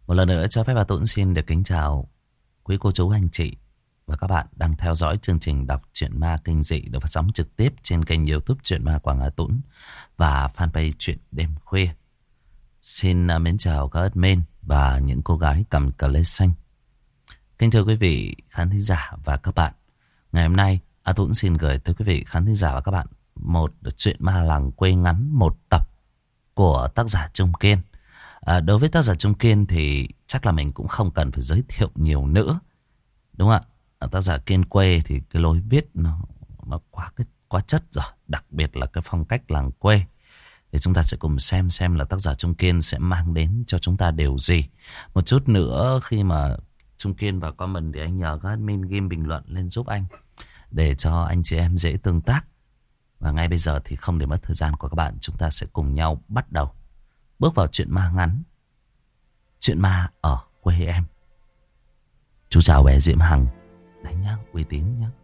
Một lần nữa cho phép bà Tuấn xin được kính chào quý cô chú anh chị và các bạn đang theo dõi chương trình đọc truyện ma kinh dị được phát sóng trực tiếp trên kênh YouTube Truyện Ma Quảng Hà Tuấn và fanpage Truyện Đêm Khuya. Xin mến chào các admin và những cô gái cầm cờ lê xanh. Kính thưa quý vị khán thính giả và các bạn, ngày hôm nay A Tuấn xin gửi tới quý vị khán thính giả và các bạn một truyện ma làng quê ngắn, một tập của tác giả Trung Kiên. Đối với tác giả Trung Kiên thì chắc là mình cũng không cần phải giới thiệu nhiều nữa, đúng không ạ? Tác giả Kiên quê thì cái lối viết nó quá chất rồi, đặc biệt là cái phong cách làng quê. Thì chúng ta sẽ cùng xem là tác giả Trung Kiên sẽ mang đến cho chúng ta điều gì. Một chút nữa khi mà Trung Kiên vào comment thì anh nhờ các admin ghim bình luận lên giúp anh để cho anh chị em dễ tương tác. Và ngay bây giờ thì không để mất thời gian của các bạn, chúng ta sẽ cùng nhau bắt đầu bước vào chuyện ma ngắn, chuyện ma ở quê em. Chú chào bé Diễm Hằng đấy nhá, uy tín nhá.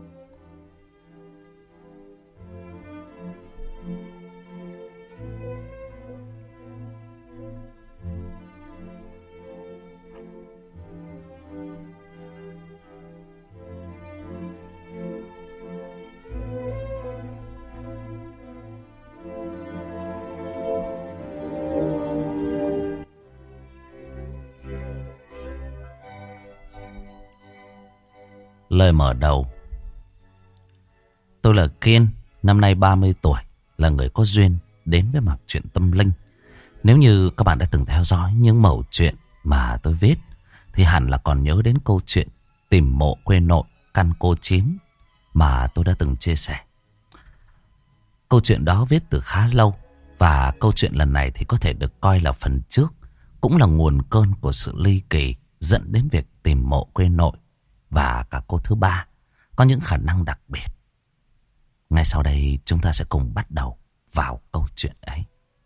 Lời mở đầu. Tôi là Kiên, năm nay 30 tuổi, là người có duyên đến với mảng chuyện tâm linh. Nếu như các bạn đã từng theo dõi những mẩu chuyện mà tôi viết thì hẳn là còn nhớ đến câu chuyện tìm mộ quê nội căn cô 9 mà tôi đã từng chia sẻ. Câu chuyện đó viết từ khá lâu, và câu chuyện lần này thì có thể được coi là phần trước, cũng là nguồn cơn của sự ly kỳ dẫn đến việc tìm mộ quê nội. Và cả cô thứ ba có những khả năng đặc biệt. Ngay sau đây chúng ta sẽ cùng bắt đầu vào câu chuyện ấy.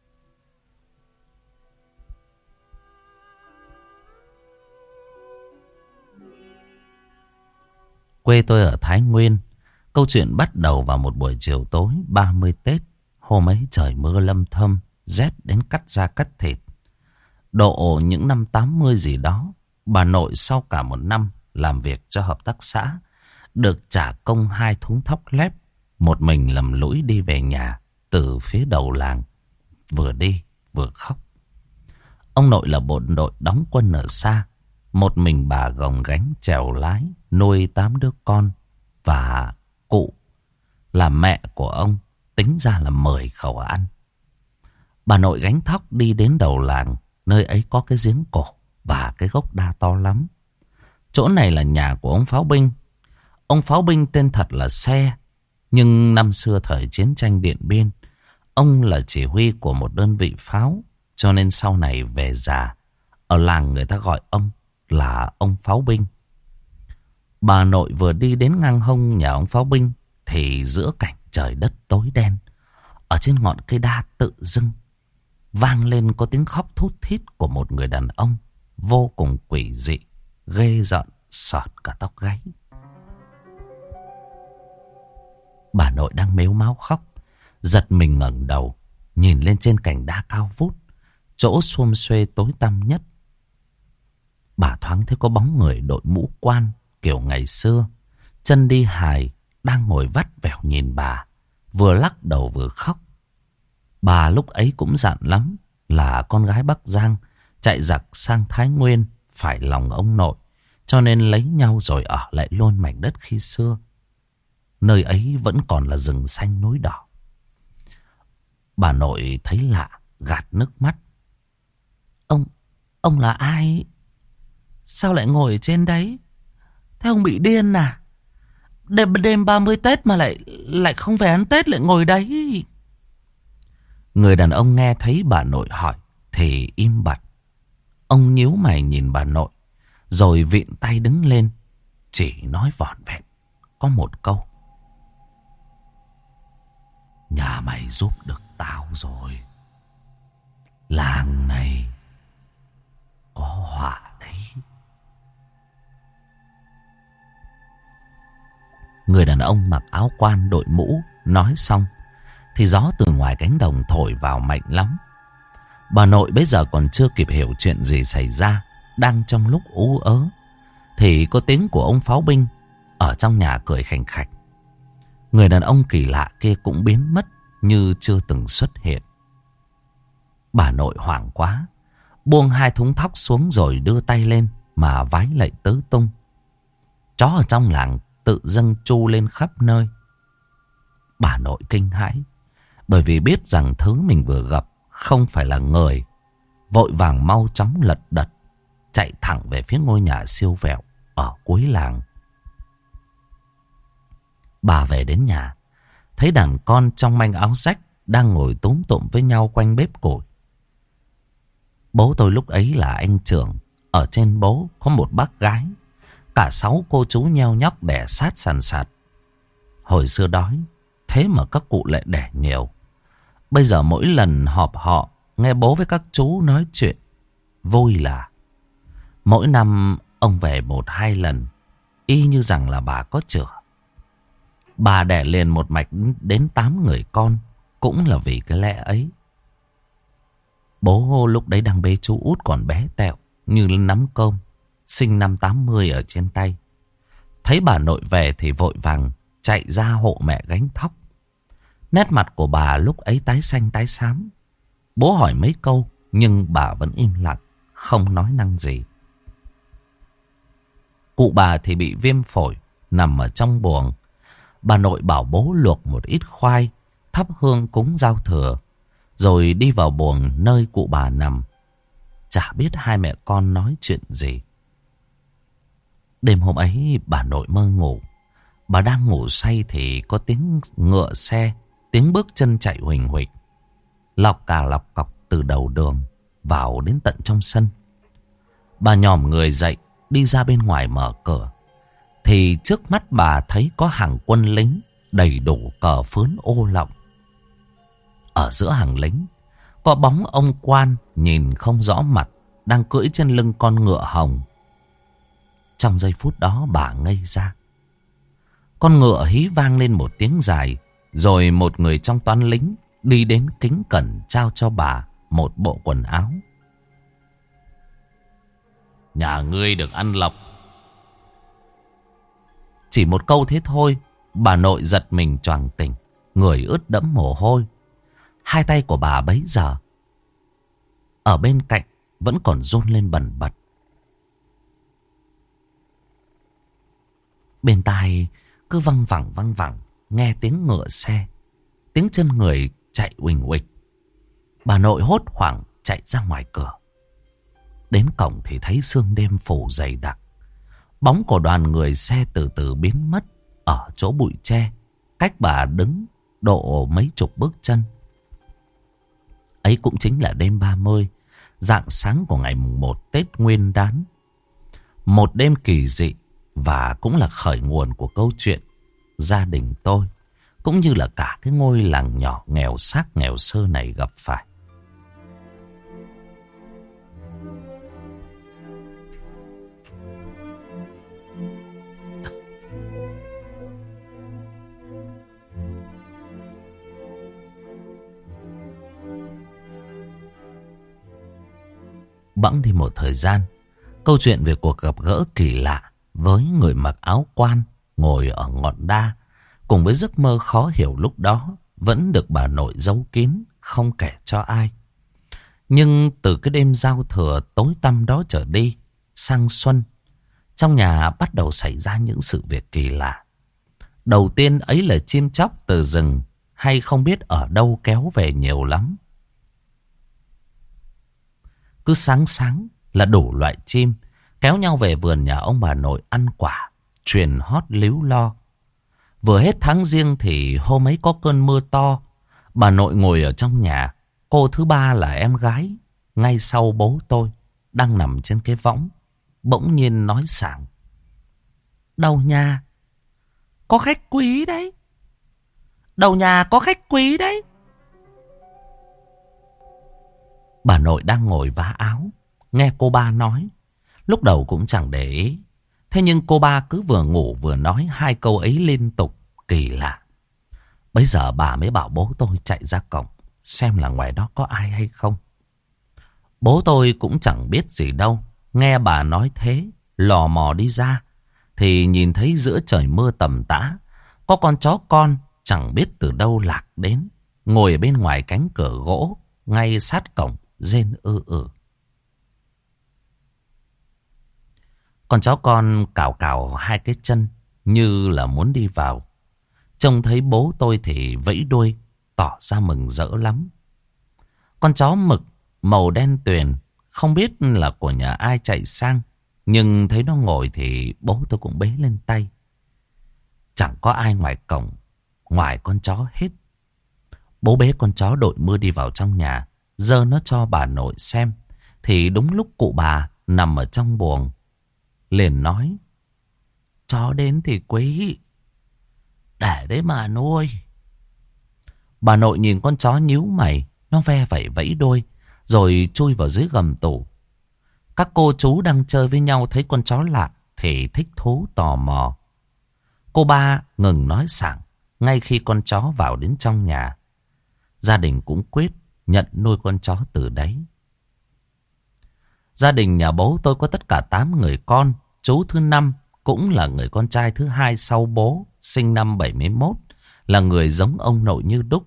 Quê tôi ở Thái Nguyên. Câu chuyện bắt đầu vào một buổi chiều tối 30 Tết. Hôm ấy trời mưa lâm thâm, rét đến cắt da cắt thịt. Độ những năm 80 gì đó, bà nội sau cả một năm làm việc cho hợp tác xã được trả công 2 thúng thóc lép, một mình lầm lũi đi về nhà từ phía đầu làng, vừa đi vừa khóc. Ông nội là bộ đội đóng quân ở xa, một mình bà gồng gánh chèo lái nuôi 8 đứa con, và cụ là mẹ của ông tính ra là 10 khẩu ăn. Bà nội gánh thóc đi đến đầu làng, nơi ấy có cái giếng cổ và cái gốc đa to lắm. Chỗ này là nhà của ông pháo binh. Ông pháo binh tên thật là Xe, nhưng năm xưa thời chiến tranh Điện Biên, ông là chỉ huy của một đơn vị pháo, cho nên sau này về già, ở làng người ta gọi ông là ông pháo binh. Bà nội vừa đi đến ngang hông nhà ông pháo binh thì giữa cảnh trời đất tối đen, ở trên ngọn cây đa tự dưng vang lên có tiếng khóc thút thít của một người đàn ông vô cùng quỷ dị, ghê rợn, sởn cả tóc gáy. Bà nội đang mếu máo khóc, giật mình ngẩng đầu, nhìn lên trên cành đa cao vút, chỗ xum xuê tối tăm nhất. Bà thoáng thấy có bóng người đội mũ quan kiểu ngày xưa, chân đi hài, đang ngồi vắt vẻo nhìn bà, vừa lắc đầu vừa khóc. Bà lúc ấy cũng dạn lắm, là con gái Bắc Giang chạy giặc sang Thái Nguyên phải lòng ông nội, cho nên lấy nhau rồi ở lại luôn mảnh đất khi xưa. Nơi ấy vẫn còn là rừng xanh núi đỏ. Bà nội thấy lạ, gạt nước mắt. Ông là ai? Sao lại ngồi ở trên đấy? Thế ông bị điên à? Đêm 30 Tết mà lại không về ăn Tết, lại ngồi đấy. Người đàn ông nghe thấy bà nội hỏi thì im bặt. Ông nhíu mày nhìn bà nội, rồi vịn tay đứng lên, chỉ nói vỏn vẹn có một câu: nhà mày giúp được tao rồi. Làng này có họa đấy. Người đàn ông mặc áo quan đội mũ nói xong thì gió từ ngoài cánh đồng thổi vào mạnh lắm. Bà nội bây giờ còn chưa kịp hiểu chuyện gì xảy ra đang trong lúc ú ớ thì có tiếng của ông pháo binh ở trong nhà cười khành khạch. Người đàn ông kỳ lạ kia cũng biến mất như chưa từng xuất hiện. Bà nội hoảng quá, buông 2 thúng thóc xuống rồi đưa tay lên mà vái lạy tứ tung. Chó ở trong làng tự dâng tru lên khắp nơi. Bà nội kinh hãi, bởi vì biết rằng thứ mình vừa gặp không phải là người. Vội vàng mau chóng lật đật chạy thẳng về phía ngôi nhà siêu vẹo ở cuối làng. Bà về đến nhà, thấy đàn con trong manh áo rách đang ngồi túm tụm với nhau quanh bếp củi. Bố tôi lúc ấy là anh trưởng, ở trên bố có một bác gái, cả 6 cô chú nheo nhóc đẻ sát sàn sạt. Hồi xưa đói, thế mà các cụ lại đẻ nhiều. Bây giờ mỗi lần họp họ, nghe bố với các chú nói chuyện, vui là mỗi năm ông về 1-2 lần, y như rằng là bà có chửa. Bà đẻ liền một mạch đến 8 người con, cũng là vì cái lẽ ấy. Bố lúc đấy đang bế chú út còn bé tẹo như nắm cơm, sinh năm 80 ở trên tay. Thấy bà nội về thì vội vàng chạy ra hộ mẹ gánh thóc. Nét mặt của bà lúc ấy tái xanh tái xám. Bố hỏi mấy câu nhưng bà vẫn im lặng, không nói năng gì. Cụ bà thì bị viêm phổi, nằm ở trong buồng. Bà nội bảo bố luộc một ít khoai, thắp hương cúng giao thừa, rồi đi vào buồng nơi cụ bà nằm. Chả biết hai mẹ con nói chuyện gì. Đêm hôm ấy bà nội mơ ngủ. Bà đang ngủ say thì có tiếng ngựa xe, tiếng bước chân chạy huỳnh huỳnh, lọc cà lọc cọc từ đầu đường vào đến tận trong sân. Bà nhòm người dậy đi ra bên ngoài mở cửa, thì trước mắt bà thấy có hàng quân lính đầy đủ cờ phướn ô lọng. Ở giữa hàng lính có bóng ông quan nhìn không rõ mặt, đang cưỡi trên lưng con ngựa hồng. Trong giây phút đó bà ngây ra. Con ngựa hí vang lên một tiếng dài, rồi một người trong toán lính đi đến kính cẩn trao cho bà một bộ quần áo. Nhà ngươi được ăn lộc. Chỉ một câu thế thôi, bà nội giật mình choàng tỉnh, người ướt đẫm mồ hôi. Hai tay của bà bấy giờ ở bên cạnh vẫn còn run lên bần bật. Bên tai cứ văng vẳng nghe tiếng ngựa xe, tiếng chân người chạy uỳnh uịch. Bà nội hốt hoảng chạy ra ngoài cửa. Đến cổng thì thấy sương đêm phủ dày đặc. Bóng của đoàn người xe từ từ biến mất ở chỗ bụi tre, cách bà đứng độ mấy chục bước chân. Ấy cũng chính là đêm 30, rạng sáng của ngày mùng 1 Tết Nguyên Đán. Một đêm kỳ dị và cũng là khởi nguồn của câu chuyện gia đình tôi, cũng như là cả cái ngôi làng nhỏ nghèo xác nghèo sơ này gặp phải. Bẵng đi một thời gian, câu chuyện về cuộc gặp gỡ kỳ lạ với người mặc áo quan ngồi ở ngọn đa, cùng với giấc mơ khó hiểu lúc đó, vẫn được bà nội giấu kín, không kể cho ai. Nhưng từ cái đêm giao thừa tối tăm đó trở đi, sang xuân, trong nhà bắt đầu xảy ra những sự việc kỳ lạ. Đầu tiên ấy là chim chóc từ rừng hay không biết ở đâu kéo về nhiều lắm. Cứ sáng sáng là đủ loại chim kéo nhau về vườn nhà ông bà nội ăn quả, truyền hót líu lo. Vừa hết tháng Giêng thì hôm ấy có cơn mưa to. Bà nội ngồi ở trong nhà. Cô thứ ba là em gái, ngay sau bố tôi, đang nằm trên cái võng, bỗng nhiên nói sảng: Đầu nhà có khách quý đấy. Đầu nhà có khách quý đấy. Bà nội đang ngồi vá áo, nghe cô ba nói. Lúc đầu cũng chẳng để ý. Thế nhưng cô ba cứ vừa ngủ vừa nói hai câu ấy liên tục, kỳ lạ. Bây giờ bà mới bảo bố tôi chạy ra cổng, xem là ngoài đó có ai hay không. Bố tôi cũng chẳng biết gì đâu, nghe bà nói thế, lò mò đi ra, thì nhìn thấy giữa trời mưa tầm tã, có con chó con chẳng biết từ đâu lạc đến, ngồi ở bên ngoài cánh cửa gỗ, ngay sát cổng, rên ư ử. Con chó con cào cào hai cái chân, như là muốn đi vào. Trông thấy bố tôi thì vẫy đuôi, tỏ ra mừng rỡ lắm. Con chó mực màu đen tuyền, không biết là của nhà ai chạy sang, nhưng thấy nó ngồi thì bố tôi cũng bế lên tay. Chẳng có ai ngoài cổng, ngoài con chó hết. Bố bế con chó đội mưa đi vào trong nhà, giơ nó cho bà nội xem. Thì đúng lúc cụ bà nằm ở trong buồng, liền nói: chó đến thì quý, để đấy mà nuôi. Bà nội nhìn con chó nhíu mày, nó ve vẩy vẫy đuôi, rồi chui vào dưới gầm tủ. Các cô chú đang chơi với nhau thấy con chó lạ thì thích thú tò mò. Cô ba ngừng nói sảng ngay khi con chó vào đến trong nhà. Gia đình cũng quyết nhận nuôi con chó từ đấy. Gia đình nhà bố tôi có tất cả 8 người con. Chú thứ 5 cũng là người con trai thứ 2 sau bố, sinh năm 71, là người giống ông nội như đúc.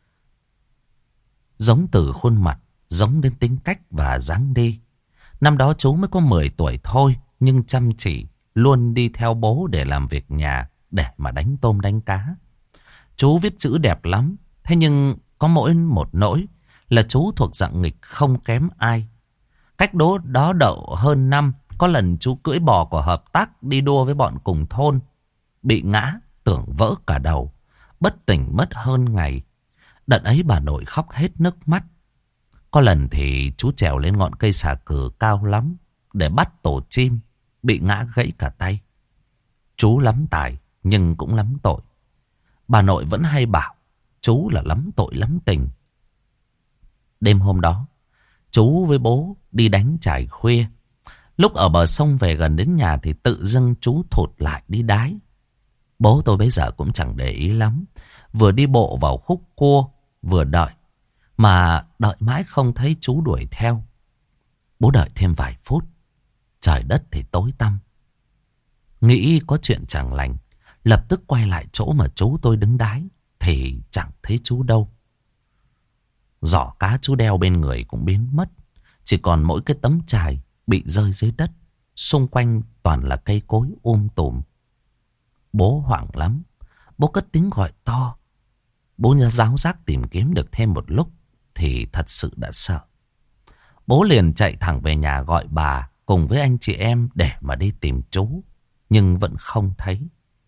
Giống từ khuôn mặt, giống đến tính cách và dáng đi. Năm đó chú mới có 10 tuổi thôi, nhưng chăm chỉ, luôn đi theo bố để làm việc nhà, để mà đánh tôm đánh cá. Chú viết chữ đẹp lắm, thế nhưng có mỗi một nỗi là chú thuộc dạng nghịch không kém ai. Cách đó đậu hơn năm, có lần chú cưỡi bò của hợp tác đi đua với bọn cùng thôn, bị ngã, tưởng vỡ cả đầu, bất tỉnh mất hơn ngày. Đợt ấy bà nội khóc hết nước mắt. Có lần thì chú trèo lên ngọn cây xà cừ cao lắm để bắt tổ chim, bị ngã gãy cả tay. Chú lắm tài nhưng cũng lắm tội. Bà nội vẫn hay bảo chú là lắm tội lắm tình. Đêm hôm đó, chú với bố đi đánh chài khuya. Lúc ở bờ sông về gần đến nhà thì tự dưng chú thụt lại đi đái. Bố tôi bây giờ cũng chẳng để ý lắm. Vừa đi bộ vào khúc cua, vừa đợi. Mà đợi mãi không thấy chú đuổi theo. Bố đợi thêm vài phút. Trời đất thì tối tăm. Nghĩ có chuyện chẳng lành, lập tức quay lại chỗ mà chú tôi đứng đái. Thì chẳng thấy chú đâu. Giỏ cá chú đeo bên người cũng biến mất. Chỉ còn mỗi cái tấm chài bị rơi dưới đất. Xung quanh toàn là cây cối tùm. Bố hoảng lắm. Bố cất tiếng gọi to. Bố ráo rác tìm kiếm được thêm một lúc thì thật sự đã sợ. Bố liền chạy thẳng về nhà gọi bà cùng với anh chị em để mà đi tìm chú. Nhưng vẫn không thấy.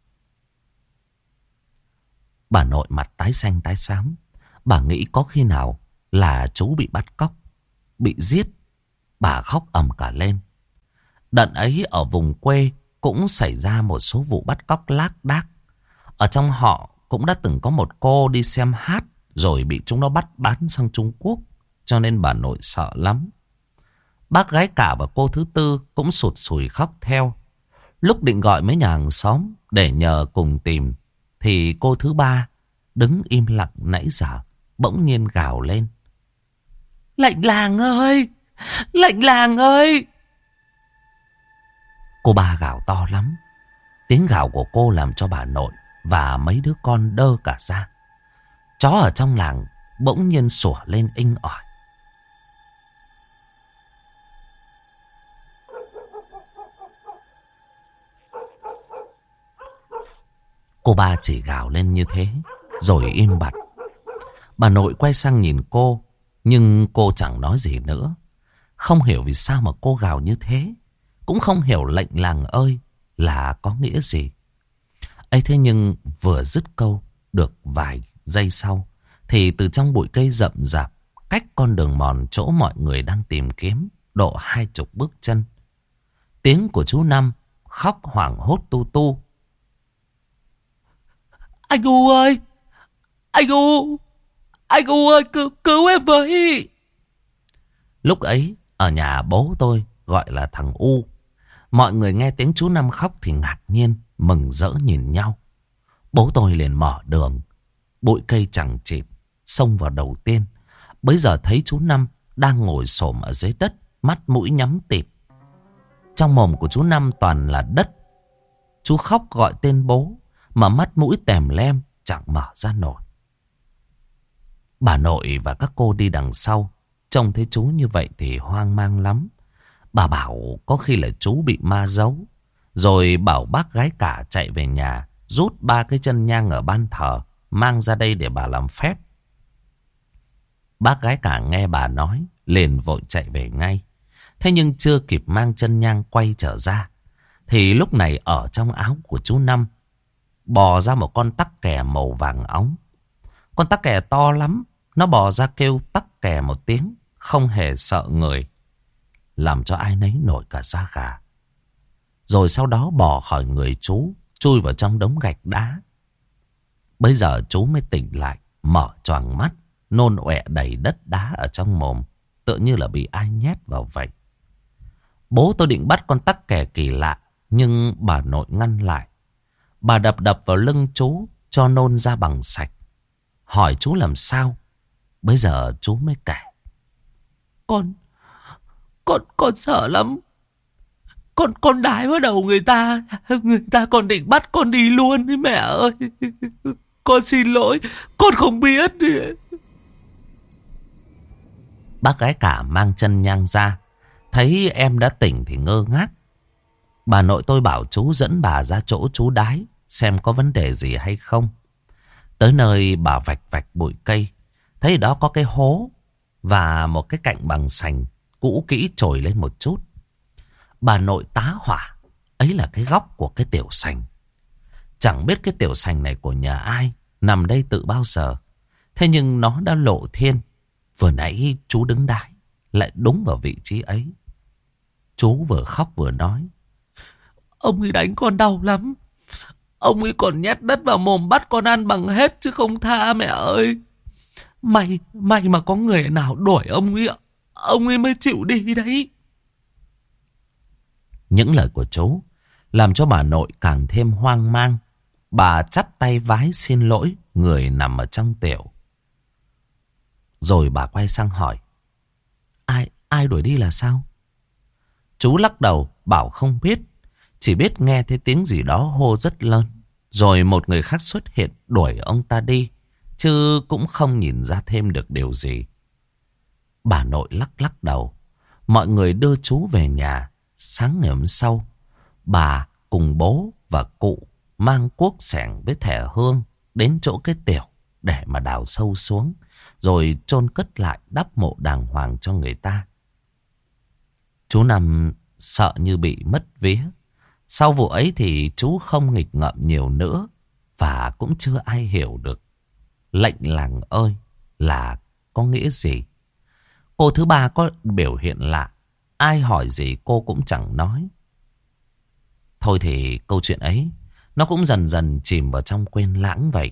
Bà nội mặt tái xanh tái xám. Bà nghĩ có khi nào là chú bị bắt cóc, bị giết. Bà khóc ầm cả lên. Đợt ấy ở vùng quê cũng xảy ra một số vụ bắt cóc lác đác. Ở trong họ cũng đã từng có một cô đi xem hát rồi bị chúng nó bắt bán sang Trung Quốc. Cho nên bà nội sợ lắm. Bác gái cả và cô thứ tư cũng sụt sùi khóc theo. Lúc định gọi mấy nhà hàng xóm để nhờ cùng tìm thì cô thứ ba đứng im lặng nãy giờ bỗng nhiên gào lên: Lệnh làng ơi! Lệnh làng ơi! Cô ba gào to lắm. Tiếng gào của cô làm cho bà nội và mấy đứa con đơ cả ra. Chó ở trong làng bỗng nhiên sủa lên inh ỏi. Cô ba chỉ gào lên như thế rồi im bặt. Bà nội quay sang nhìn cô, nhưng cô chẳng nói gì nữa. Không hiểu vì sao mà cô gào như thế. Cũng không hiểu lệnh làng ơi là có nghĩa gì. Ấy thế nhưng vừa dứt câu được vài giây sau thì từ trong bụi cây rậm rạp cách con đường mòn chỗ mọi người đang tìm kiếm độ 20 bước chân, tiếng của chú Năm khóc hoảng hốt tu tu: Anh U ơi! Anh U! Anh U ơi! Cứu em với! Lúc ấy ở nhà bố tôi gọi là thằng U. Mọi người nghe tiếng chú Năm khóc thì ngạc nhiên, mừng rỡ nhìn nhau. Bố tôi liền mở đường, bụi cây chẳng chịt, xông vào đầu tiên. Bấy giờ thấy chú Năm đang ngồi xổm ở dưới đất, mắt mũi nhắm tịt. Trong mồm của chú Năm toàn là đất. Chú khóc gọi tên bố mà mắt mũi tèm lem chẳng mở ra nổi. Bà nội và các cô đi đằng sau trông thấy chú như vậy thì hoang mang lắm. Bà bảo có khi là chú bị ma giấu. Rồi bảo bác gái cả chạy về nhà rút 3 cái chân nhang ở ban thờ mang ra đây để bà làm phép. Bác gái cả nghe bà nói liền vội chạy về ngay. Thế nhưng chưa kịp mang chân nhang quay trở ra thì lúc này ở trong áo của chú Năm bò ra một con tắc kè màu vàng óng. Con tắc kè to lắm. Nó bò ra kêu tắc kè một tiếng, không hề sợ người, làm cho ai nấy nổi cả da gà. Rồi sau đó bò khỏi người chú, chui vào trong đống gạch đá. Bây giờ chú mới tỉnh lại, mở choàng mắt, nôn ọe đầy đất đá ở trong mồm, tựa như là bị ai nhét vào vậy. Bố tôi định bắt con tắc kè kỳ lạ, nhưng bà nội ngăn lại. Bà đập đập vào lưng chú cho nôn ra bằng sạch. Hỏi chú làm sao. Bây giờ chú mới kể. Con sợ lắm. Con đái vào đầu người ta. Người ta còn định bắt con đi luôn đấy mẹ ơi. Con xin lỗi. Con không biết. Bác gái cả mang chân nhang ra. Thấy em đã tỉnh thì ngơ ngác. Bà nội tôi bảo chú dẫn bà ra chỗ chú đái, xem có vấn đề gì hay không. Tới nơi bà vạch vạch bụi cây. Thấy đó có cái hố và một cái cạnh bằng sành cũ kỹ trồi lên một chút. Bà nội tá hỏa. Ấy là cái góc của cái tiểu sành. Chẳng biết cái tiểu sành này của nhà ai, nằm đây từ bao giờ. Thế nhưng nó đã lộ thiên. Vừa nãy chú đứng đái lại đúng vào vị trí ấy. Chú vừa khóc vừa nói. Ông ấy đánh con đau lắm. Ông ấy còn nhét đất vào mồm bắt con ăn bằng hết chứ không tha mẹ ơi. May mà có người nào đuổi ông ấy mới chịu đi đấy. Những lời của chú làm cho bà nội càng thêm hoang mang. Bà chắp tay vái xin lỗi người nằm ở trong tiểu. Rồi bà quay sang hỏi. Ai đuổi đi là sao? Chú lắc đầu bảo không biết. Chỉ biết nghe thấy tiếng gì đó hô rất lớn. Rồi một người khác xuất hiện đuổi ông ta đi. Chứ cũng không nhìn ra thêm được điều gì. Bà nội lắc đầu. Mọi người đưa chú về nhà. Sáng ngày hôm sau, bà cùng bố và cụ mang cuốc xẻng với thẻ hương đến chỗ cái tiểu để mà đào sâu xuống. Rồi chôn cất lại, đắp mộ đàng hoàng cho người ta. Chú Năm sợ như bị mất vía. Sau vụ ấy thì chú không nghịch ngợm nhiều nữa. Và cũng chưa ai hiểu được lệnh làng ơi là có nghĩa gì. Cô thứ ba có biểu hiện lạ. Ai hỏi gì cô cũng chẳng nói. Thôi thì câu chuyện ấy nó cũng dần dần chìm vào trong quên lãng vậy.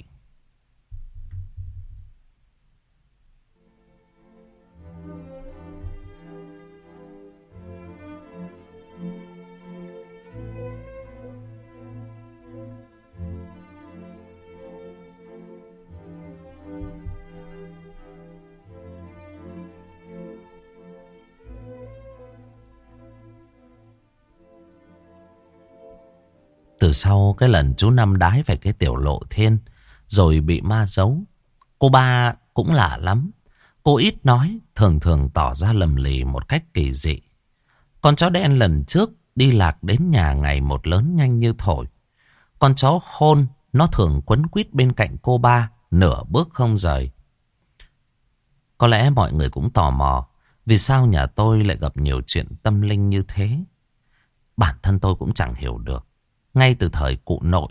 Từ sau cái lần chú Năm đái về cái tiểu lộ thiên rồi bị ma giấu, cô ba cũng lạ lắm. Cô ít nói, thường thường tỏ ra lầm lì một cách kỳ dị. Con chó đen lần trước đi lạc đến nhà ngày một lớn nhanh như thổi. Con chó khôn nó thường quấn quýt bên cạnh cô ba, nửa bước không rời. Có lẽ mọi người cũng tò mò vì sao nhà tôi lại gặp nhiều chuyện tâm linh như thế. Bản thân tôi cũng chẳng hiểu được. Ngay từ thời cụ nội,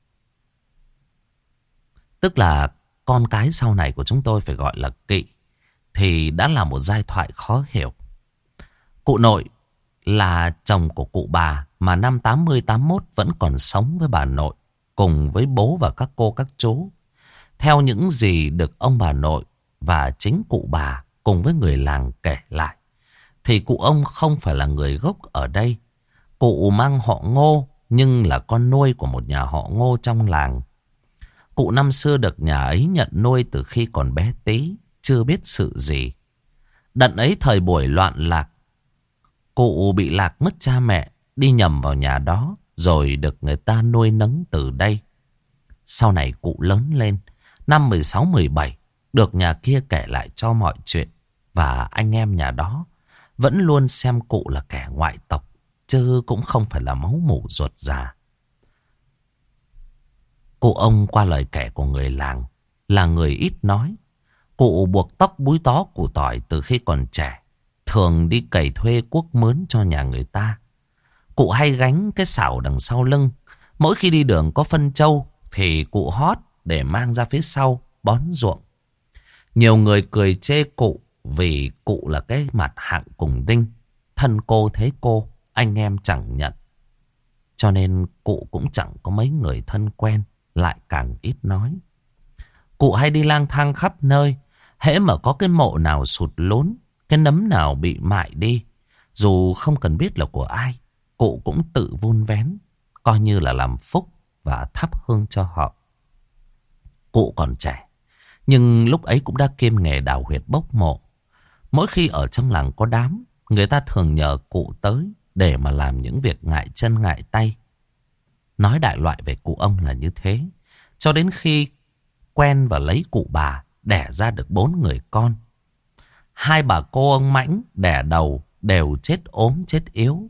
tức là con cái sau này của chúng tôi phải gọi là Kỵ, thì đã là một giai thoại khó hiểu. Cụ nội là chồng của cụ bà mà năm 80-81 vẫn còn sống với bà nội, cùng với bố và các cô các chú. Theo những gì được ông bà nội và chính cụ bà cùng với người làng kể lại, thì cụ ông không phải là người gốc ở đây. Cụ mang họ Ngô, nhưng là con nuôi của một nhà họ Ngô trong làng. Cụ năm xưa được nhà ấy nhận nuôi từ khi còn bé tí, chưa biết sự gì. Đợt ấy thời buổi loạn lạc, cụ bị lạc mất cha mẹ, đi nhầm vào nhà đó rồi được người ta nuôi nấng từ đây. Sau này cụ lớn lên, năm 16, 17, được nhà kia kể lại cho mọi chuyện. Và anh em nhà đó vẫn luôn xem cụ là kẻ ngoại tộc, chứ cũng không phải là máu mủ ruột già. Cụ ông qua lời kể của người làng là người ít nói. Cụ buộc tóc búi tó củ tỏi từ khi còn trẻ, thường đi cày thuê cuốc mướn cho nhà người ta. Cụ hay gánh cái xảo đằng sau lưng. Mỗi khi đi đường có phân trâu thì cụ hót để mang ra phía sau bón ruộng. Nhiều người cười chê cụ vì cụ là cái mặt hạng cùng đinh. Thân cô thế cô, anh em chẳng nhận. Cho nên cụ cũng chẳng có mấy người thân quen, lại càng ít nói. Cụ hay đi lang thang khắp nơi. Hễ mà có cái mộ nào sụt lún, cái nấm nào bị mại đi, dù không cần biết là của ai, cụ cũng tự vun vén, coi như là làm phúc và thắp hương cho họ. Cụ còn trẻ, nhưng lúc ấy cũng đã kiêm nghề đào huyệt bốc mộ. Mỗi khi ở trong làng có đám, người ta thường nhờ cụ tới để mà làm những việc ngại chân ngại tay. Nói đại loại về cụ ông là như thế, cho đến khi quen và lấy cụ bà, đẻ ra được 4 người con. 2 bà cô ông Mãnh đẻ đầu đều chết ốm chết yếu.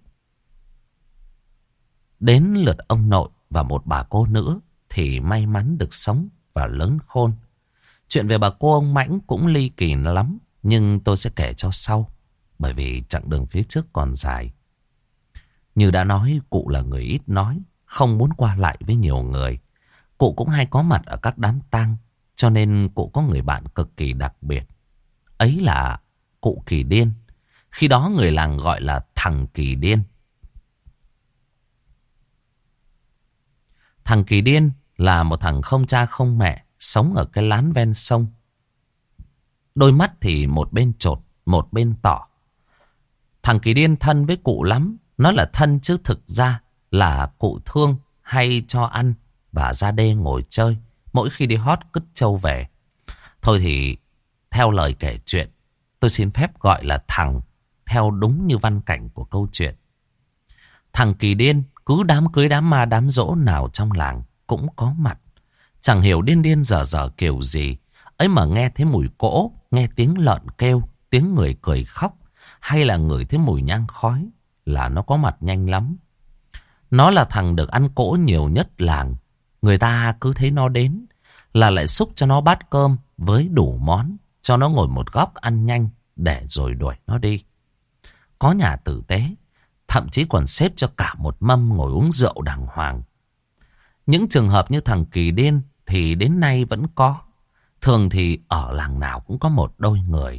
Đến lượt ông nội và một bà cô nữa thì may mắn được sống và lớn khôn. Chuyện về bà cô ông Mãnh cũng ly kỳ lắm, nhưng tôi sẽ kể cho sau, bởi vì chặng đường phía trước còn dài. Như đã nói, cụ là người ít nói, không muốn qua lại với nhiều người. Cụ cũng hay có mặt ở các đám tang, cho nên cụ có người bạn cực kỳ đặc biệt. Ấy là cụ Kỳ Điên. Khi đó người làng gọi là thằng Kỳ Điên. Thằng Kỳ Điên là một thằng không cha không mẹ, sống ở cái lán ven sông. Đôi mắt thì một bên trột, một bên tỏ. Thằng Kỳ Điên thân với cụ lắm. Nó là thân chứ thực ra là cụ thương hay cho ăn và ra đê ngồi chơi mỗi khi đi hót cứt trâu về. Thôi thì theo lời kể chuyện, tôi xin phép gọi là thằng theo đúng như văn cảnh của câu chuyện. Thằng Kỳ Điên cứ đám cưới đám ma đám dỗ nào trong làng cũng có mặt. Chẳng hiểu điên điên dở dở kiểu gì, ấy mà nghe thấy mùi cỗ, nghe tiếng lợn kêu, tiếng người cười khóc, hay là ngửi thấy mùi nhang khói là nó có mặt nhanh lắm. Nó là thằng được ăn cỗ nhiều nhất làng. Người ta cứ thấy nó đến là lại xúc cho nó bát cơm với đủ món, cho nó ngồi một góc ăn nhanh để rồi đuổi nó đi. Có nhà tử tế, thậm chí còn xếp cho cả một mâm ngồi uống rượu đàng hoàng. Những trường hợp như thằng Kỳ Điên thì đến nay vẫn có. Thường thì ở làng nào cũng có một đôi người.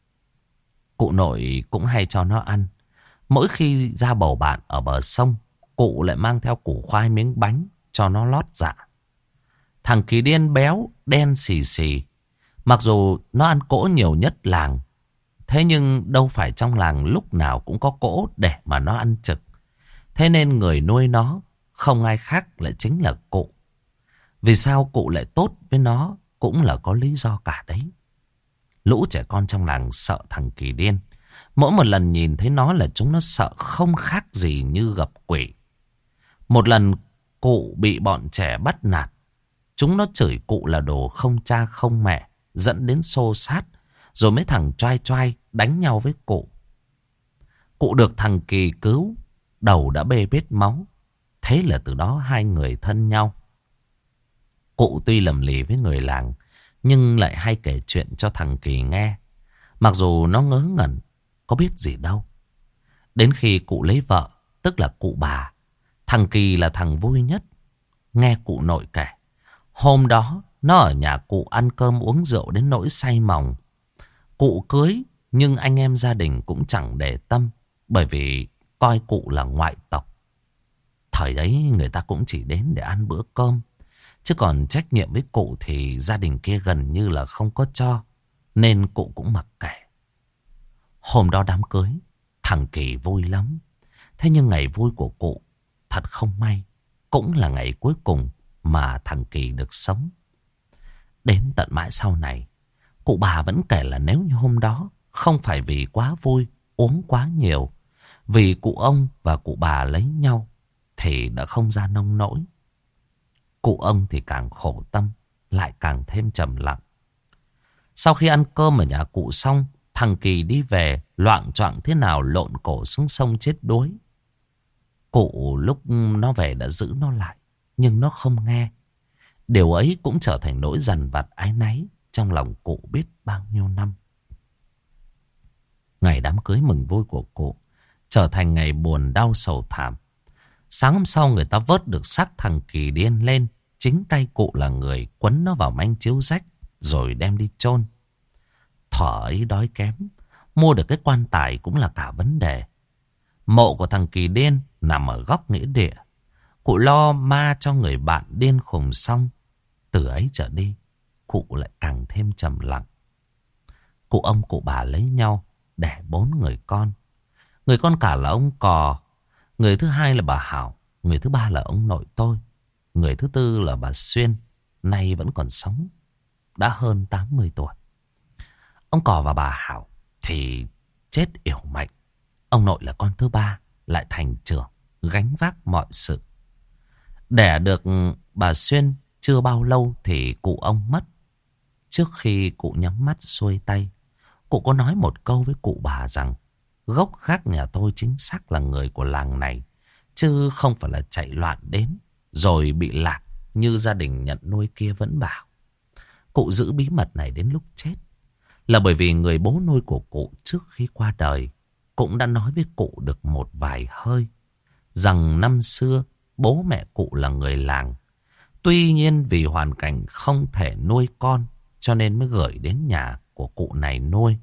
Cụ nội cũng hay cho nó ăn. Mỗi khi ra bầu bạn ở bờ sông, cụ lại mang theo củ khoai miếng bánh cho nó lót dạ. Thằng Kỳ Điên béo, đen xì xì. Mặc dù nó ăn cỗ nhiều nhất làng, thế nhưng đâu phải trong làng lúc nào cũng có cỗ để mà nó ăn trực. Thế nên người nuôi nó không ai khác lại chính là cụ. Vì sao cụ lại tốt với nó cũng là có lý do cả đấy. Lũ trẻ con trong làng sợ thằng Kỳ Điên. Mỗi một lần nhìn thấy nó là chúng nó sợ không khác gì như gặp quỷ. Một lần cụ bị bọn trẻ bắt nạt. Chúng nó chửi cụ là đồ không cha không mẹ, dẫn đến xô xát. Rồi mấy thằng choai choai đánh nhau với cụ. Cụ được thằng Kỳ cứu, đầu đã bê bết máu. Thế là từ đó hai người thân nhau. Cụ tuy lầm lì với người làng, nhưng lại hay kể chuyện cho thằng Kỳ nghe. Mặc dù nó ngớ ngẩn, có biết gì đâu. Đến khi cụ lấy vợ, tức là cụ bà, thằng Kỳ là thằng vui nhất. Nghe cụ nội kể, hôm đó nó ở nhà cụ ăn cơm uống rượu đến nỗi say mòng. Cụ cưới, nhưng anh em gia đình cũng chẳng để tâm, bởi vì coi cụ là ngoại tộc. Thời đấy người ta cũng chỉ đến để ăn bữa cơm, chứ còn trách nhiệm với cụ thì gia đình kia gần như là không có cho, nên cụ cũng mặc kệ. Hôm đó đám cưới, thằng Kỳ vui lắm. Thế nhưng ngày vui của cụ, thật không may, cũng là ngày cuối cùng mà thằng Kỳ được sống. Đến tận mãi sau này, cụ bà vẫn kể là nếu như hôm đó không phải vì quá vui, uống quá nhiều, Vì cụ ông và cụ bà lấy nhau thì đã không ra nông nỗi. Cụ ông thì càng khổ tâm, lại càng thêm trầm lặng. Sau khi ăn cơm ở nhà cụ xong, thằng Kỳ đi về loạng choạng thế nào lộn cổ xuống sông chết đuối. Cụ lúc nó về đã giữ nó lại, nhưng nó không nghe. Điều ấy cũng trở thành nỗi dằn vặt áy náy trong lòng cụ biết bao nhiêu năm. Ngày đám cưới mừng vui của cụ trở thành ngày buồn đau sầu thảm. Sáng hôm sau người ta vớt được xác thằng Kỳ điên lên. Chính tay cụ là người quấn nó vào manh chiếu rách rồi đem đi chôn. Thuở ấy đói kém, mua được cái quan tài cũng là cả vấn đề. Mộ của thằng Kỳ điên nằm ở góc nghĩa địa. Cụ lo ma cho người bạn điên khùng xong. Từ ấy trở đi, cụ lại càng thêm trầm lặng. Cụ ông cụ bà lấy nhau, đẻ 4 người con. Người con cả là ông Cò, người thứ hai là bà Hảo, người thứ ba là ông nội tôi, người thứ tư là bà Xuyên, nay vẫn còn sống, đã hơn 80 tuổi. Ông Cò và bà Hảo thì chết yểu mệnh. Ông nội là con thứ ba, lại thành trưởng, gánh vác mọi sự. Đẻ được bà Xuyên chưa bao lâu thì cụ ông mất. Trước khi cụ nhắm mắt xuôi tay, cụ có nói một câu với cụ bà rằng gốc gác nhà tôi chính xác là người của làng này, chứ không phải là chạy loạn đến rồi bị lạc như gia đình nhận nuôi kia vẫn bảo. Cụ giữ bí mật này đến lúc chết là bởi vì người bố nuôi của cụ trước khi qua đời cũng đã nói với cụ được một vài hơi rằng năm xưa bố mẹ cụ là người làng. Tuy nhiên vì hoàn cảnh không thể nuôi con cho nên mới gửi đến nhà của cụ này nuôi.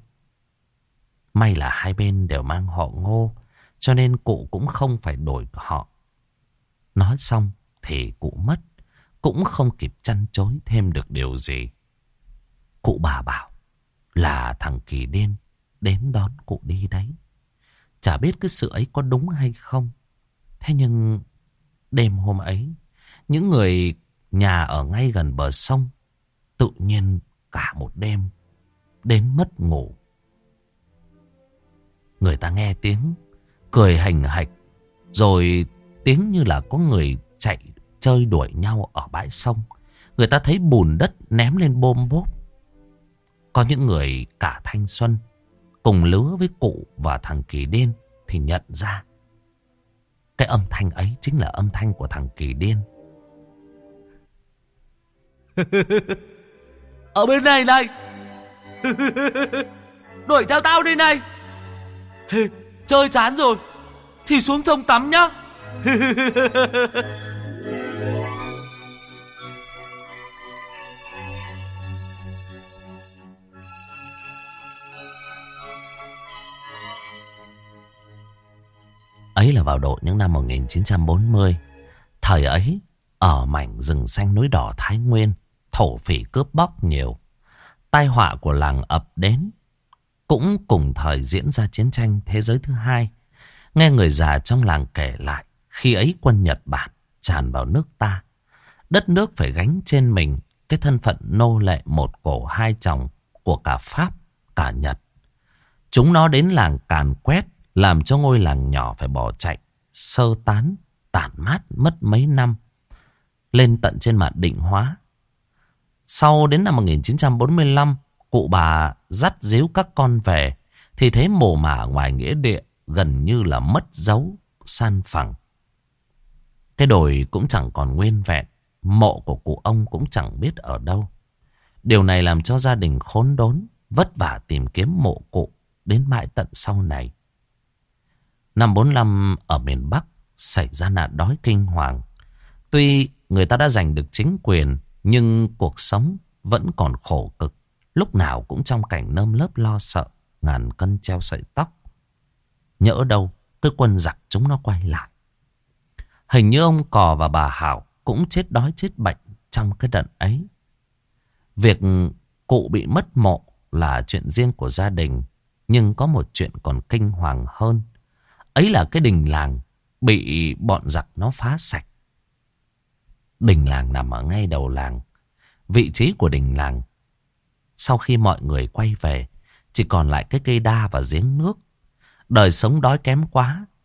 May là hai bên đều mang họ Ngô cho nên cụ cũng không phải đổi họ. Nói xong thì cụ mất, cũng không kịp chăn chối thêm được điều gì. Cụ bà bảo là thằng Kỳ điên đến đón cụ đi đấy. Chả biết cái sự ấy có đúng hay không. Thế nhưng đêm hôm ấy, những người nhà ở ngay gần bờ sông tự nhiên cả một đêm đến mất ngủ. Người ta nghe tiếng cười hành hạch, rồi tiếng như là có người chạy chơi đuổi nhau ở bãi sông. Người ta thấy bùn đất ném lên bôm bốp. Có những người cả thanh xuân cùng lứa với cụ và thằng Kỳ điên thì nhận ra cái âm thanh ấy chính là âm thanh của thằng Kỳ điên. Ở bên này này, đuổi theo tao đi này. Chơi chán rồi thì xuống sông tắm nhá. Ấy là vào độ những năm 1940. Thời ấy, ở mảnh rừng xanh núi đỏ Thái Nguyên, thổ phỉ cướp bóc nhiều. Tai họa của làng ập đến. Cũng cùng thời diễn ra chiến tranh thế giới thứ hai. Nghe người già trong làng kể lại, khi ấy quân Nhật Bản tràn vào nước ta, đất nước phải gánh trên mình cái thân phận nô lệ một cổ hai chồng của cả Pháp, cả Nhật. Chúng nó đến làng càn quét, làm cho ngôi làng nhỏ phải bỏ chạy, sơ tán, tản mát mất mấy năm, lên tận trên mặt Định Hóa. Sau đến năm 1945, cụ bà dắt díu các con về, thì thấy mồ mả ngoài nghĩa địa gần như là mất dấu, san phẳng. Cái đồi cũng chẳng còn nguyên vẹn, mộ của cụ ông cũng chẳng biết ở đâu. Điều này làm cho gia đình khốn đốn, vất vả tìm kiếm mộ cụ đến mãi tận sau này. Năm 45 ở miền Bắc xảy ra nạn đói kinh hoàng. Tuy người ta đã giành được chính quyền, nhưng cuộc sống vẫn còn khổ cực. Lúc nào cũng trong cảnh nơm nớp lo sợ, ngàn cân treo sợi tóc. Nhỡ đâu cái quân giặc chúng nó quay lại. Hình như ông Cò và bà Hảo cũng chết đói chết bệnh trong cái đợt ấy. Việc cụ bị mất mộ là chuyện riêng của gia đình, nhưng có một chuyện còn kinh hoàng hơn. Ấy là cái đình làng bị bọn giặc nó phá sạch. Đình làng nằm ở ngay đầu làng. Vị trí của đình làng, sau khi mọi người quay về, chỉ còn lại cái cây đa và giếng nước. Đời sống đói kém quá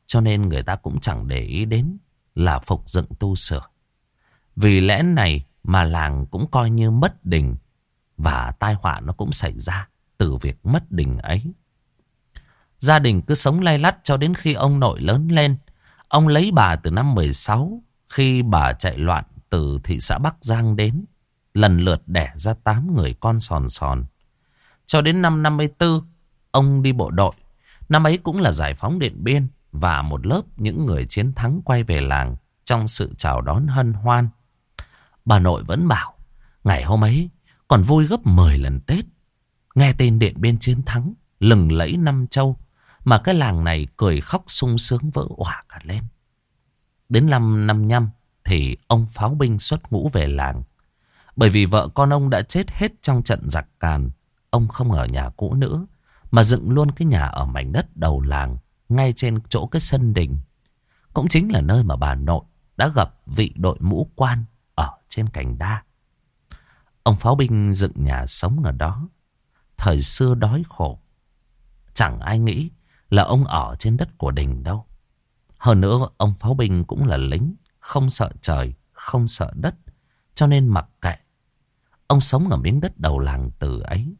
cho nên người ta cũng chẳng để ý đến là phục dựng tu sửa. Vì lẽ này mà làng cũng coi như mất đình, và tai họa nó cũng xảy ra từ việc mất đình ấy. Gia đình cứ sống lay lắt cho đến khi ông nội lớn lên. Ông lấy bà từ năm 16, khi bà chạy loạn từ thị xã Bắc Giang đến, lần lượt đẻ ra 8 người con sòn sòn. Cho đến năm 54, ông đi bộ đội. Năm ấy cũng là giải phóng Điện Biên, và một lớp những người chiến thắng quay về làng trong sự chào đón hân hoan. Bà nội vẫn bảo, ngày hôm ấy còn vui gấp 10 lần Tết. Nghe tin Điện Biên chiến thắng, lừng lẫy năm châu, mà cái làng này cười khóc sung sướng vỡ òa cả lên. Đến năm 55 thì ông pháo binh xuất ngũ về làng. Bởi vì vợ con ông đã chết hết trong trận giặc Càn, ông không ở nhà cũ nữa, mà dựng luôn cái nhà ở mảnh đất đầu làng, ngay trên chỗ cái sân đình. Cũng chính là nơi mà bà nội đã gặp vị đội mũ quan ở trên cành đa. Ông pháo binh dựng nhà sống ở đó. Thời xưa đói khổ, chẳng ai nghĩ là ông ở trên đất của đình đâu. Hơn nữa ông pháo binh cũng là lính, không sợ trời, không sợ đất, cho nên mặc kệ. Ông sống ở miếng đất đầu làng từ ấy.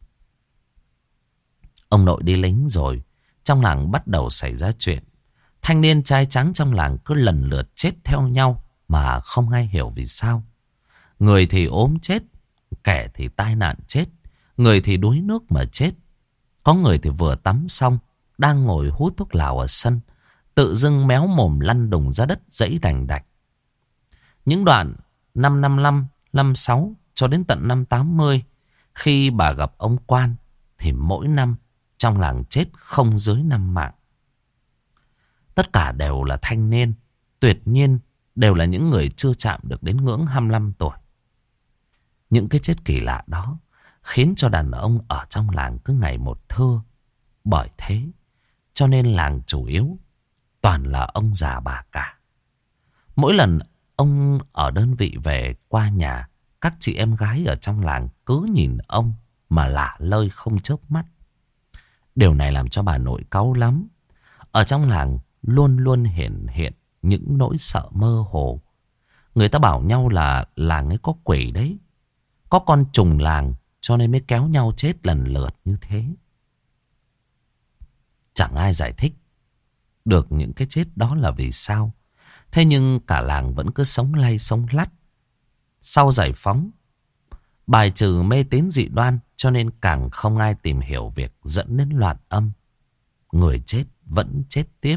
Ông nội đi lính rồi, trong làng bắt đầu xảy ra chuyện. Thanh niên trai trắng trong làng cứ lần lượt chết theo nhau mà không ai hiểu vì sao. Người thì ốm chết, kẻ thì tai nạn chết, người thì đuối nước mà chết. Có người thì vừa tắm xong, đang ngồi hút thuốc lào ở sân, tự dưng méo mồm lăn đùng ra đất dẫy đành đạch. Những đoạn năm 55, 56 cho đến tận năm 80, khi bà gặp ông quan, thì mỗi năm trong làng chết không dưới 5 mạng. Tất cả đều là thanh niên, tuyệt nhiên đều là những người chưa chạm được đến ngưỡng 25 tuổi. Những cái chết kỳ lạ đó khiến cho đàn ông ở trong làng cứ ngày một thưa. Bởi thế cho nên làng chủ yếu toàn là ông già bà cả. Mỗi lần ông ở đơn vị về qua nhà, các chị em gái ở trong làng cứ nhìn ông mà lả lơi không chớp mắt. Điều này làm cho bà nội cáu lắm. Ở trong làng luôn luôn hiện những nỗi sợ mơ hồ. Người ta bảo nhau là làng ấy có quỷ đấy, có con trùng làng, cho nên mới kéo nhau chết lần lượt như thế. Chẳng ai giải thích được những cái chết đó là vì sao. Thế nhưng cả làng vẫn cứ sống lay sống lắt. Sau giải phóng, bài trừ mê tín dị đoan, cho nên càng không ai tìm hiểu việc dẫn đến loạn âm. Người chết vẫn chết tiếp.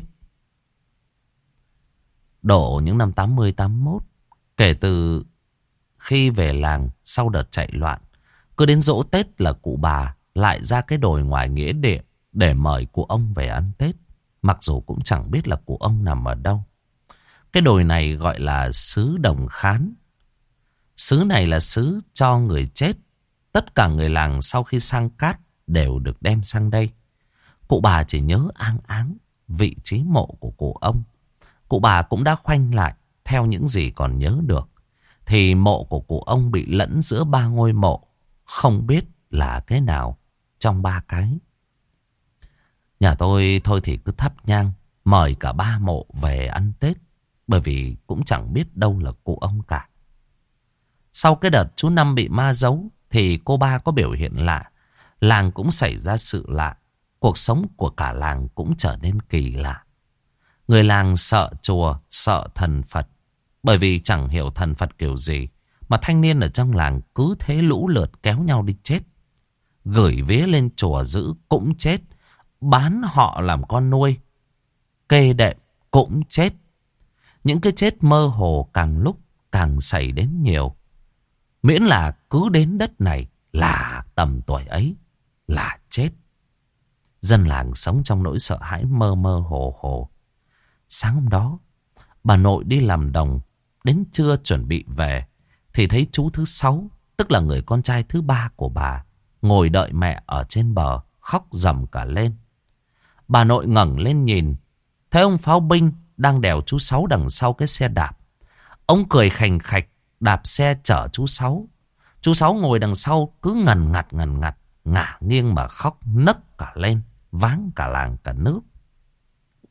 Độ những năm 80, 81, kể từ khi về làng sau đợt chạy loạn, cứ đến giỗ Tết là cụ bà lại ra cái đồi ngoài nghĩa địa để mời cụ ông về ăn Tết. Mặc dù cũng chẳng biết là cụ ông nằm ở đâu. Cái đồi này gọi là xứ Đồng Khán. Xứ này là xứ cho người chết. Tất cả người làng sau khi sang cát đều được đem sang đây. Cụ bà chỉ nhớ áng áng vị trí mộ của cụ ông. Cụ bà cũng đã khoanh lại theo những gì còn nhớ được. Thì mộ của cụ ông bị lẫn giữa 3 ngôi mộ, không biết là cái nào trong 3 cái. Nhà tôi thôi thì cứ thắp nhang mời cả 3 mộ về ăn Tết, bởi vì cũng chẳng biết đâu là cụ ông cả. Sau cái đợt chú Năm bị ma giấu thì cô ba có biểu hiện lạ. Làng cũng xảy ra sự lạ. Cuộc sống của cả làng cũng trở nên kỳ lạ. Người làng sợ chùa, sợ thần Phật. Bởi vì chẳng hiểu thần Phật kiểu gì mà thanh niên ở trong làng cứ thế lũ lượt kéo nhau đi chết. Gửi vía lên chùa giữ cũng chết. Bán họ làm con nuôi, kê đệm cũng chết. Những cái chết mơ hồ càng lúc càng xảy đến nhiều. Miễn là cứ đến đất này là tầm tuổi ấy là chết. Dân làng sống trong nỗi sợ hãi mơ mơ hồ hồ. Sáng hôm đó, bà nội đi làm đồng, đến trưa chuẩn bị về thì thấy chú thứ 6, tức là người con trai thứ 3 của bà, ngồi đợi mẹ ở trên bờ, khóc rầm cả lên. Bà nội ngẩng lên nhìn, thấy ông pháo binh đang đèo chú 6 đằng sau cái xe đạp. Ông cười khành khạch đạp xe chở chú 6. Chú 6 ngồi đằng sau cứ ngần ngặt, ngả nghiêng mà khóc nấc cả lên, váng cả làng cả nước.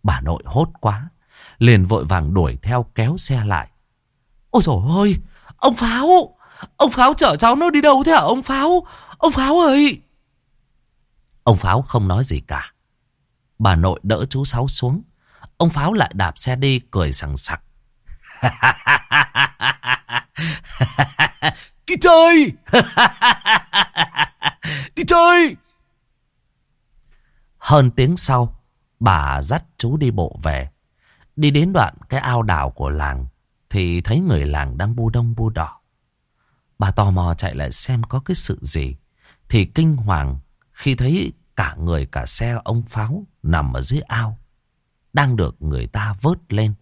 Bà nội hốt quá, liền vội vàng đuổi theo kéo xe lại. Ôi dồi ôi, ông Pháo! Ông Pháo chở cháu nó đi đâu thế hả ông Pháo? Ông Pháo ơi! Ông Pháo không nói gì cả. Bà nội đỡ chú Sáu xuống. Ông Pháo lại đạp xe đi cười sằng sặc. Đi chơi! Đi chơi! Hơn tiếng sau, bà dắt chú đi bộ về. Đi đến đoạn cái ao đào của làng thì thấy người làng đang bu đông bu đỏ. Bà tò mò chạy lại xem có cái sự gì thì kinh hoàng khi thấy cả người cả xe ông Pháo nằm ở dưới ao, đang được người ta vớt lên.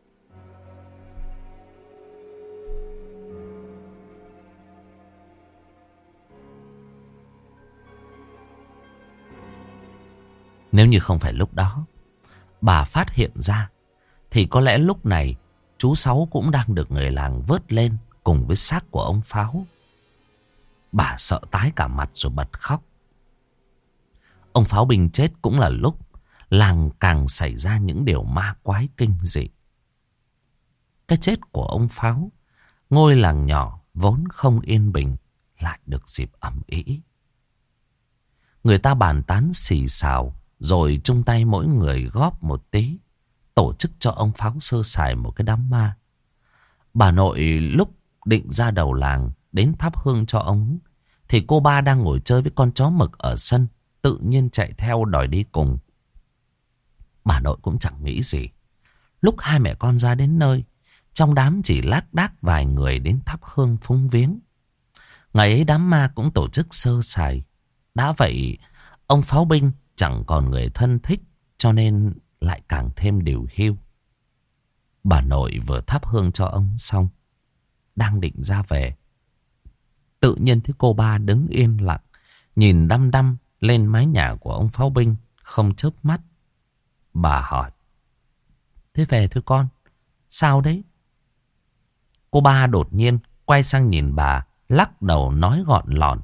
Nếu như không phải lúc đó bà phát hiện ra thì có lẽ lúc này chú Sáu cũng đang được người làng vớt lên cùng với xác của ông Pháo. Bà sợ tái cả mặt rồi bật khóc. Ông Pháo Binh chết cũng là lúc làng càng xảy ra những điều ma quái kinh dị. Cái chết của ông Pháo, ngôi làng nhỏ vốn không yên bình lại được dịp ầm ĩ. Người ta bàn tán xì xào rồi chung tay mỗi người góp một tí, tổ chức cho ông Pháo sơ sài một cái đám ma. Bà nội lúc định ra đầu làng đến thắp hương cho ông thì cô ba đang ngồi chơi với con chó mực ở sân, tự nhiên chạy theo đòi đi cùng. Bà nội cũng chẳng nghĩ gì. Lúc hai mẹ con ra đến nơi, trong đám chỉ lác đác vài người đến thắp hương phúng viếng. Ngày ấy đám ma cũng tổ chức sơ sài. Đã vậy, ông Pháo Binh chẳng còn người thân thích, cho nên lại càng thêm điều hiu. Bà nội vừa thắp hương cho ông xong, đang định ra về, tự nhiên thấy cô ba đứng yên lặng, nhìn đăm đăm lên mái nhà của ông Pháo Binh, không chớp mắt. Bà hỏi: Thế về thôi con, sao đấy? Cô ba đột nhiên quay sang nhìn bà, lắc đầu nói gọn lọn: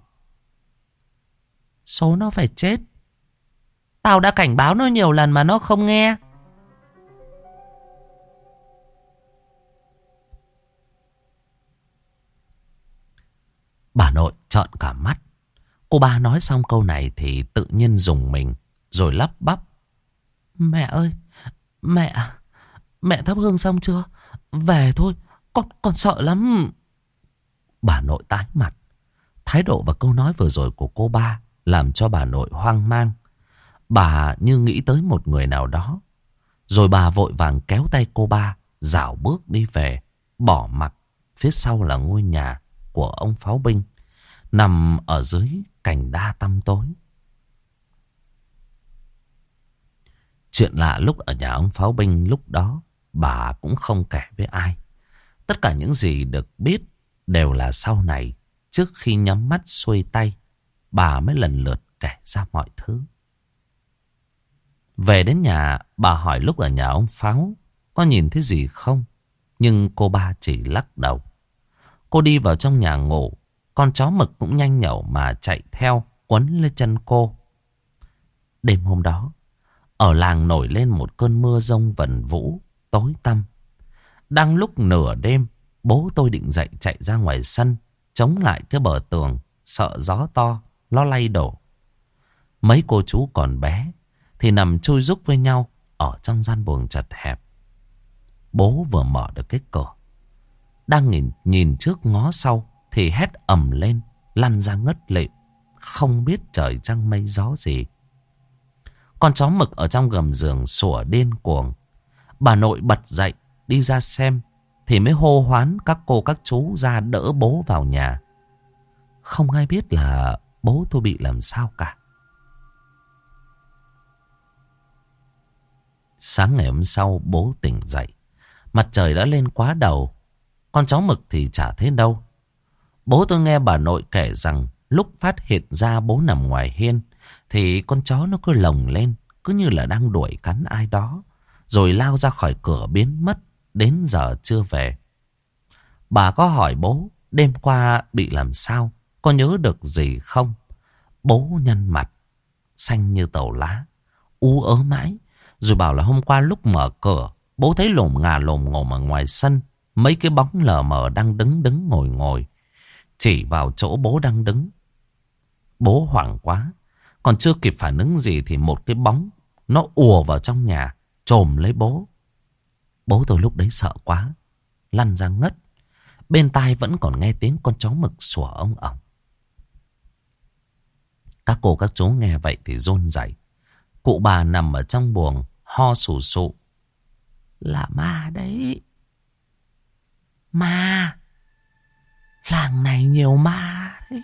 Số nó phải chết. Tao đã cảnh báo nó nhiều lần mà nó không nghe. Bà nội trợn cả mắt. Cô ba nói xong câu này thì tự nhiên rùng mình, rồi lắp bắp: Mẹ ơi, mẹ thắp hương xong chưa? Về thôi, con sợ lắm. Bà nội tái mặt. Thái độ và câu nói vừa rồi của cô ba làm cho bà nội hoang mang. Bà như nghĩ tới một người nào đó. Rồi bà vội vàng kéo tay cô ba, rảo bước đi về, bỏ mặc phía sau là ngôi nhà của ông Pháo Binh, nằm ở dưới cành đa tăm tối. Chuyện lạ lúc ở nhà ông Pháo Binh lúc đó, bà cũng không kể với ai. Tất cả những gì được biết đều là sau này, trước khi nhắm mắt xuôi tay, bà mới lần lượt kể ra mọi thứ. Về đến nhà, bà hỏi lúc ở nhà ông Pháo có nhìn thấy gì không, nhưng cô ba chỉ lắc đầu. Cô đi vào trong nhà ngủ, con chó mực cũng nhanh nhẩu mà chạy theo quấn lên chân cô. Đêm hôm đó, ở làng nổi lên một cơn mưa giông vần vũ, tối tăm. Đang lúc nửa đêm, bố tôi định dậy chạy ra ngoài sân, chống lại cái bờ tường, sợ gió to, nó lay đổ. Mấy cô chú còn bé thì nằm chui rúc với nhau ở trong gian buồng chật hẹp. Bố vừa mở được cái cửa, đang nhìn trước ngó sau thì hét ầm lên, lăn ra ngất lịm, không biết trời trăng mây gió gì. Con chó mực ở trong gầm giường sủa điên cuồng. Bà nội bật dậy đi ra xem thì mới hô hoán các cô các chú ra đỡ bố vào nhà. Không ai biết là bố tôi bị làm sao cả. Sáng ngày hôm sau bố tỉnh dậy, mặt trời đã lên quá đầu. Con chó mực thì chả thấy đâu. Bố tôi nghe bà nội kể rằng lúc phát hiện ra bố nằm ngoài hiên thì con chó nó cứ lồng lên, cứ như là đang đuổi cắn ai đó, rồi lao ra khỏi cửa biến mất, đến giờ chưa về. Bà có hỏi bố đêm qua bị làm sao, có nhớ được gì không? Bố nhăn mặt, xanh như tàu lá, ú ớ mãi, Rồi bảo là hôm qua lúc mở cửa, bố thấy lồm ngà lồm ngồm ở ngoài sân. Mấy cái bóng lờ mờ đang đứng ngồi ngồi. Chỉ vào chỗ bố đang đứng. Bố hoảng quá. Còn chưa kịp phản ứng gì thì một cái bóng nó ùa vào trong nhà, chồm lấy bố. Bố tôi lúc đấy sợ quá, lăn ra ngất. Bên tai vẫn còn nghe tiếng con chó mực sủa ông ổng. Các cô các chú nghe vậy thì run rẩy. Cụ bà nằm ở trong buồng ho sù sụ. Là ma đấy. Ma. Làng này nhiều ma đấy.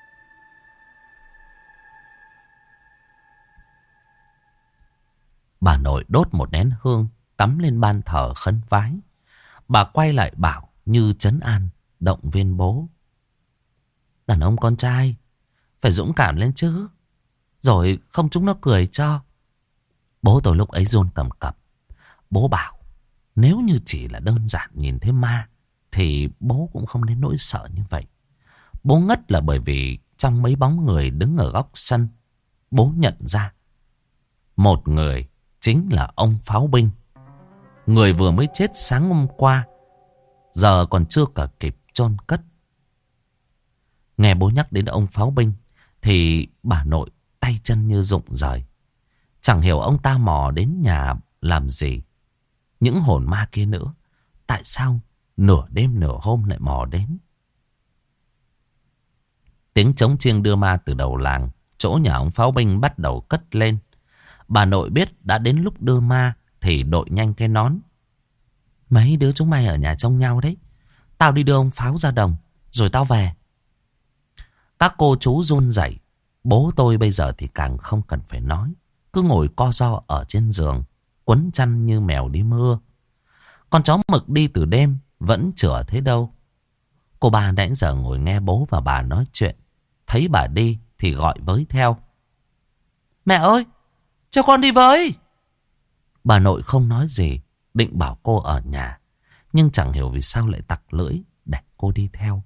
Bà nội đốt một nén hương, cắm lên ban thờ khấn vái. Bà quay lại bảo như trấn an, động viên bố. Đàn ông con trai, phải dũng cảm lên chứ. Rồi không chúng nó cười cho. Bố tôi lúc ấy run cầm cập. Bố bảo, nếu như chỉ là đơn giản nhìn thấy ma, thì bố cũng không đến nỗi sợ như vậy. Bố ngất là bởi vì trong mấy bóng người đứng ở góc sân, bố nhận ra một người chính là ông pháo binh. Người vừa mới chết sáng hôm qua, giờ còn chưa cả kịp chôn cất. Nghe bố nhắc đến ông pháo binh thì bà nội tay chân như rụng rời. Chẳng hiểu ông ta mò đến nhà làm gì. Những hồn ma kia nữa, tại sao nửa đêm nửa hôm lại mò đến? Tiếng trống chiêng đưa ma từ đầu làng, chỗ nhà ông pháo binh bắt đầu cất lên. Bà nội biết đã đến lúc đưa ma thì đội nhanh cái nón. Mấy đứa chúng mày ở nhà trông nhau đấy. Tao đi đưa ông pháo ra đồng, rồi tao về. Các cô chú run rẩy. Bố tôi bây giờ thì càng không cần phải nói. Cứ ngồi co ro ở trên giường, quấn chăn như mèo đi mưa. Con chó mực đi từ đêm vẫn chửa thế đâu. Cô ba nãy giờ ngồi nghe bố và bà nói chuyện. Thấy bà đi thì gọi với theo. Mẹ ơi, cho con đi với. Bà nội không nói gì, định bảo cô ở nhà. Nhưng chẳng hiểu vì sao lại tặc lưỡi để cô đi theo.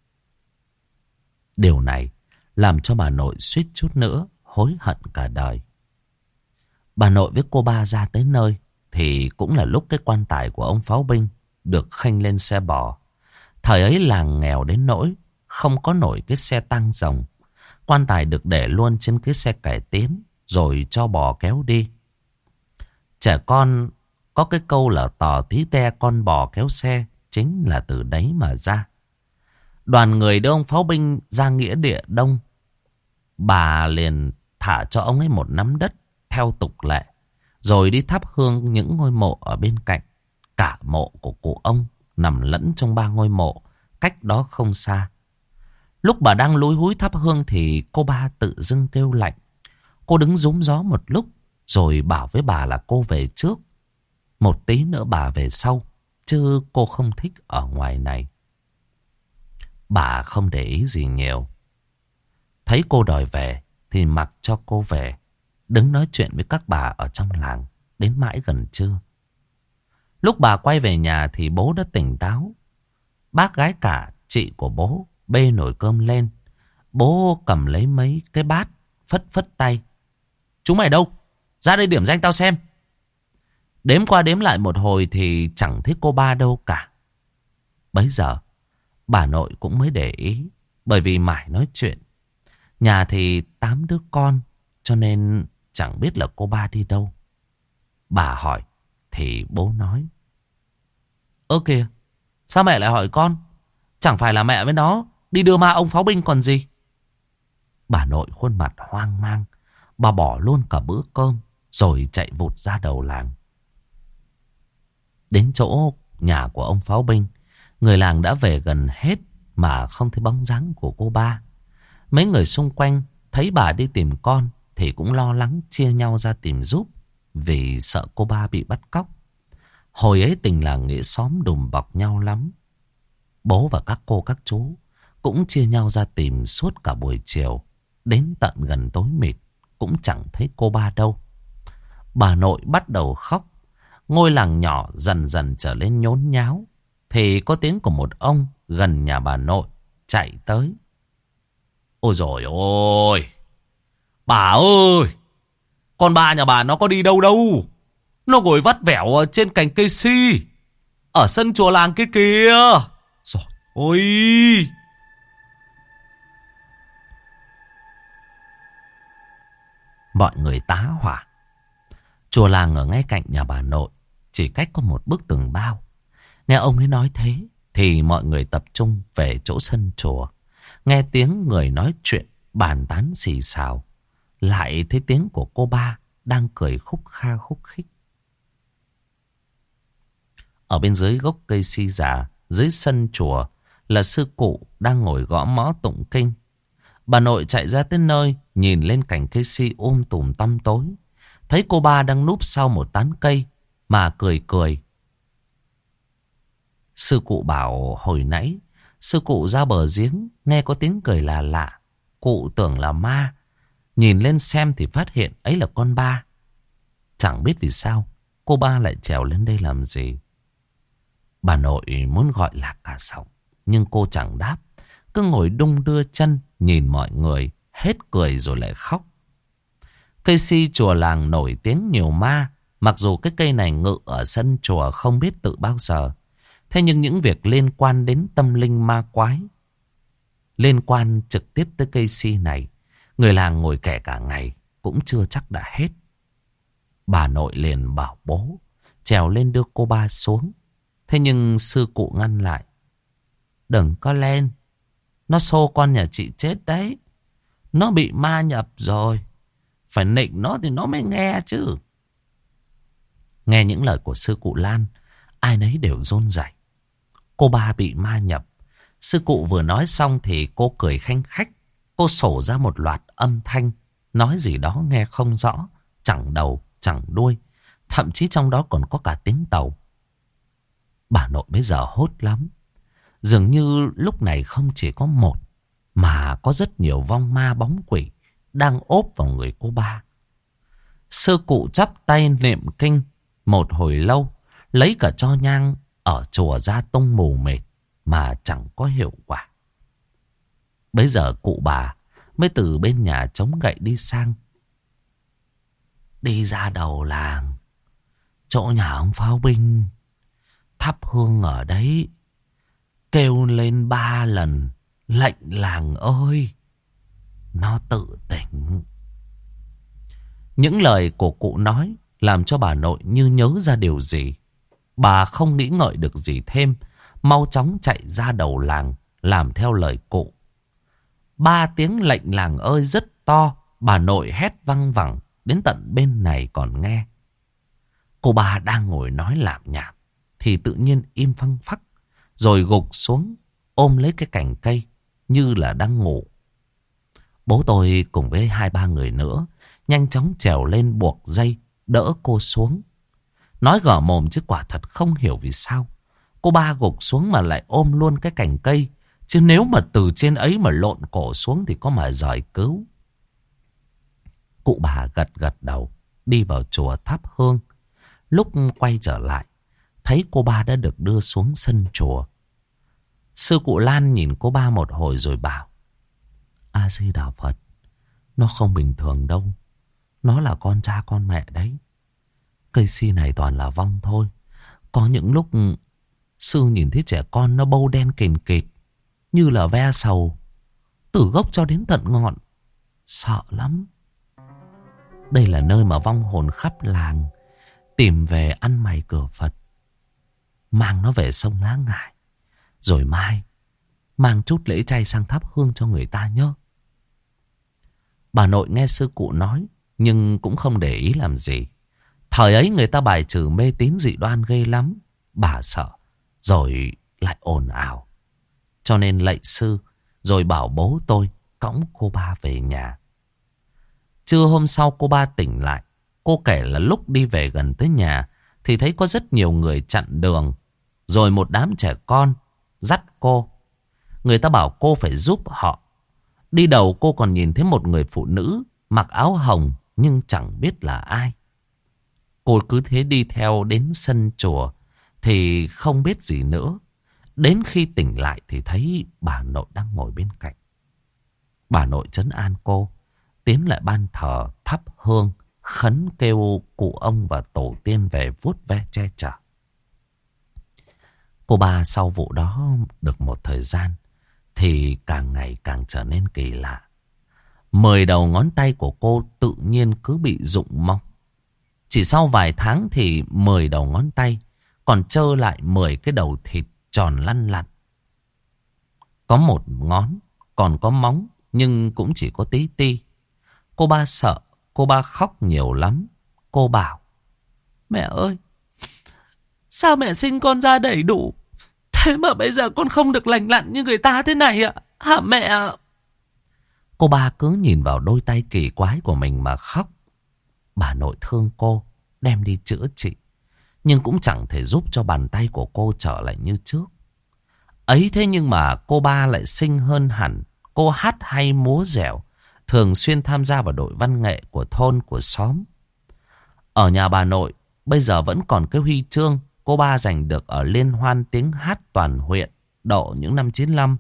Điều này làm cho bà nội suýt chút nữa hối hận cả đời. Bà nội với cô ba ra tới nơi thì cũng là lúc cái quan tài của ông pháo binh được khênh lên xe bò. Thời ấy làng nghèo đến nỗi không có nổi cái xe tăng rồng. Quan tài được để luôn trên cái xe cải tiến rồi cho bò kéo đi. Trẻ con có cái câu là tò tí te con bò kéo xe, chính là từ đấy mà ra. Đoàn người đưa ông pháo binh ra nghĩa địa đông. Bà liền thả cho ông ấy một nắm đất theo tục lệ, rồi đi thắp hương những ngôi mộ ở bên cạnh. Cả mộ của cụ ông nằm lẫn trong 3 ngôi mộ cách đó không xa. Lúc bà đang lúi húi thắp hương thì cô ba tự dưng kêu lạnh. Cô đứng rúm gió một lúc rồi bảo với bà là cô về trước, một tí nữa bà về sau, chứ cô không thích ở ngoài này. Bà không để ý gì nhiều. Thấy cô đòi về thì mặc cho cô về, đứng nói chuyện với các bà ở trong làng đến mãi gần trưa. Lúc bà quay về nhà thì bố đã tỉnh táo. Bác gái cả chị của bố bê nồi cơm lên. Bố cầm lấy mấy cái bát, phất phất tay. Chúng mày đâu? Ra đây điểm danh tao xem. Đếm qua đếm lại một hồi thì chẳng thấy cô ba đâu cả. Bấy giờ bà nội cũng mới để ý, bởi vì mải nói chuyện. Nhà thì 8 đứa con, cho nên chẳng biết là cô ba đi đâu. Bà hỏi thì bố nói. Ơ kìa, sao mẹ lại hỏi con? Chẳng phải là mẹ với nó đi đưa ma ông pháo binh còn gì. Bà nội khuôn mặt hoang mang. Bà bỏ luôn cả bữa cơm rồi chạy vụt ra đầu làng. Đến chỗ nhà của ông pháo binh, người làng đã về gần hết mà không thấy bóng dáng của cô ba. Mấy người xung quanh thấy bà đi tìm con thì cũng lo lắng chia nhau ra tìm giúp, vì sợ cô ba bị bắt cóc. Hồi ấy tình làng nghĩa xóm đùm bọc nhau lắm. Bố và các cô các chú cũng chia nhau ra tìm suốt cả buổi chiều. Đến tận gần tối mịt cũng chẳng thấy cô ba đâu. Bà nội bắt đầu khóc. Ngôi làng nhỏ dần dần trở lên nhốn nháo. Thì có tiếng của một ông gần nhà bà nội chạy tới. Ôi dồi ôi, bà ơi, con ba nhà bà nó có đi đâu đâu. Nó ngồi vắt vẻo ở trên cành cây si ở sân chùa làng kia kìa. Rồi ôi. Mọi người tá hỏa. Chùa làng ở ngay cạnh nhà bà nội, chỉ cách có một bức tường bao. Nghe ông ấy nói thế thì mọi người tập trung về chỗ sân chùa. Nghe tiếng người nói chuyện bàn tán xì xào, lại thấy tiếng của cô ba đang cười khúc kha khúc khích. Ở bên dưới gốc cây si già, dưới sân chùa là sư cụ đang ngồi gõ mõ tụng kinh. Bà nội chạy ra tới nơi, nhìn lên cành cây si tùm tăm tối, thấy cô ba đang núp sau một tán cây mà cười cười. Sư cụ bảo hồi nãy sư cụ ra bờ giếng nghe có tiếng cười lạ lạ, cụ tưởng là ma, nhìn lên xem thì phát hiện ấy là con ba. Chẳng biết vì sao cô ba lại trèo lên đây làm gì. Bà nội muốn gọi lạc cả giọng, nhưng cô chẳng đáp, cứ ngồi đung đưa chân nhìn mọi người, hết cười rồi lại khóc. Cây si chùa làng nổi tiếng nhiều ma, mặc dù cái cây này ngự ở sân chùa không biết từ bao giờ. Thế nhưng những việc liên quan đến tâm linh ma quái, liên quan trực tiếp tới cây si này, người làng ngồi kể cả ngày cũng chưa chắc đã hết. Bà nội liền bảo bố trèo lên đưa cô ba xuống. Thế nhưng sư cụ ngăn lại. Đừng có lên, nó xô con nhà chị chết đấy. Nó bị ma nhập rồi, phải nịnh nó thì nó mới nghe chứ. Nghe những lời của sư cụ Lan, ai nấy đều run rẩy. Cô ba bị ma nhập. Sư cụ vừa nói xong thì cô cười khanh khách. Cô sổ ra một loạt âm thanh, nói gì đó nghe không rõ, chẳng đầu chẳng đuôi, thậm chí trong đó còn có cả tiếng tàu. Bà nội bây giờ hốt lắm. Dường như lúc này không chỉ có một, mà có rất nhiều vong ma bóng quỷ đang ốp vào người cô ba. Sư cụ chắp tay niệm kinh một hồi lâu, lấy cả tro nhang ở chùa ra tung mù mịt mà chẳng có hiệu quả. Bây giờ cụ bà mới từ bên nhà chống gậy đi sang. Đi ra đầu làng, chỗ nhà ông pháo binh, thắp hương ở đấy, kêu lên 3 lần, lệnh làng ơi, nó tự tỉnh. Những lời của cụ nói làm cho bà nội như nhớ ra điều gì. Bà không nghĩ ngợi được gì thêm, mau chóng chạy ra đầu làng làm theo lời cụ. 3 tiếng lệnh làng ơi rất to, bà nội hét văng vẳng đến tận bên này còn nghe. Cô bà đang ngồi nói lảm nhảm thì tự nhiên im phăng phắc, rồi gục xuống ôm lấy cái cành cây như là đang ngủ. Bố tôi cùng với 2-3 người nữa nhanh chóng trèo lên buộc dây đỡ cô xuống. Nói gở mồm chứ quả thật không hiểu vì sao cô ba gục xuống mà lại ôm luôn cái cành cây. Chứ nếu mà từ trên ấy mà lộn cổ xuống thì có mà giỏi cứu. Cụ bà gật gật đầu đi vào chùa thắp hương. Lúc quay trở lại thấy cô ba đã được đưa xuống sân chùa. Sư cụ Lan nhìn cô ba một hồi rồi bảo: A Di Đà Phật, nó không bình thường đâu, nó là con cha con mẹ đấy. Cây si này toàn là vong thôi. Có những lúc sư nhìn thấy trẻ con nó bâu đen kền kịt như là ve sầu, từ gốc cho đến tận ngọn. Sợ lắm. Đây là nơi mà vong hồn khắp làng tìm về ăn mày cửa Phật. Mang nó về sông Lá Ngải, rồi mai mang chút lễ chay sang thắp hương cho người ta nhớ. Bà nội nghe sư cụ nói nhưng cũng không để ý làm gì. Thời ấy người ta bài trừ mê tín dị đoan ghê lắm. Bà sợ rồi lại ồn ào, cho nên lạy sư rồi bảo bố tôi cõng cô ba về nhà. Trưa hôm sau cô ba tỉnh lại. Cô kể là lúc đi về gần tới nhà thì thấy có rất nhiều người chặn đường, rồi một đám trẻ con dắt cô. Người ta bảo cô phải giúp họ. Đi đầu cô còn nhìn thấy một người phụ nữ mặc áo hồng nhưng chẳng biết là ai. Cô cứ thế đi theo đến sân chùa thì không biết gì nữa. Đến khi tỉnh lại thì thấy bà nội đang ngồi bên cạnh. Bà nội trấn an cô, tiến lại ban thờ thắp hương khấn kêu cụ ông và tổ tiên về vuốt ve che chở. Cô ba sau vụ đó được một thời gian thì càng ngày càng trở nên kỳ lạ. 10 đầu ngón tay của cô tự nhiên cứ bị rụng móng. Chỉ sau vài tháng thì 10 đầu ngón tay còn trơ lại 10 cái đầu thịt tròn lăn lặn. Có một ngón còn có móng nhưng cũng chỉ có tí ti. Cô ba sợ, cô ba khóc nhiều lắm. Cô bảo: mẹ ơi, sao mẹ sinh con ra đầy đủ, thế mà bây giờ con không được lành lặn như người ta thế này ạ? Hả mẹ ạ? Cô ba cứ nhìn vào đôi tay kỳ quái của mình mà khóc. Bà nội thương cô, đem đi chữa trị, nhưng cũng chẳng thể giúp cho bàn tay của cô trở lại như trước. Ấy thế nhưng mà cô ba lại xinh hơn hẳn. Cô hát hay múa dẻo, thường xuyên tham gia vào đội văn nghệ của thôn, của xóm. Ở nhà bà nội bây giờ vẫn còn cái huy chương cô ba giành được ở liên hoan tiếng hát toàn huyện độ những năm 95.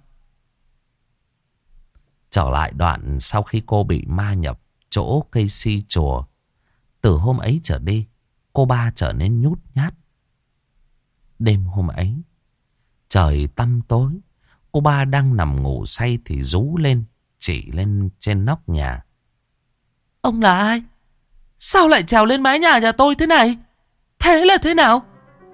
Trở lại đoạn sau khi cô bị ma nhập chỗ cây si chùa, từ hôm ấy trở đi, cô ba trở nên nhút nhát. Đêm hôm ấy, trời tăm tối, cô ba đang nằm ngủ say thì rú lên, chỉ lên trên nóc nhà. Ông là ai? Sao lại trèo lên mái nhà tôi thế này? Thế là thế nào?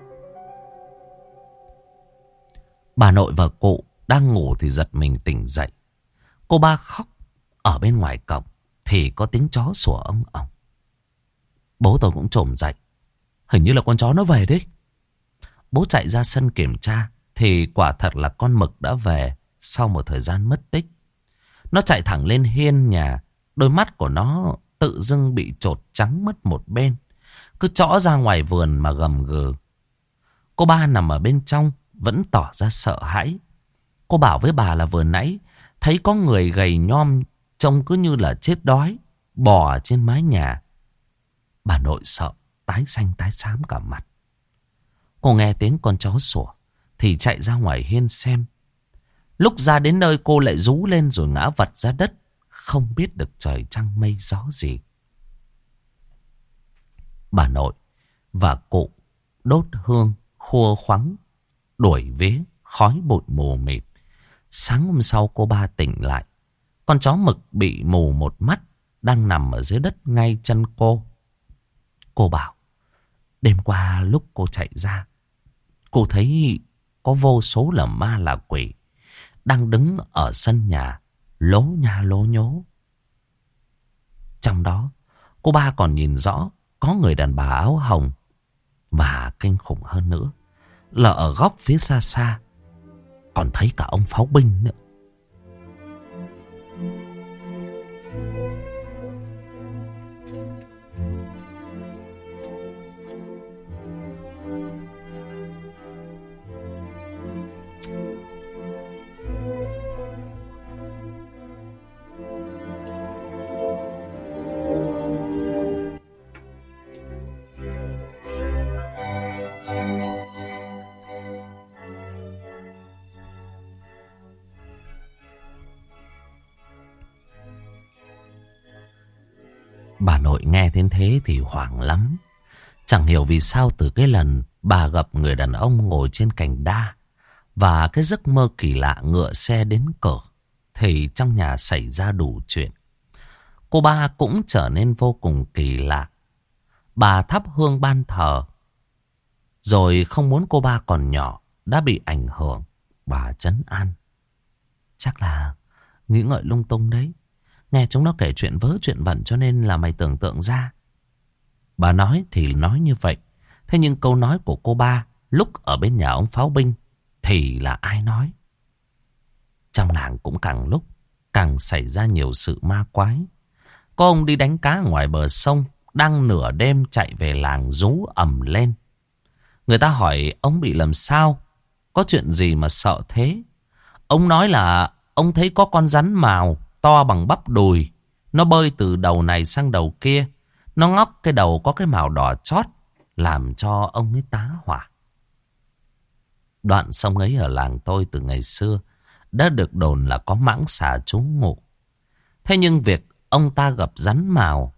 Bà nội và cụ đang ngủ thì giật mình tỉnh dậy. Cô ba khóc. Ở bên ngoài cổng thì có tiếng chó sủa ong ong. Bố tôi cũng trồm dậy. Hình như là con chó nó về đấy. Bố chạy ra sân kiểm tra thì quả thật là con mực đã về sau một thời gian mất tích. Nó chạy thẳng lên hiên nhà. Đôi mắt của nó tự dưng bị chột trắng mất một bên, cứ trõ ra ngoài vườn mà gầm gừ. Cô ba nằm ở bên trong vẫn tỏ ra sợ hãi. Cô bảo với bà là vừa nãy thấy có người gầy nhom, trông cứ như là chết đói, bò trên mái nhà. Bà nội sợ tái xanh tái xám cả mặt. Cô nghe tiếng con chó sủa thì chạy ra ngoài hiên xem. Lúc ra đến nơi cô lại rú lên rồi ngã vật ra đất, không biết được trời trăng mây gió gì. Bà nội và cụ đốt hương khua khoắng, đuổi vía, khói bụi mù mịt. Sáng hôm sau cô ba tỉnh lại, con chó mực bị mù một mắt đang nằm ở dưới đất ngay chân cô. Cô bảo đêm qua lúc cô chạy ra, cô thấy có vô số là ma là quỷ đang đứng ở sân nhà lố nha lố nhố. Trong đó cô ba còn nhìn rõ có người đàn bà áo hồng. Và kinh khủng hơn nữa là ở góc phía xa xa còn thấy cả ông pháo binh nữa. Bà nội nghe đến thế thì hoảng lắm. Chẳng hiểu vì sao từ cái lần bà gặp người đàn ông ngồi trên cành đa và cái giấc mơ kỳ lạ ngựa xe đến cửa thì trong nhà xảy ra đủ chuyện. Cô ba cũng trở nên vô cùng kỳ lạ. Bà thắp hương ban thờ, rồi không muốn cô ba còn nhỏ đã bị ảnh hưởng. Bà trấn an: chắc là nghĩ ngợi lung tung đấy. Nghe chúng nó kể chuyện vớ chuyện vẩn cho nên là mày tưởng tượng ra. Bà nói thì nói như vậy. Thế nhưng câu nói của cô ba lúc ở bên nhà ông pháo binh thì là ai nói? Trong làng cũng càng lúc càng xảy ra nhiều sự ma quái. Có ông đi đánh cá ở ngoài bờ sông, đang nửa đêm chạy về làng rú ầm lên. Người ta hỏi ông bị làm sao, có chuyện gì mà sợ thế? Ông nói là ông thấy có con rắn mào to bằng bắp đùi. Nó bơi từ đầu này sang đầu kia. Nó ngóc cái đầu có cái mào đỏ chót, làm cho ông ấy tá hỏa. Đoạn sông ấy ở làng tôi từ ngày xưa đã được đồn là có mãng xà trú ngụ. Thế nhưng việc ông ta gặp rắn mào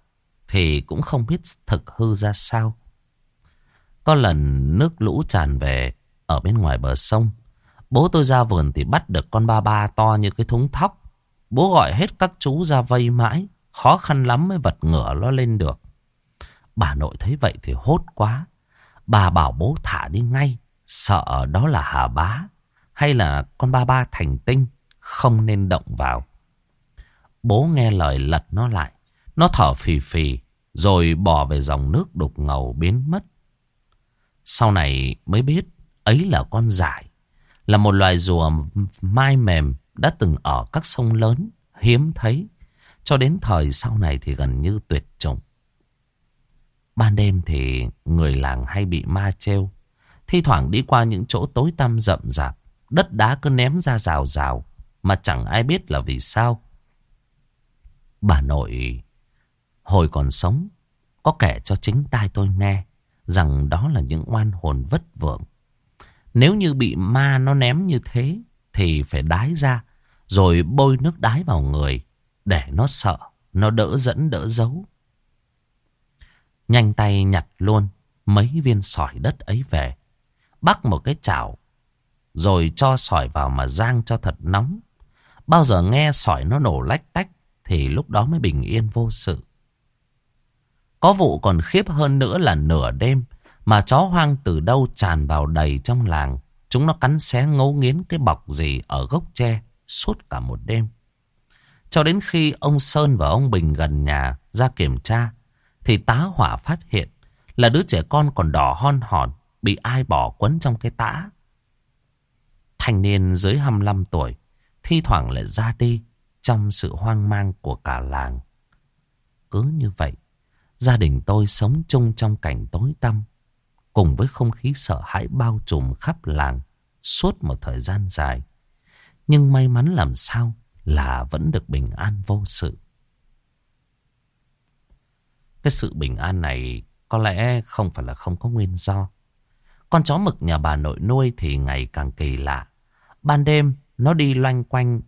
thì cũng không biết thực hư ra sao. Có lần nước lũ tràn về ở bên ngoài bờ sông. Bố tôi ra vườn thì bắt được con ba ba to như cái thúng thóc. Bố gọi hết các chú ra vây mãi. Khó khăn lắm mới vật ngửa nó lên được. Bà nội thấy vậy thì hốt quá. Bà bảo bố thả đi ngay. Sợ đó là hà bá hay là con ba ba thành tinh, không nên động vào. Bố nghe lời lật nó lại. Nó thở phì phì rồi bò về dòng nước đục ngầu biến mất. Sau này mới biết ấy là con dải, là một loài rùa mai mềm đã từng ở các sông lớn, hiếm thấy. Cho đến thời sau này thì gần như tuyệt chủng. Ban đêm thì người làng hay bị ma trêu. Thi thoảng đi qua những chỗ tối tăm rậm rạp, đất đá cứ ném ra rào rào mà chẳng ai biết là vì sao. Bà nội hồi còn sống có kể cho chính tai tôi nghe rằng đó là những oan hồn vất vưởng. Nếu như bị ma nó ném như thế thì phải đái ra rồi bôi nước đái vào người để nó sợ, nó đỡ dẫn đỡ giấu. Nhanh tay nhặt luôn mấy viên sỏi đất ấy về, bắc một cái chảo rồi cho sỏi vào mà rang cho thật nóng. Bao giờ nghe sỏi nó nổ lách tách thì lúc đó mới bình yên vô sự. Có vụ còn khiếp hơn nữa là nửa đêm mà chó hoang từ đâu tràn vào đầy trong làng. Chúng nó cắn xé ngấu nghiến cái bọc gì ở gốc tre suốt cả một đêm. Cho đến khi ông Sơn và ông Bình gần nhà ra kiểm tra thì tá hỏa phát hiện là đứa trẻ con còn đỏ hon hòn bị ai bỏ quấn trong cái tã. Thanh niên dưới 25 tuổi thi thoảng lại ra đi trong sự hoang mang của cả làng. Cứ như vậy, gia đình tôi sống chung trong cảnh tối tăm, cùng với không khí sợ hãi bao trùm khắp làng suốt một thời gian dài. Nhưng may mắn làm sao là vẫn được bình an vô sự. Cái sự bình an này có lẽ không phải là không có nguyên do. Con chó mực nhà bà nội nuôi thì ngày càng kỳ lạ. Ban đêm nó đi loanh quanh,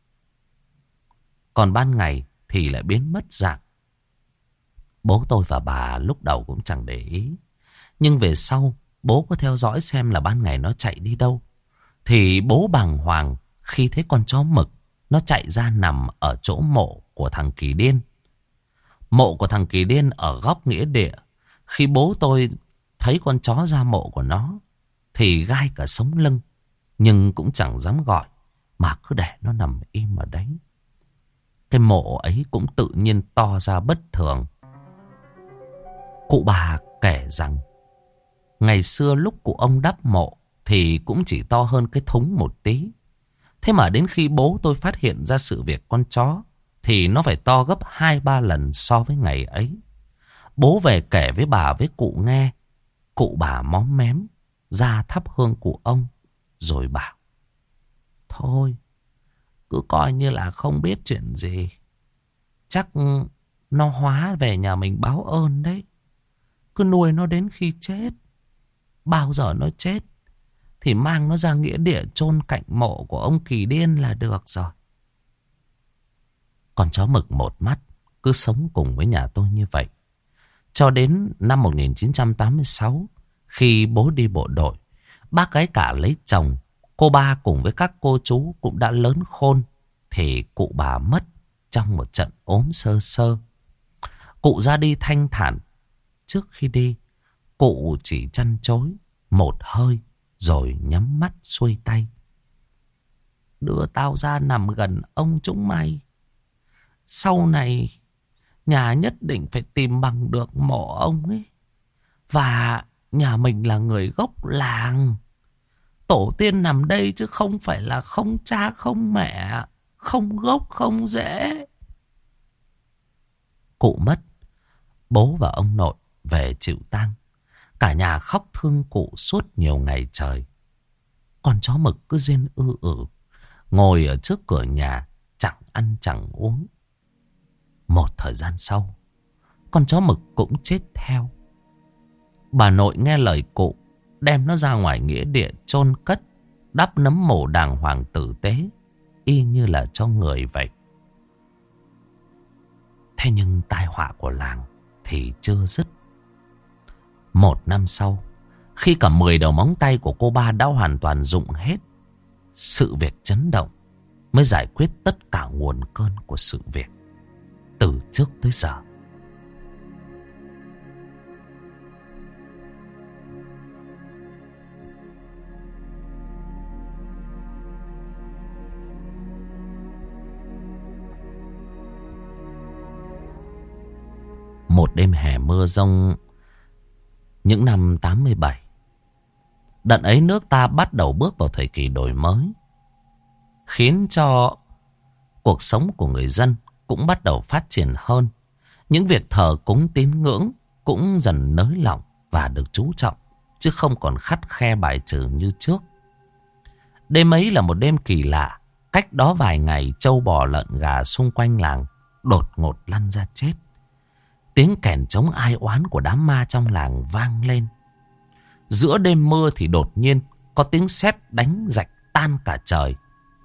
còn ban ngày thì lại biến mất dạng. Bố tôi và bà lúc đầu cũng chẳng để ý. Nhưng về sau bố có theo dõi xem là ban ngày nó chạy đi đâu. Thì bố bàng hoàng khi thấy con chó mực nó chạy ra nằm ở chỗ mộ của thằng Kỳ Điên. Mộ của thằng Kỳ Điên ở góc nghĩa địa. Khi bố tôi thấy con chó ra mộ của nó thì gai cả sống lưng, nhưng cũng chẳng dám gọi mà cứ để nó nằm im ở đấy. Cái mộ ấy cũng tự nhiên to ra bất thường. Cụ bà kể rằng ngày xưa lúc cụ ông đắp mộ thì cũng chỉ to hơn cái thúng một tí. Thế mà đến khi bố tôi phát hiện ra sự việc con chó thì nó phải to gấp 2-3 lần so với ngày ấy. Bố về kể với bà với cụ nghe. Cụ bà móm mém ra thắp hương cụ ông rồi bảo: thôi, cứ coi như là không biết chuyện gì. Chắc nó hóa về nhà mình báo ơn đấy. Cứ nuôi nó đến khi chết. Bao giờ nó chết thì mang nó ra nghĩa địa chôn cạnh mộ của ông Kỳ Điên là được rồi. Con chó mực một mắt cứ sống cùng với nhà tôi như vậy cho đến năm 1986, khi bố đi bộ đội. Bác gái cả lấy chồng, cô ba cùng với các cô chú cũng đã lớn khôn, thì cụ bà mất trong một trận ốm sơ sơ. Cụ ra đi thanh thản. Trước khi đi, cụ chỉ chăn chối một hơi rồi nhắm mắt xuôi tay: đưa tao ra nằm gần ông chúng mày. Sau này nhà nhất định phải tìm bằng được mộ ông ấy. Và nhà mình là người gốc làng. Tổ tiên nằm đây chứ không phải là không cha không mẹ, không gốc không rễ. Cụ mất, bố và ông nội về chịu tang. Cả nhà khóc thương cụ suốt nhiều ngày trời. Con chó mực cứ rên ngồi ở trước cửa nhà, chẳng ăn chẳng uống. Một thời gian sau, con chó mực cũng chết theo. Bà nội nghe lời cụ, đem nó ra ngoài nghĩa địa chôn cất, đắp nấm mồ đàng hoàng tử tế, y như là cho người vậy. Thế nhưng tai họa của làng thì chưa dứt. 1 năm sau, khi cả 10 đầu móng tay của cô ba đã hoàn toàn rụng hết, sự việc chấn động mới giải quyết tất cả nguồn cơn của sự việc từ trước tới giờ. Một đêm hè mưa giông những năm 87, đợt ấy nước ta bắt đầu bước vào thời kỳ đổi mới, khiến cho cuộc sống của người dân cũng bắt đầu phát triển hơn. Những việc thờ cúng tín ngưỡng cũng dần nới lỏng và được chú trọng, chứ không còn khắt khe bài trừ như trước. Đêm ấy là một đêm kỳ lạ. Cách đó vài ngày, trâu bò lợn gà xung quanh làng đột ngột lăn ra chết. Tiếng kèn trống ai oán của đám ma trong làng vang lên. Giữa đêm mưa thì đột nhiên có tiếng sét đánh rạch tan cả trời.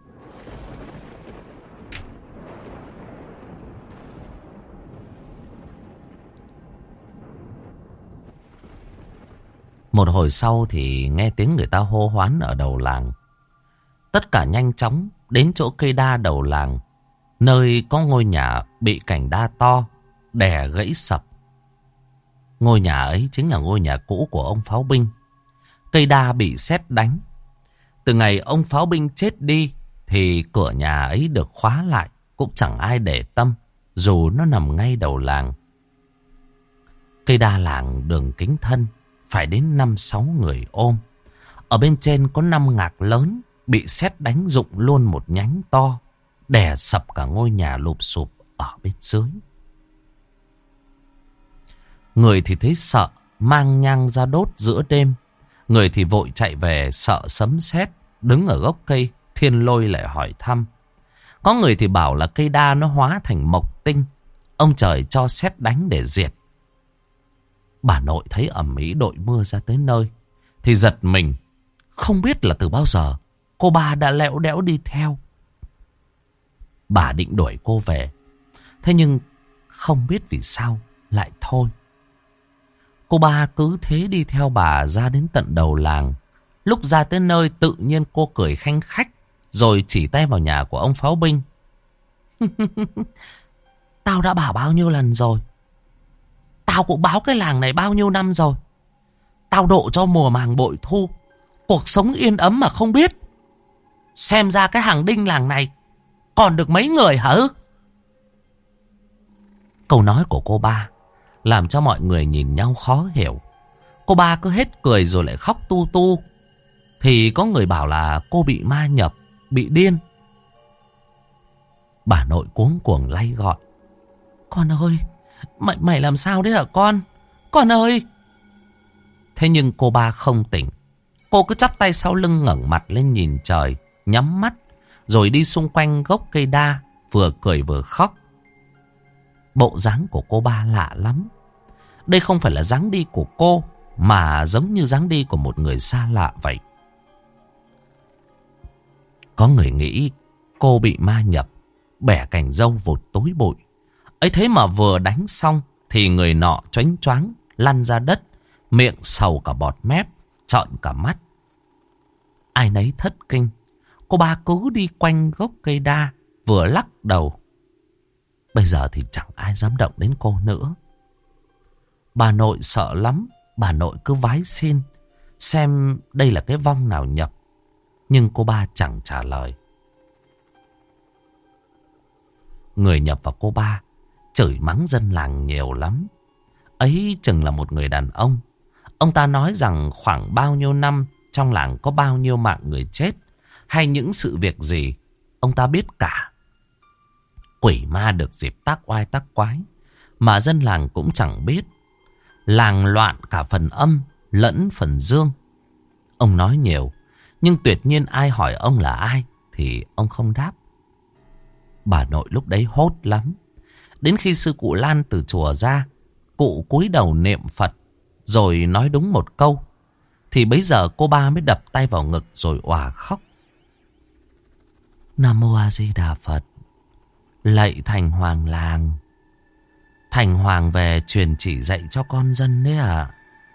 Một hồi sau thì nghe tiếng người ta hô hoán ở đầu làng. Tất cả nhanh chóng đến chỗ cây đa đầu làng, nơi có ngôi nhà bị cành đa to đè gãy sập. Ngôi nhà ấy chính là ngôi nhà cũ của ông pháo binh. Cây đa bị sét đánh. Từ ngày ông pháo binh chết đi thì cửa nhà ấy được khóa lại, cũng chẳng ai để tâm, dù nó nằm ngay đầu làng. Cây đa làng đường kính thân, phải đến 5-6 người ôm. Ở bên trên có 5 ngạc lớn bị sét đánh rụng luôn một nhánh to, đè sập cả ngôi nhà lụp xụp ở bên dưới. Người thì thấy sợ, mang nhang ra đốt giữa đêm. Người thì vội chạy về sợ sấm sét, đứng ở gốc cây, Thiên Lôi lại hỏi thăm. Có người thì bảo là cây đa nó hóa thành mộc tinh, ông trời cho sét đánh để diệt. Bà nội thấy ầm ĩ đội mưa ra tới nơi thì giật mình. Không biết là từ bao giờ cô ba đã lẽo đẽo đi theo. Bà định đuổi cô về, thế nhưng không biết vì sao lại thôi. Cô ba cứ thế đi theo bà ra đến tận đầu làng. Lúc ra tới nơi tự nhiên cô cười khanh khách, rồi chỉ tay vào nhà của ông pháo binh. Tao đã bảo bao nhiêu lần rồi. Tao cũng báo cái làng này bao nhiêu năm rồi. Tao độ cho mùa màng bội thu, cuộc sống yên ấm mà không biết. Xem ra cái hàng đinh làng này còn được mấy người hả? Câu nói của cô ba làm cho mọi người nhìn nhau khó hiểu. Cô ba cứ hết cười rồi lại khóc tu tu. Thì có người bảo là cô bị ma nhập, bị điên. Bà nội cuống cuồng lay gọi. Con ơi, mày làm sao đấy hả con? Con ơi! Thế nhưng cô ba không tỉnh. Cô cứ chắp tay sau lưng ngẩng mặt lên nhìn trời, nhắm mắt, rồi đi xung quanh gốc cây đa, vừa cười vừa khóc. Bộ dáng của cô ba lạ lắm. Đây không phải là dáng đi của cô, mà giống như dáng đi của một người xa lạ vậy. Có người nghĩ cô bị ma nhập, bẻ cành dâu vụt tối bụi. Ấy thế mà vừa đánh xong thì người nọ choáng choáng lăn ra đất, miệng sầu cả bọt mép, trợn cả mắt. Ai nấy thất kinh. Cô ba cứ đi quanh gốc cây đa, vừa lắc đầu. Bây giờ thì chẳng ai dám động đến cô nữa. Bà nội sợ lắm. Bà nội cứ vái xin xem đây là cái vong nào nhập. Nhưng cô ba chẳng trả lời. Người nhập vào cô ba chửi mắng dân làng nhiều lắm. Ấy chừng là một người đàn ông. Ông ta nói rằng khoảng bao nhiêu năm trong làng có bao nhiêu mạng người chết, hay những sự việc gì ông ta biết cả. Quỷ ma được dịp tác oai tác quái mà dân làng cũng chẳng biết. Làng loạn cả phần âm lẫn phần dương. Ông nói nhiều, nhưng tuyệt nhiên ai hỏi ông là ai thì ông không đáp. Bà nội lúc đấy hốt lắm. Đến khi sư cụ Lan từ chùa ra, cụ cúi đầu niệm Phật rồi nói đúng một câu, thì bấy giờ cô ba mới đập tay vào ngực rồi òa khóc. Nam Mô A Di Đà Phật, lạy thành hoàng làng. Thành Hoàng về truyền chỉ dạy cho con dân đấy à?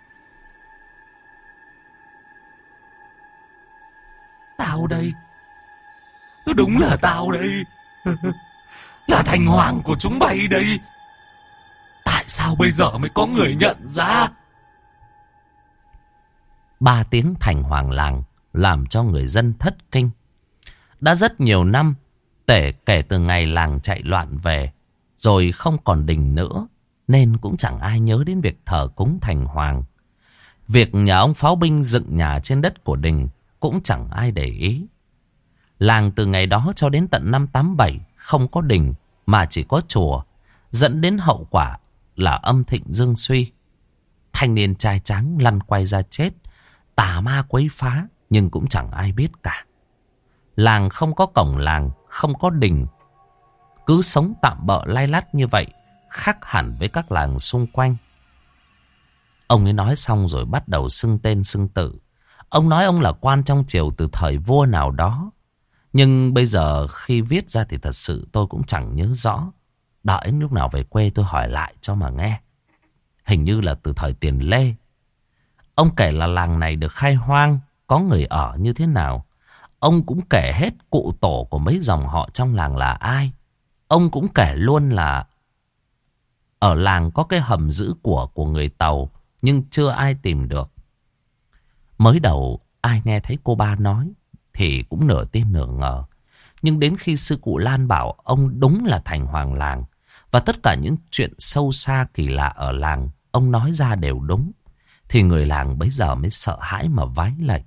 Tao đây. Đúng là tao đây. Là Thành Hoàng của chúng bay đây. Tại sao bây giờ mới có người nhận ra? 3 tiếng Thành Hoàng làng làm cho người dân thất kinh. Đã rất nhiều năm kể từ ngày làng chạy loạn về, rồi không còn đình nữa, nên cũng chẳng ai nhớ đến việc thờ cúng Thành Hoàng. Việc nhà ông pháo binh dựng nhà trên đất của đình cũng chẳng ai để ý. Làng từ ngày đó cho đến tận năm 87 không có đình mà chỉ có chùa, dẫn đến hậu quả là âm thịnh dương suy. Thanh niên trai tráng lăn quay ra chết, tà ma quấy phá nhưng cũng chẳng ai biết cả. Làng không có cổng làng, không có đình, cứ sống tạm bợ lay lắt như vậy, khác hẳn với các làng xung quanh. Ông ấy nói xong rồi bắt đầu xưng tên xưng tự. Ông nói ông là quan trong triều từ thời vua nào đó. Nhưng bây giờ khi viết ra thì thật sự tôi cũng chẳng nhớ rõ. Đợi lúc nào về quê tôi hỏi lại cho mà nghe. Hình như là từ thời Tiền Lê. Ông kể là làng này được khai hoang, có người ở như thế nào. Ông cũng kể hết cụ tổ của mấy dòng họ trong làng là ai. Ông cũng kể luôn là ở làng có cái hầm giữ của người Tàu, nhưng chưa ai tìm được. Mới đầu ai nghe thấy cô ba nói thì cũng nửa tin nửa ngờ. Nhưng đến khi sư cụ Lan bảo ông đúng là Thành Hoàng làng, và tất cả những chuyện sâu xa kỳ lạ ở làng ông nói ra đều đúng, thì người làng bấy giờ mới sợ hãi mà vái lạy.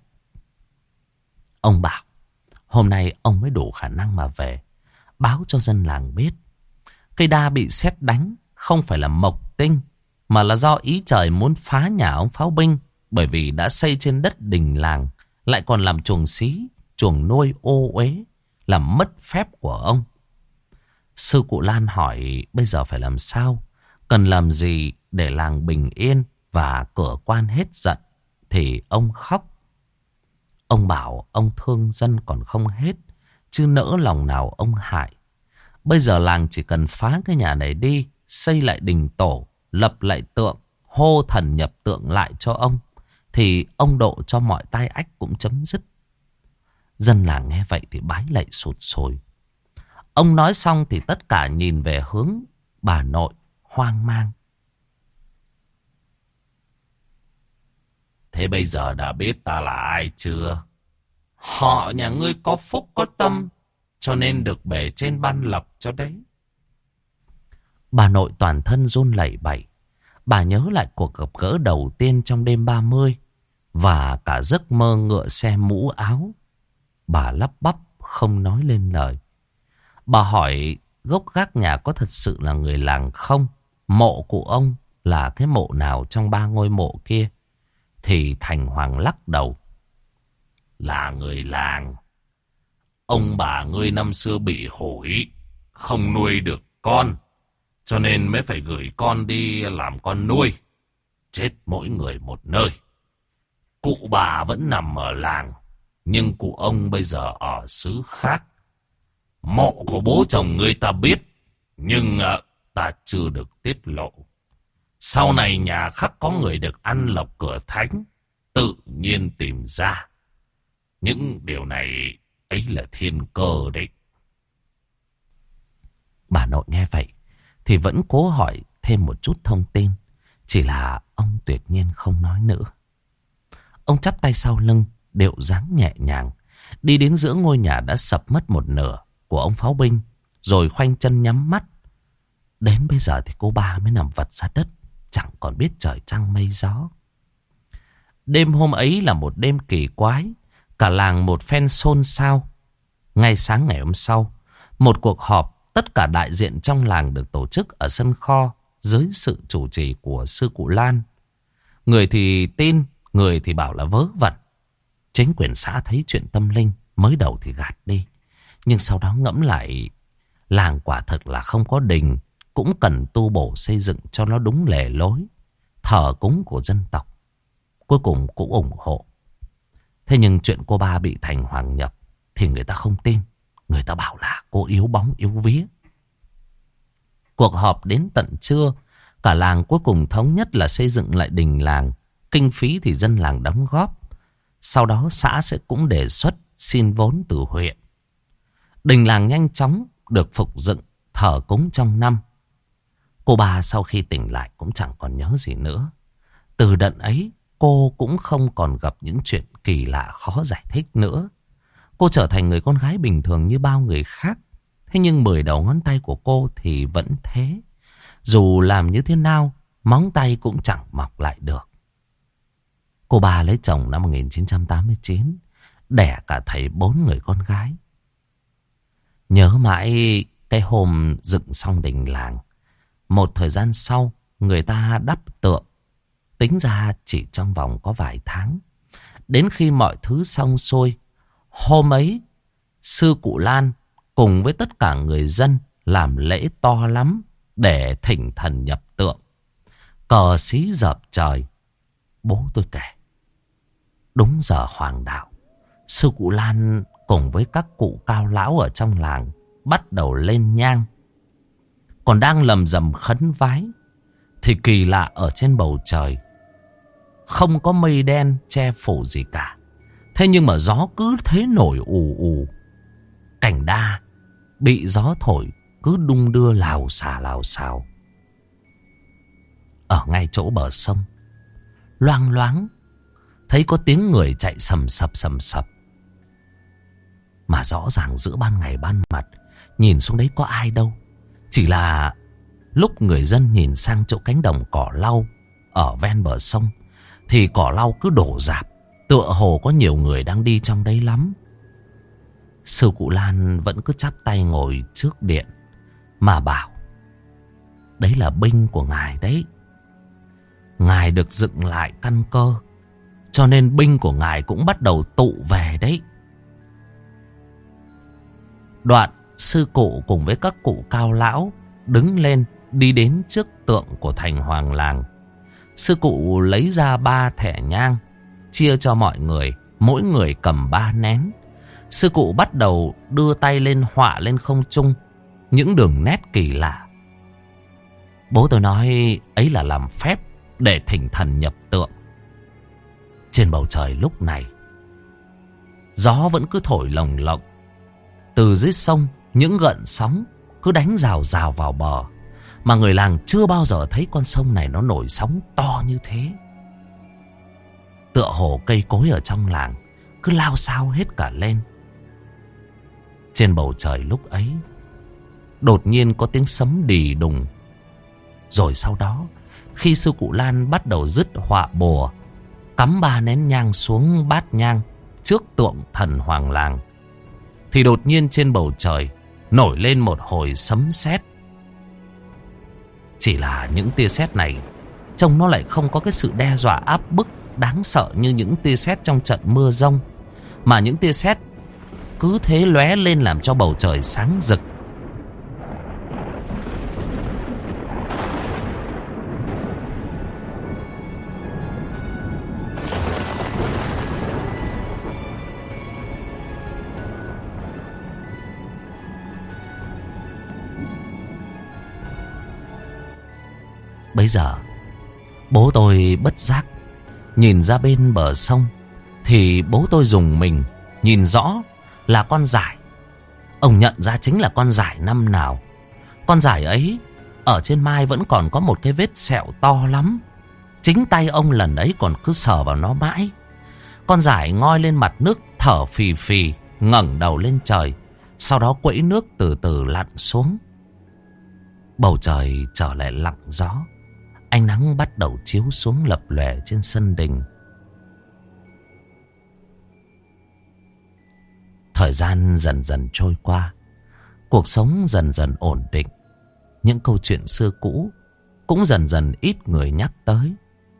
Ông bảo hôm nay ông mới đủ khả năng mà về báo cho dân làng biết cây đa bị sét đánh không phải là mộc tinh, mà là do ý trời muốn phá nhà ông pháo binh. Bởi vì đã xây trên đất đình làng, lại còn làm chuồng xí, chuồng nuôi ô uế, làm mất phép của ông. Sư cụ Lan hỏi bây giờ phải làm sao, cần làm gì để làng bình yên và cửa quan hết giận. Thì ông khóc. Ông bảo ông thương dân còn không hết, chứ nỡ lòng nào ông hại. Bây giờ làng chỉ cần phá cái nhà này đi, xây lại đình tổ, lập lại tượng, hô thần nhập tượng lại cho ông, thì ông độ cho mọi tai ách cũng chấm dứt. Dân làng nghe vậy thì bái lạy sụt sùi. Ông nói xong thì tất cả nhìn về hướng bà nội hoang mang. Thế bây giờ đã biết ta là ai chưa? Họ nhà ngươi có phúc có tâm, cho nên được bề trên ban lập cho đấy. Bà nội toàn thân run lẩy bẩy. Bà nhớ lại cuộc gặp gỡ đầu tiên trong đêm 30 và cả giấc mơ ngựa xe mũ áo. Bà lắp bắp không nói lên lời. Bà hỏi gốc gác nhà có thật sự là người làng không? Mộ của ông là cái mộ nào trong 3 ngôi mộ kia? Thì Thành Hoàng lắc đầu. Là người làng. Ông bà ngươi năm xưa bị hủi, không nuôi được con, cho nên mới phải gửi con đi làm con nuôi. Chết mỗi người một nơi. Cụ bà vẫn nằm ở làng, nhưng cụ ông bây giờ ở xứ khác. Mộ của bố chồng ngươi ta biết, nhưng ta chưa được tiết lộ. Sau này nhà khắc có người được ăn lộc cửa thánh, tự nhiên tìm ra. Những điều này ấy là thiên cơ đấy. Bà nội nghe vậy thì vẫn cố hỏi thêm một chút thông tin. Chỉ là ông tuyệt nhiên không nói nữa. Ông chắp tay sau lưng, điệu dáng nhẹ nhàng, đi đến giữa ngôi nhà đã sập mất một nửa của ông pháo binh, rồi khoanh chân nhắm mắt. Đến bây giờ thì cô ba mới nằm vật ra đất, chẳng còn biết trời trăng mây gió. Đêm hôm ấy là một đêm kỳ quái, cả làng một phen xôn xao. Ngay sáng ngày hôm sau, một cuộc họp tất cả đại diện trong làng được tổ chức ở sân kho dưới sự chủ trì của sư cụ Lan. Người thì tin, người thì bảo là vớ vẩn. Chính quyền xã thấy chuyện tâm linh, mới đầu thì gạt đi, nhưng sau đó ngẫm lại, làng quả thực là không có đình, cũng cần tu bổ xây dựng cho nó đúng lề lối thờ cúng của dân tộc. Cuối cùng cũng ủng hộ. Thế nhưng chuyện cô ba bị Thành Hoàng nhập thì người ta không tin. Người ta bảo là cô yếu bóng yếu vía. Cuộc họp đến tận trưa, cả làng cuối cùng thống nhất là xây dựng lại đình làng. Kinh phí thì dân làng đóng góp. Sau đó xã sẽ cũng đề xuất xin vốn từ huyện. Đình làng nhanh chóng được phục dựng, thờ cúng trong năm. Cô ba sau khi tỉnh lại cũng chẳng còn nhớ gì nữa. Từ đợt ấy, cô cũng không còn gặp những chuyện kỳ lạ khó giải thích nữa. Cô trở thành người con gái bình thường như bao người khác. Thế nhưng 10 đầu ngón tay của cô thì vẫn thế. Dù làm như thế nào, móng tay cũng chẳng mọc lại được. Cô ba lấy chồng năm 1989, đẻ cả thầy 4 người con gái. Nhớ mãi cái hôm dựng xong đình làng. Một thời gian sau, người ta đắp tượng. Tính ra chỉ trong vòng có vài tháng. Đến khi mọi thứ xong xuôi, hôm ấy, sư cụ Lan cùng với tất cả người dân làm lễ to lắm để thỉnh thần nhập tượng. Cờ xí dợp trời. Bố tôi kể, đúng giờ hoàng đạo, sư cụ Lan cùng với các cụ cao lão ở trong làng bắt đầu lên nhang. Còn đang lầm rầm khấn vái thì kỳ lạ ở trên bầu trời không có mây đen che phủ gì cả. Thế nhưng mà gió cứ thế nổi ù ù. Cành đa bị gió thổi cứ đung đưa lào xào. Ở ngay chỗ bờ sông, loang loáng thấy có tiếng người chạy sầm sập. Mà rõ ràng giữa ban ngày ban mặt, nhìn xuống đấy có ai đâu. Chỉ là lúc người dân nhìn sang chỗ cánh đồng cỏ lau ở ven bờ sông thì cỏ lau cứ đổ rạp, tựa hồ có nhiều người đang đi trong đấy lắm. Sư cụ Lan vẫn cứ chắp tay ngồi trước điện mà bảo, đấy là binh của ngài đấy. Ngài được dựng lại căn cơ, cho nên binh của ngài cũng bắt đầu tụ về đấy. Đoạn sư cụ cùng với các cụ cao lão đứng lên đi đến trước tượng của thành hoàng làng. Sư cụ lấy ra 3 thẻ nhang, chia cho mọi người, mỗi người cầm 3 nén. Sư cụ bắt đầu đưa tay lên họa lên không trung những đường nét kỳ lạ. Bố tôi nói ấy là làm phép để thỉnh thần nhập tượng. Trên bầu trời lúc này, gió vẫn cứ thổi lồng lộng. Từ dưới sông, những gợn sóng cứ đánh rào rào vào bờ. Mà người làng chưa bao giờ thấy con sông này nó nổi sóng to như thế. Tựa hồ cây cối ở trong làng cứ lao xao hết cả lên. Trên bầu trời lúc ấy, đột nhiên có tiếng sấm đì đùng. Rồi sau đó, khi sư cụ Lan bắt đầu dứt họa bùa, cắm 3 nén nhang xuống bát nhang trước tượng thần hoàng làng, thì đột nhiên trên bầu trời nổi lên một hồi sấm sét. Chỉ là những tia sét này trông nó lại không có cái sự đe dọa áp bức đáng sợ như những tia sét trong trận mưa giông, mà những tia sét cứ thế lóe lên làm cho bầu trời sáng rực. Bấy giờ bố tôi bất giác nhìn ra bên bờ sông, thì bố tôi rùng mình nhìn rõ là con dải. Ông nhận ra chính là con dải năm nào. Con dải ấy ở trên mai vẫn còn có một cái vết sẹo to lắm. Chính tay ông lần ấy còn cứ sờ vào nó mãi. Con dải ngoi lên mặt nước thở phì phì, ngẩng đầu lên trời, sau đó quẫy nước từ từ lặn xuống. Bầu trời trở lại lặng gió. Ánh nắng bắt đầu chiếu xuống lập lòe trên sân đình. Thời gian dần dần trôi qua, cuộc sống dần dần ổn định. Những câu chuyện xưa cũ cũng dần dần ít người nhắc tới.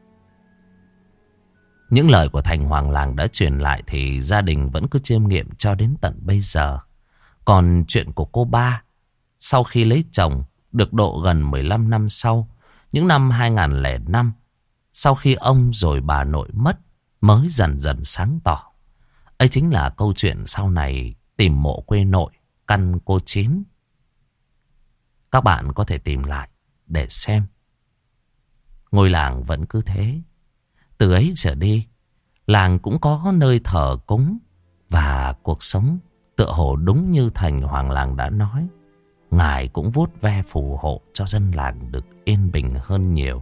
Những lời của thành hoàng làng đã truyền lại thì gia đình vẫn cứ chiêm nghiệm cho đến tận bây giờ. Còn chuyện của cô ba, sau khi lấy chồng được độ gần 15 năm sau, những năm 2005, sau khi ông rồi bà nội mất, mới dần dần sáng tỏ. Ấy chính là câu chuyện sau này tìm mộ quê nội, căn cô Chín. Các bạn có thể tìm lại để xem. Ngôi làng vẫn cứ thế. Từ ấy trở đi, làng cũng có nơi thờ cúng. Và cuộc sống tựa hồ đúng như thành hoàng làng đã nói, Ngài cũng vuốt ve phù hộ cho dân làng được yên bình hơn nhiều.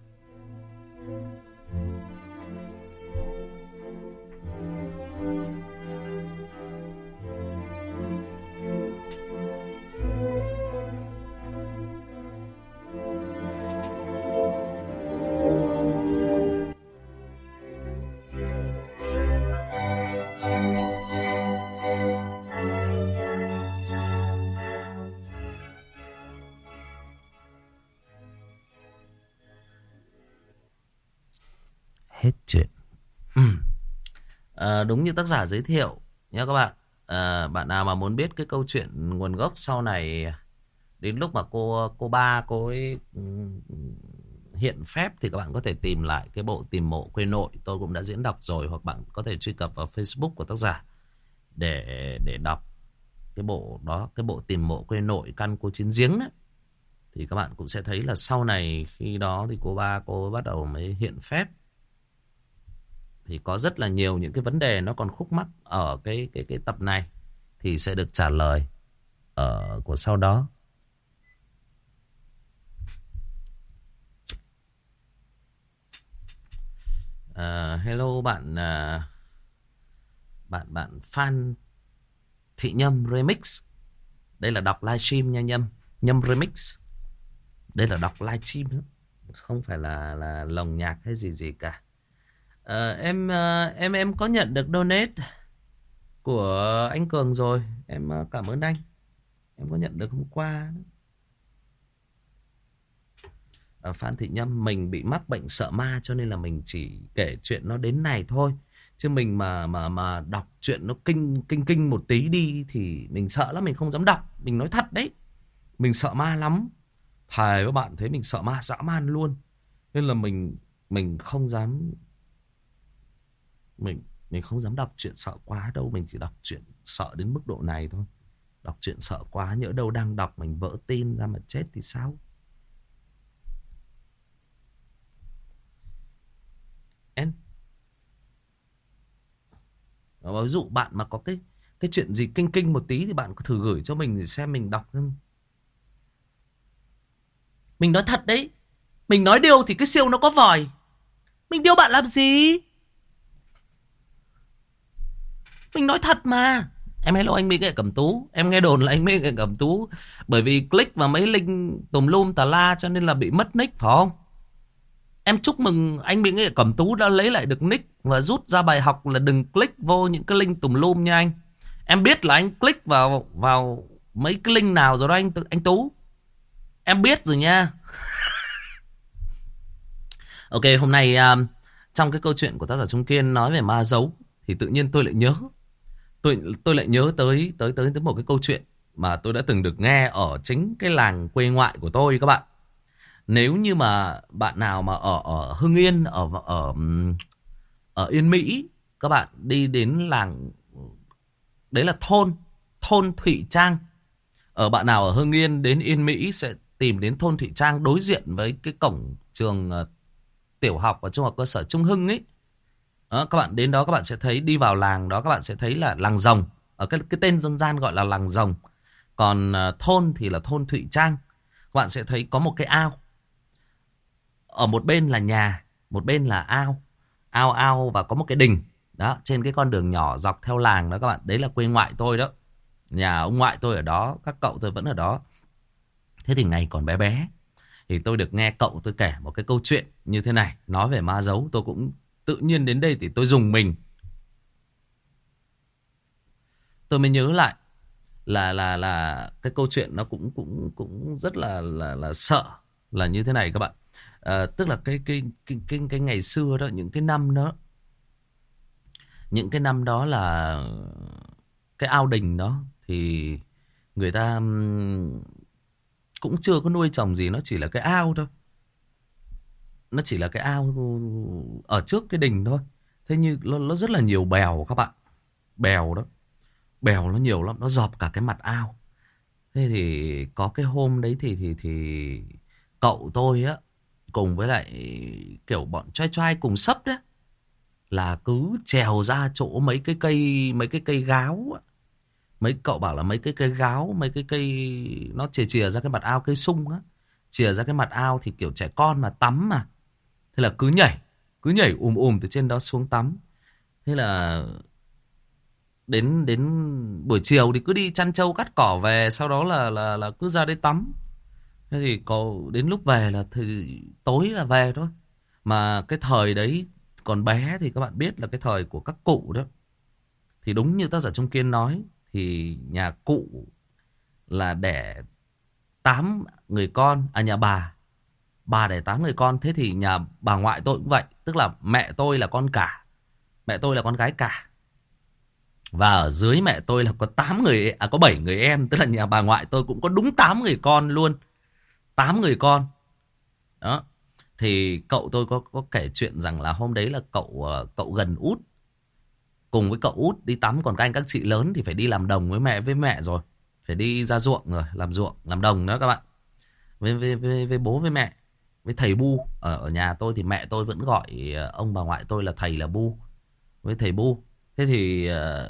Hết chuyện. Đúng như tác giả giới thiệu nha các bạn. Bạn nào mà muốn biết cái câu chuyện nguồn gốc sau này, đến lúc mà cô ba cô ấy hiện phép, thì các bạn có thể tìm lại cái bộ Tìm Mộ Quê Nội. Tôi cũng đã diễn đọc rồi, hoặc bạn có thể truy cập vào Facebook của tác giả để đọc cái bộ đó, cái bộ Tìm Mộ Quê Nội Căn Cô Chiến Giếng ấy. Thì các bạn cũng sẽ thấy là sau này khi đó thì cô ba cô bắt đầu mới hiện phép. Thì có rất là nhiều những cái vấn đề nó còn khúc mắc ở cái tập này, thì sẽ được trả lời ở của sau đó. Hello bạn, bạn Phan Thị Nhâm Remix. Đây là đọc livestream nha Nhâm Remix. Đây là đọc livestream nữa, không phải là lồng nhạc hay gì cả. Em có nhận được donate của anh Cường rồi. Em cảm ơn anh. Em có nhận được hôm qua. Phan Thị Nhâm, mình bị mắc bệnh sợ ma cho nên là mình chỉ kể chuyện nó đến này thôi. Chứ mình mà đọc chuyện nó kinh một tí đi thì mình sợ lắm, mình không dám đọc. Mình nói thật đấy. Mình sợ ma lắm. Thầy các bạn thấy mình sợ ma dã man luôn. Nên là mình không dám. Mình không dám đọc chuyện sợ quá đâu. Mình chỉ đọc chuyện sợ đến mức độ này thôi. Đọc chuyện sợ quá, nhỡ đâu đang đọc mình vỡ tin ra mà chết thì sao? Ví dụ bạn mà có cái chuyện gì kinh một tí thì bạn có thử gửi cho mình để xem mình đọc xem. Mình nói thật đấy. Mình nói điều thì cái siêu nó có vòi. Mình điêu bạn làm gì? Mình nói thật mà. Em hello anh Mỹ Nghệ Cẩm Tú. Em nghe đồn là anh Mỹ Nghệ Cẩm Tú bởi vì click vào mấy link tùm lum tà la cho nên là bị mất nick phải không? Em chúc mừng anh Mỹ Nghệ Cẩm Tú đã lấy lại được nick và rút ra bài học là đừng click vô những cái link tùm lum nha anh. Em biết là anh click vào mấy cái link nào rồi đó anh Tú. Em biết rồi nha. Ok, hôm nay trong cái câu chuyện của tác giả Trung Kiên nói về ma giấu thì tự nhiên tôi lại nhớ. Tôi lại nhớ tới một cái câu chuyện mà tôi đã từng được nghe ở chính cái làng quê ngoại của tôi các bạn. Nếu như mà bạn nào mà ở Hưng Yên, ở Yên Mỹ, các bạn đi đến làng, đấy là thôn Thụy Trang. Bạn nào ở Hưng Yên đến Yên Mỹ sẽ tìm đến thôn Thụy Trang đối diện với cái cổng trường tiểu học và trung học cơ sở Trung Hưng ấy. Đó, các bạn đến đó các bạn sẽ thấy, đi vào làng đó các bạn sẽ thấy là làng Rồng. Ở cái tên dân gian gọi là làng Rồng. Còn thôn thì là thôn Thụy Trang. Các bạn sẽ thấy có một cái ao. Ở một bên là nhà, một bên là ao và có một cái đình. Đó, trên cái con đường nhỏ dọc theo làng đó các bạn. Đấy là quê ngoại tôi đó. Nhà ông ngoại tôi ở đó, các cậu tôi vẫn ở đó. Thế thì ngày còn bé bé thì tôi được nghe cậu tôi kể một cái câu chuyện như thế này, nói về ma giấu. Tôi cũng tự nhiên đến đây thì tôi dùng mình. Tôi mới nhớ lại là cái câu chuyện nó cũng rất là sợ là như thế này các bạn. Tức là cái ngày xưa đó, những cái năm đó là cái ao đình đó thì người ta cũng chưa có nuôi trồng gì, nó chỉ là cái ao thôi. Nó chỉ là cái ao ở trước cái đình thôi. Thế nhưng nó rất là nhiều bèo các bạn. Bèo đó. Bèo nó nhiều lắm, nó dọp cả cái mặt ao. Thế thì có cái hôm đấy thì cậu tôi á cùng với lại kiểu bọn trai trai cùng sấp đấy là cứ trèo ra chỗ mấy cái cây gáo á. Mấy cậu bảo là mấy cái cây gáo, mấy cái cây nó chìa chìa ra cái mặt ao, cây sung á, chìa ra cái mặt ao thì kiểu trẻ con mà tắm mà. Thế là cứ nhảy từ trên đó xuống tắm. Thế là đến đến buổi chiều thì cứ đi chăn trâu cắt cỏ về, sau đó là cứ ra đây tắm. Thế thì có đến lúc về là thì tối là về thôi. Mà cái thời đấy còn bé thì các bạn biết là cái thời của các cụ đó. Thì đúng như tác giả Trung Kiên nói, thì nhà cụ là đẻ 8 người con, à nhà bà đẻ 8 người con. Thế thì nhà bà ngoại tôi cũng vậy, tức là mẹ tôi là con cả, mẹ tôi là con gái cả. Và ở dưới mẹ tôi là có 7 người em, tức là nhà bà ngoại tôi cũng có đúng 8 người con luôn. 8 người con. Đó. Thì cậu tôi có kể chuyện rằng là hôm đấy là cậu gần út cùng với cậu út đi tắm, còn các anh các chị lớn thì phải đi làm đồng với mẹ rồi, phải đi ra ruộng rồi, làm ruộng, làm đồng đó các bạn. Với bố với mẹ, với thầy Bu. Ở nhà tôi thì mẹ tôi vẫn gọi ông bà ngoại tôi là thầy, là Bu, với thầy Bu. Thế thì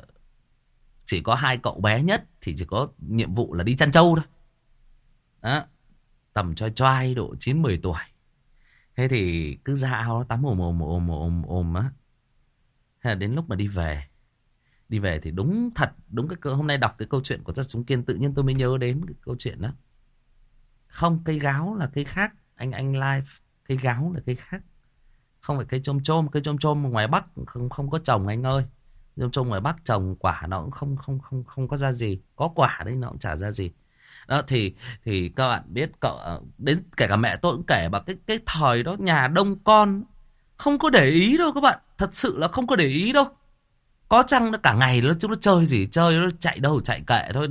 chỉ có 2 cậu bé nhất thì chỉ có nhiệm vụ là đi chăn trâu thôi. Đó. Tầm choai choai độ 9-10 tuổi. Thế thì cứ ra ao tắm ồm á. Thế là đến lúc mà đi về thì đúng thật, đúng cái hôm nay đọc cái câu chuyện của tác giả Trung Kiên tự nhiên tôi mới nhớ đến cái câu chuyện đó. Không, cây gáo là cây khác, anh live, cây gáo là cây khác, không phải cây chôm chôm. Cây chôm chôm ngoài Bắc không có trồng anh ơi. Chôm chôm ngoài Bắc trồng quả nó cũng không có ra gì, có quả đấy nó cũng chả ra gì. Đó thì các bạn biết, cậu đến kể cả mẹ tôi cũng kể bảo cái thời đó nhà đông con không có để ý đâu các bạn, thật sự là không có để ý đâu. Có chăng nó cả ngày chúng nó chơi gì chơi, nó chạy đâu chạy kệ thôi.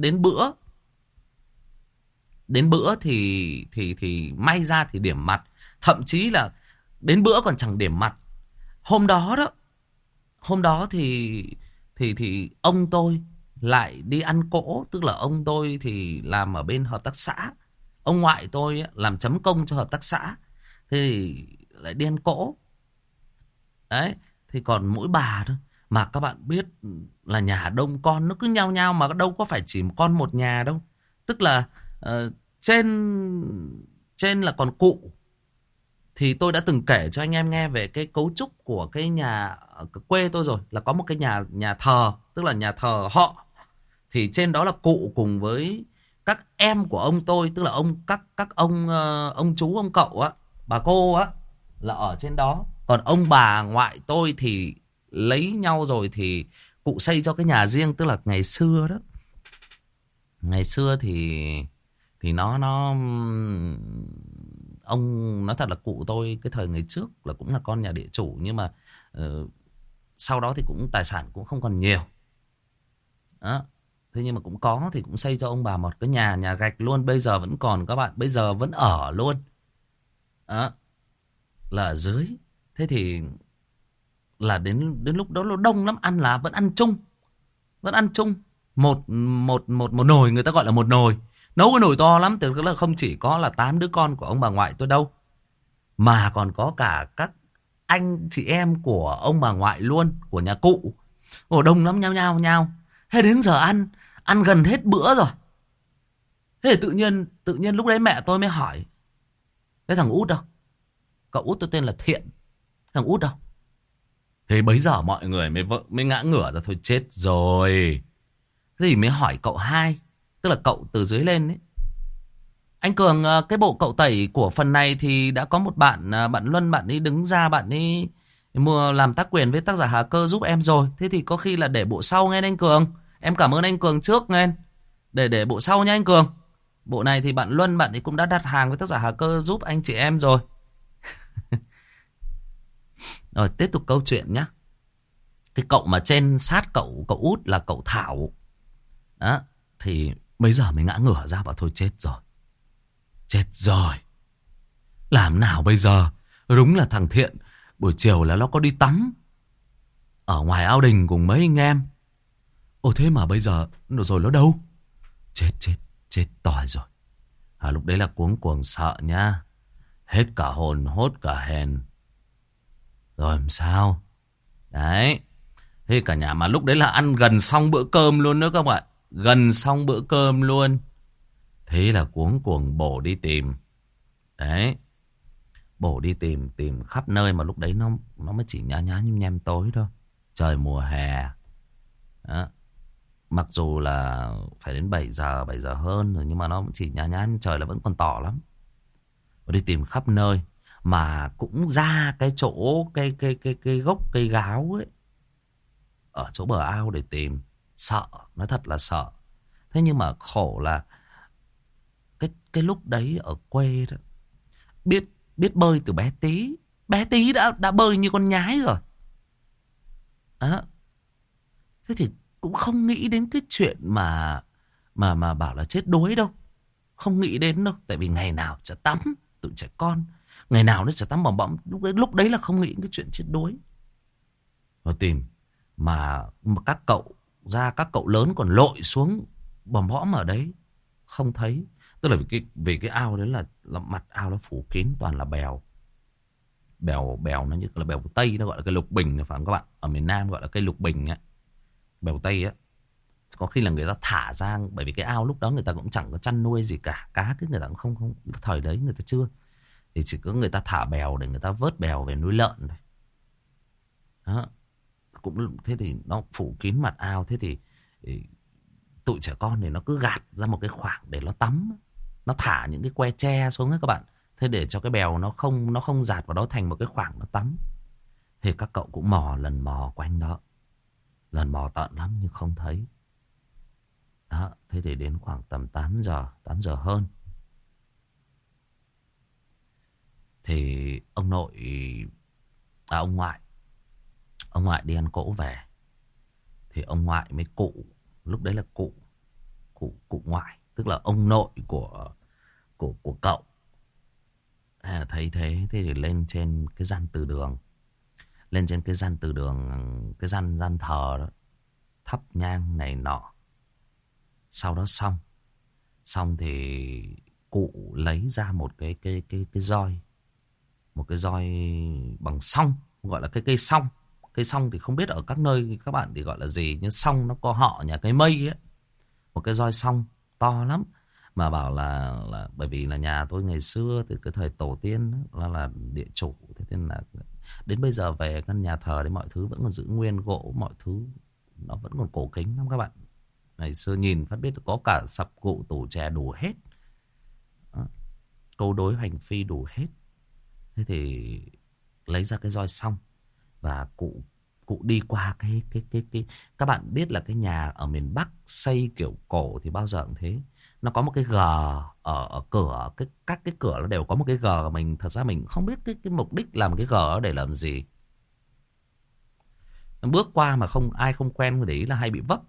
Đến bữa thì may ra thì điểm mặt, thậm chí là đến bữa còn chẳng điểm mặt. Hôm đó thì ông tôi lại đi ăn cỗ, tức là ông tôi thì làm ở bên hợp tác xã, ông ngoại tôi làm chấm công cho hợp tác xã, thì lại đi ăn cỗ. Đấy, thì còn mỗi bà thôi. Mà các bạn biết là nhà đông con nó cứ nhao nhao, mà đâu có phải chỉ con một nhà đâu. Tức là trên là còn cụ. Thì tôi đã từng kể cho anh em nghe về cái cấu trúc của cái nhà ở quê tôi rồi, là có một cái nhà thờ, tức là nhà thờ họ. Thì trên đó là cụ cùng với các em của ông tôi, tức là các ông chú ông cậu á, bà cô á, là ở trên đó. Còn ông bà ngoại tôi thì lấy nhau rồi thì cụ xây cho cái nhà riêng, tức là ngày xưa đó. Ngày xưa thì nó ông nói thật là cụ tôi cái thời ngày trước là cũng là con nhà địa chủ, nhưng mà sau đó thì cũng tài sản cũng không còn nhiều. Đó. Thế nhưng mà cũng có, thì cũng xây cho ông bà một cái nhà gạch luôn, bây giờ vẫn còn các bạn, bây giờ vẫn ở luôn. Đó. Là ở dưới. Thế thì là đến lúc đó nó đông lắm, ăn là vẫn ăn chung. Một nồi, người ta gọi là một nồi. Nấu cái nồi to lắm, tức là không chỉ có là 8 đứa con của ông bà ngoại tôi đâu, mà còn có cả các anh chị em của ông bà ngoại luôn, của nhà cụ. Ồ, đông lắm, nhau. Thế đến giờ ăn gần hết bữa rồi. Thế thì tự nhiên lúc đấy mẹ tôi mới hỏi: cái thằng Út đâu? Cậu Út tôi tên là Thiện. Thằng Út đâu? Thế bấy giờ mọi người mới ngã ngửa ra, thôi chết rồi. Thế thì mới hỏi cậu hai, tức là cậu từ dưới lên ấy. Anh Cường, cái bộ cậu tẩy của phần này thì đã có một bạn Luân, bạn ấy đứng ra, bạn ấy mua làm tác quyền với tác giả Hà Cơ giúp em rồi. Thế thì có khi là để bộ sau nghe anh Cường. Em cảm ơn anh Cường trước nghe. Để bộ sau nha anh Cường. Bộ này thì bạn Luân, bạn ấy cũng đã đặt hàng với tác giả Hà Cơ giúp anh chị em rồi. Rồi tiếp tục câu chuyện nhé. Cái cậu mà trên sát cậu Út là cậu Thảo. Đó. Thì bây giờ mình ngã ngửa ra bảo thôi chết rồi. Chết rồi. Làm nào bây giờ? Đúng là thằng Thiện buổi chiều là nó có đi tắm ở ngoài ao đình cùng mấy anh em. Ồ thế mà bây giờ rồi nó đâu? Chết tỏi rồi. Lúc đấy là cuống cuồng sợ nhá. Hết cả hồn hốt cả hèn. Rồi làm sao? Đấy. Thế cả nhà mà lúc đấy là ăn gần xong bữa cơm luôn nữa các bạn. Gần xong bữa cơm luôn. Thế là cuống cuồng bổ đi tìm. Đấy. Bổ đi tìm. Tìm khắp nơi mà lúc đấy nó mới chỉ nhá nhá nhem nhem tối thôi. Trời mùa hè. Đó. Mặc dù là phải đến 7 giờ hơn rồi. Nhưng mà nó chỉ nhá nhá. Trời là vẫn còn tỏ lắm. Và đi tìm khắp nơi. Mà cũng ra cái chỗ cái gốc cây gáo ấy. Ở chỗ bờ ao để tìm. Sợ. Nói thật là sợ. Thế nhưng mà khổ là cái lúc đấy ở quê đó, biết bơi từ bé tí. Bé tí đã bơi như con nhái rồi. Đó. Thế thì cũng không nghĩ đến cái chuyện mà bảo là chết đuối đâu. Không nghĩ đến đâu. Tại vì ngày nào chả tắm. Tụi trẻ con. Ngày nào nó chả tắm bỏng bỏng. Lúc đấy là không nghĩ đến cái chuyện chết đuối. Và tìm. Mà các cậu lớn còn lội xuống bòm bõm ở đấy. Không thấy. Tức là vì cái ao đấy là mặt ao nó phủ kín toàn là bèo. Bèo nó như là bèo Tây. Nó gọi là cây lục bình phải không các bạn? Ở miền Nam gọi là cây lục bình á. Bèo Tây á. Có khi là người ta thả ra. Bởi vì cái ao lúc đó người ta cũng chẳng có chăn nuôi gì cả. Cá cái người ta cũng không. Thời đấy người ta chưa. Thì chỉ có người ta thả bèo để người ta vớt bèo về nuôi lợn thôi. Đó. Cũng thế thì nó phủ kín mặt ao. Thế thì tụi trẻ con thì nó cứ gạt ra một cái khoảng để nó tắm. Nó thả những cái que tre xuống ấy các bạn. Thế để cho cái bèo nó không dạt vào đó thành một cái khoảng nó tắm. Thì các cậu cũng lần mò quanh đó. Lần mò tận lắm nhưng không thấy. Đó, thế thì đến khoảng tầm 8 giờ hơn. Thì ông ngoại đi ăn cỗ về. Thì ông ngoại mới lúc đấy là cụ ngoại, tức là ông nội của cậu. Thấy thế thì lên trên cái gian từ đường. Lên trên cái gian từ đường, cái gian thờ đó, thắp nhang này nọ. Sau đó xong thì cụ lấy ra một cái roi. Một cái roi bằng song, gọi là cái cây song. Cây song thì không biết ở các nơi các bạn thì gọi là gì, nhưng song nó có họ nhà cái mây ấy. Một cái roi song to lắm. Mà bảo là bởi vì là nhà tôi ngày xưa từ cái thời tổ tiên là địa chủ. Thế nên là đến bây giờ về căn nhà thờ đấy mọi thứ vẫn còn giữ nguyên gỗ, mọi thứ nó vẫn còn cổ kính lắm các bạn. Ngày xưa nhìn phát biết có cả sập cụ tủ chè đủ hết. Đó. Câu đối hoành phi đủ hết. Thế thì lấy ra cái roi xong và cụ đi qua cái các bạn biết là cái nhà ở miền Bắc xây kiểu cổ thì bao giờ cũng thế. Nó có một cái gờ ở cửa, các cái cửa nó đều có một cái gờ. Thật ra mình không biết cái mục đích làm cái gờ để làm gì. Bước qua mà ai không quen để ý là hay bị vấp.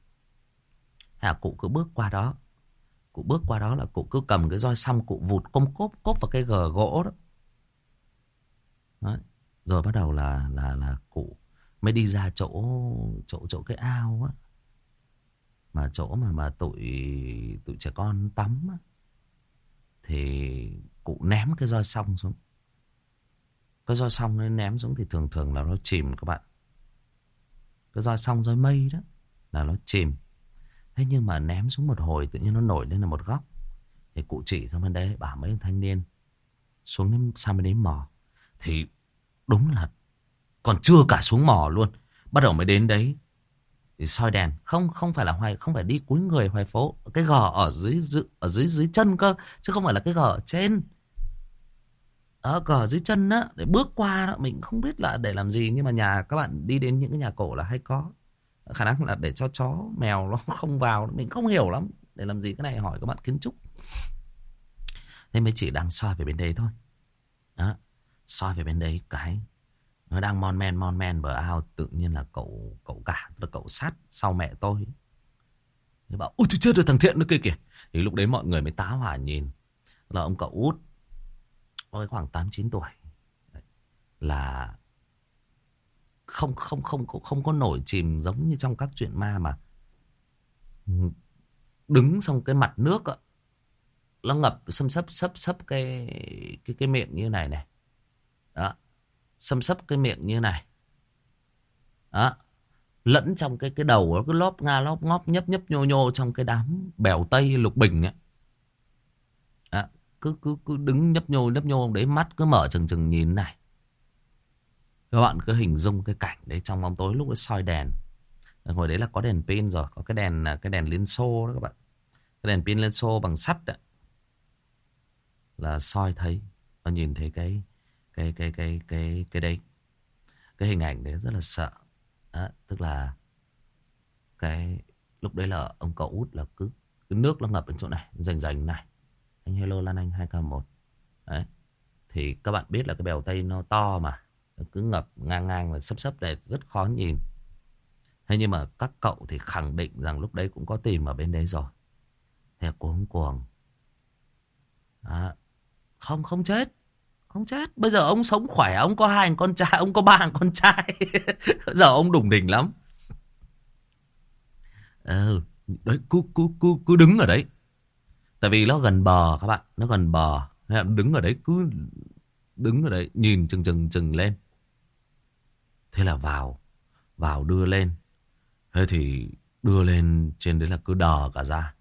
Cụ cứ bước qua đó. Cụ bước qua đó là cụ cứ cầm cái roi xong cụ vụt cốp vào cái gờ gỗ đó. Đấy. Rồi bắt đầu là cụ mới đi ra chỗ cái ao á. Mà chỗ mà tụi trẻ con tắm á. Thì cụ ném cái roi xong xuống. Cái roi xong nó ném xuống thì thường là nó chìm các bạn. Cái roi xong roi mây đó là nó chìm. Thế nhưng mà ném xuống một hồi tự nhiên nó nổi lên là một góc. Thì cụ chỉ sang bên đấy bảo mấy thanh niên xuống sang bên đấy mò. Thì đúng là còn chưa cả xuống mò luôn. Bắt đầu mới đến đấy thì soi đèn. Không phải là không phải đi cúi người hoài phố. Cái gờ ở dưới chân cơ. Chứ không phải là cái gờ ở trên. Ở gờ dưới chân á. Để bước qua đó. Mình không biết là để làm gì. Nhưng mà nhà các bạn đi đến những cái nhà cổ là hay có. Khả năng là để cho chó mèo nó không vào. Mình không hiểu lắm. Để làm gì cái này hỏi các bạn kiến trúc. Thế mới chỉ đang soi về bên đây thôi. Đó. Soi về bên đấy cái nó đang mon men bờ ao. Tự nhiên là cậu cả, tức là cậu sát sau mẹ tôi. Thế bảo ôi tôi chết rồi, thằng Thiện nó kia kìa. Thì lúc đấy mọi người mới tá hỏa nhìn. Là ông cậu út có khoảng 8-9 tuổi. Là không có nổi chìm giống như trong các chuyện ma. Mà đứng xong cái mặt nước á, nó ngập xâm xấp cái miệng như này này. Đó, xâm xấp cái miệng như này. Đó, lẫn trong cái đầu nó cứ lóp nga lóp ngóp nhấp nhấp nhô nhô trong cái đám bèo tây lục bình ấy. Đó, cứ đứng nhấp nhô đấy, mắt cứ mở trừng trừng nhìn này. Các bạn cứ hình dung cái cảnh đấy trong bóng tối lúc ấy soi đèn. Hồi đấy là có đèn pin rồi, có cái đèn Liên Xô đó các bạn. Cái đèn pin Liên Xô bằng sắt đấy. Là soi thấy và nhìn thấy cái đây. Cái hình ảnh đấy rất là sợ. Đó, tức là cái lúc đấy là ông cậu út là cứ nước nó ngập đến chỗ này, rành này. Anh hello Lan Anh 2K1. Đấy. Thì các bạn biết là cái bèo Tây nó to mà, nó cứ ngập ngang là sấp này, rất khó nhìn. Thế nhưng mà các cậu thì khẳng định rằng lúc đấy cũng có tìm ở bên đấy rồi. Thế cuồng. Đó. Không chết. Không chết. Bây giờ ông sống khỏe, ông có 2 con trai, ông có 3 con trai. Giờ ông đủng đỉnh lắm. Đấy, cứ đứng ở đấy. Tại vì nó gần bờ các bạn, nó gần bờ. Đứng ở đấy, cứ đứng ở đấy nhìn chừng lên. Thế là vào đưa lên. Thế thì đưa lên trên đấy là cứ đờ cả ra.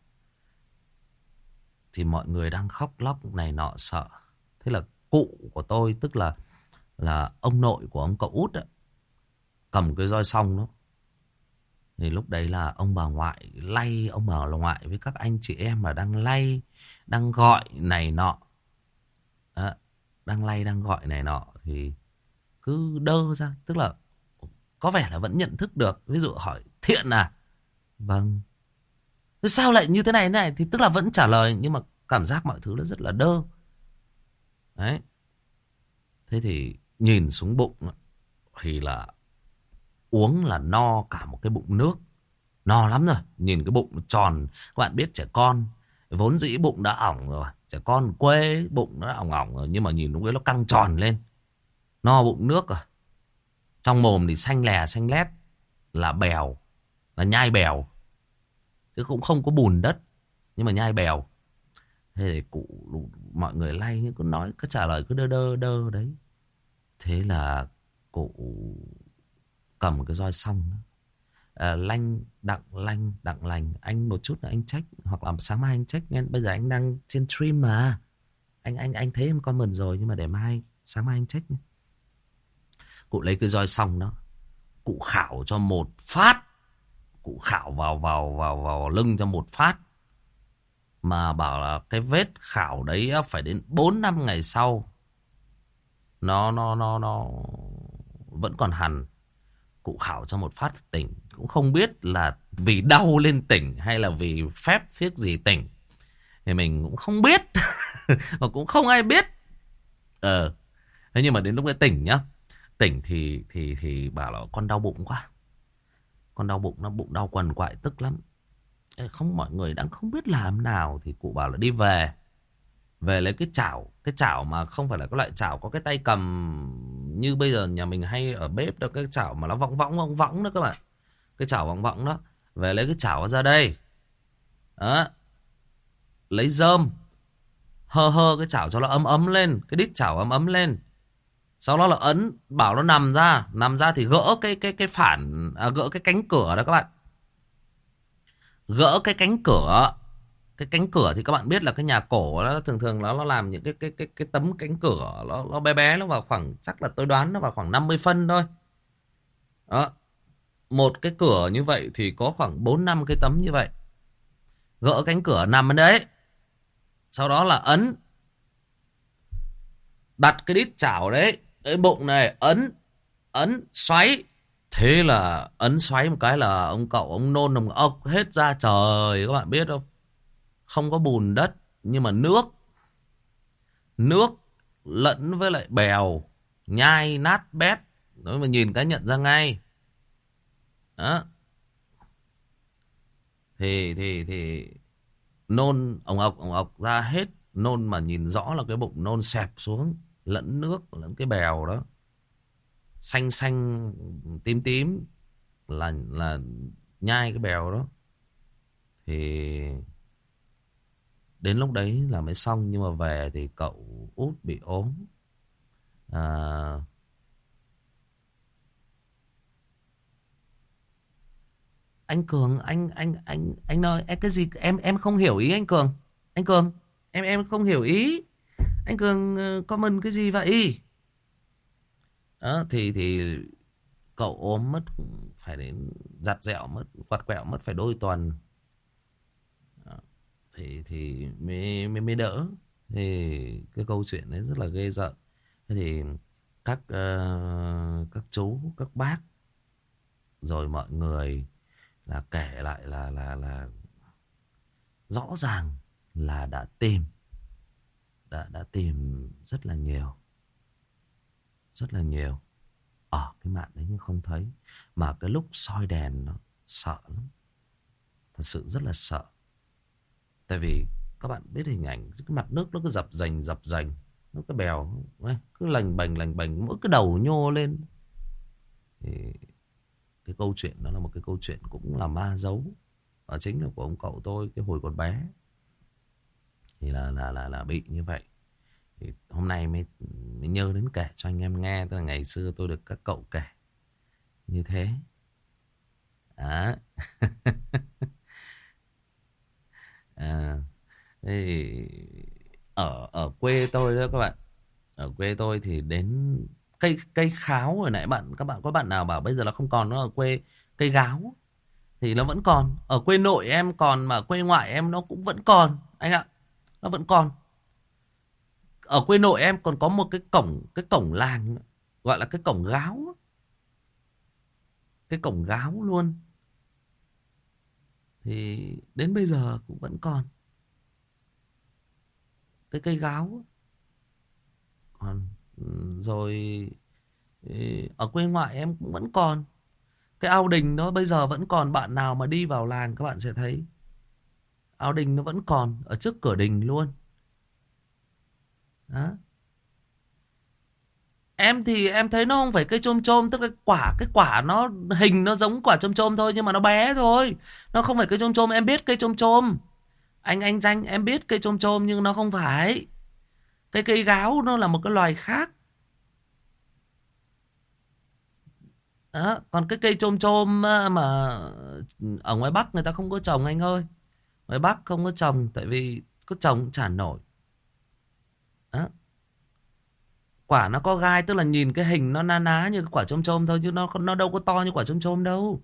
Thì mọi người đang khóc lóc này nọ sợ. Thế là cụ của tôi, tức là ông nội của ông cậu út ấy, cầm cái roi song đó. Thì lúc đấy là ông bà ngoại lay, ông bà ngoại với các anh chị em mà đang lay, đang gọi này nọ. Đó, đang lay, đang gọi này nọ thì cứ đơ ra. Tức là có vẻ là vẫn nhận thức được. Ví dụ hỏi Thiện à? Vâng. Thế sao lại như thế này? Thì tức là vẫn trả lời, nhưng mà cảm giác mọi thứ nó rất là đơ. Đấy. Thế thì nhìn xuống bụng thì là uống là no cả một cái bụng nước. No lắm rồi. Nhìn cái bụng tròn. Các bạn biết trẻ con vốn dĩ bụng đã ỏng rồi. Trẻ con quê bụng nó ỏng rồi. Nhưng mà nhìn lúc ấy nó căng tròn lên. No bụng nước rồi. Trong mồm thì xanh lè xanh lét. Là bèo. Là nhai bèo. Chứ cũng không có bùn đất. Nhưng mà nhai bèo. Thế thì cụ mọi người lay nhưng cứ nói, cứ trả lời cứ đơ đấy. Thế là cụ cầm cái roi xong lanh đặng lành. Anh một chút là anh check, hoặc là sáng mai anh check nghe. Bây giờ anh đang trên stream mà. Anh thấy em comment rồi, nhưng mà để sáng mai anh check nhé. Cụ lấy cái roi xong đó, cụ khảo cho một phát. Cụ khảo vào lưng cho một phát. Mà bảo là cái vết khảo đấy phải đến 4-5 ngày sau nó vẫn còn hằn. Cụ khảo cho một phát tỉnh. Cũng không biết là vì đau lên tỉnh hay là vì phép phiếc gì tỉnh. Thì mình cũng không biết. Và cũng không ai biết. Thế nhưng mà đến lúc đấy tỉnh nhá. Tỉnh thì bảo là con đau bụng quá. Con đau bụng, nó bụng đau quằn quại tức lắm. Không, mọi người đang không biết làm nào. Thì cụ bảo là đi về. Về lấy cái chảo. Cái chảo mà không phải là cái loại chảo có cái tay cầm như bây giờ nhà mình hay ở bếp đó. Cái chảo mà nó võng đó các bạn. Cái chảo võng đó. Về lấy cái chảo ra đây. Đó. Lấy rơm. Hơ cái chảo cho nó ấm lên. Cái đít chảo ấm lên. Sau đó là ấn. Bảo nó nằm ra. Nằm ra thì gỡ cái phản. Gỡ cái cánh cửa đó các bạn. Gỡ cái cánh cửa. Cái cánh cửa thì các bạn biết là cái nhà cổ nó thường nó làm những cái tấm cánh cửa nó bé, nó vào khoảng, chắc là tôi đoán nó vào khoảng 50 phân thôi. Đó. Một cái cửa như vậy thì có khoảng 4-5 cái tấm như vậy. Gỡ cánh cửa nằm bên đấy. Sau đó là ấn. Đặt cái đít chảo đấy, cái bụng này ấn xoáy. Thế là ấn xoáy một cái là ông cậu ông nôn ông ốc hết ra trời, các bạn biết không? Không có bùn đất, nhưng mà nước lẫn với lại bèo, nhai nát bét. Đó mà nhìn cái nhận ra ngay. Đó. Thì nôn ổng ọc ra hết. Nôn mà nhìn rõ là cái bụng nôn xẹp xuống. Lẫn nước, lẫn cái bèo đó. Xanh tím là nhai cái bèo đó. Thì Đến lúc đấy là mới xong. Nhưng mà về thì cậu út bị ốm. À, anh Cường, anh nói cái gì em không hiểu ý anh Cường. Anh Cường, em không hiểu ý. Anh Cường comment cái gì vậy? Đó thì cậu ốm mất phải đến giặt dẹo mất quặt quẹo mất phải đôi tuần. Đó, thì mới đỡ. Thì cái câu chuyện đấy rất là ghê rợn. Thế thì các chú các bác rồi mọi người là kể lại là rõ ràng là đã tìm rất là nhiều ở cái mạng đấy nhưng không thấy. Mà cái lúc soi đèn nó sợ lắm, thật sự rất là sợ. Tại vì các bạn biết hình ảnh cái mặt nước nó cứ dập dềnh, nó cái bèo ấy, cứ lành bành mỗi cái đầu nhô lên. Thì cái câu chuyện đó là một cái câu chuyện cũng là ma dấu, và chính là của ông cậu tôi cái hồi còn bé. Thì là bị như vậy. Thì hôm nay mới nhớ đến kể cho anh em nghe. Tức là ngày xưa tôi được các cậu kể như thế. Đó. À, thì ở quê tôi đó các bạn. Ở quê tôi thì đến cây kháo. Hồi nãy các bạn nào bảo bây giờ là không còn nó ở quê. Cây gáo thì nó vẫn còn. Ở quê nội em còn, mà quê ngoại em nó cũng vẫn còn anh ạ. Nó vẫn còn. Ở quê nội em còn có một cái cổng làng gọi là cái cổng gáo. Cái cổng gáo luôn. Thì đến bây giờ cũng vẫn còn. Cái cây gáo còn. Rồi ở quê ngoại em cũng vẫn còn. Cái ao đình đó bây giờ vẫn còn. Bạn nào mà đi vào làng các bạn sẽ thấy ao đình nó vẫn còn ở trước cửa đình luôn. Đó. Em thì em thấy nó không phải cây chôm chôm. Tức là cái quả nó hình nó giống quả chôm chôm thôi, nhưng mà nó bé thôi. Nó không phải cây chôm chôm. Em biết cây chôm chôm. Anh Danh em biết cây chôm chôm, nhưng nó không phải. Cái cây gáo nó là một cái loài khác. Đó. Còn cái cây chôm chôm mà ở ngoài Bắc người ta không có trồng anh ơi. Ngoài Bắc không có trồng. Tại vì có trồng cũng chả nổi. Đó. Quả nó có gai. Tức là nhìn cái hình nó na ná như cái quả chôm chôm thôi, chứ nó đâu có to như quả chôm chôm đâu.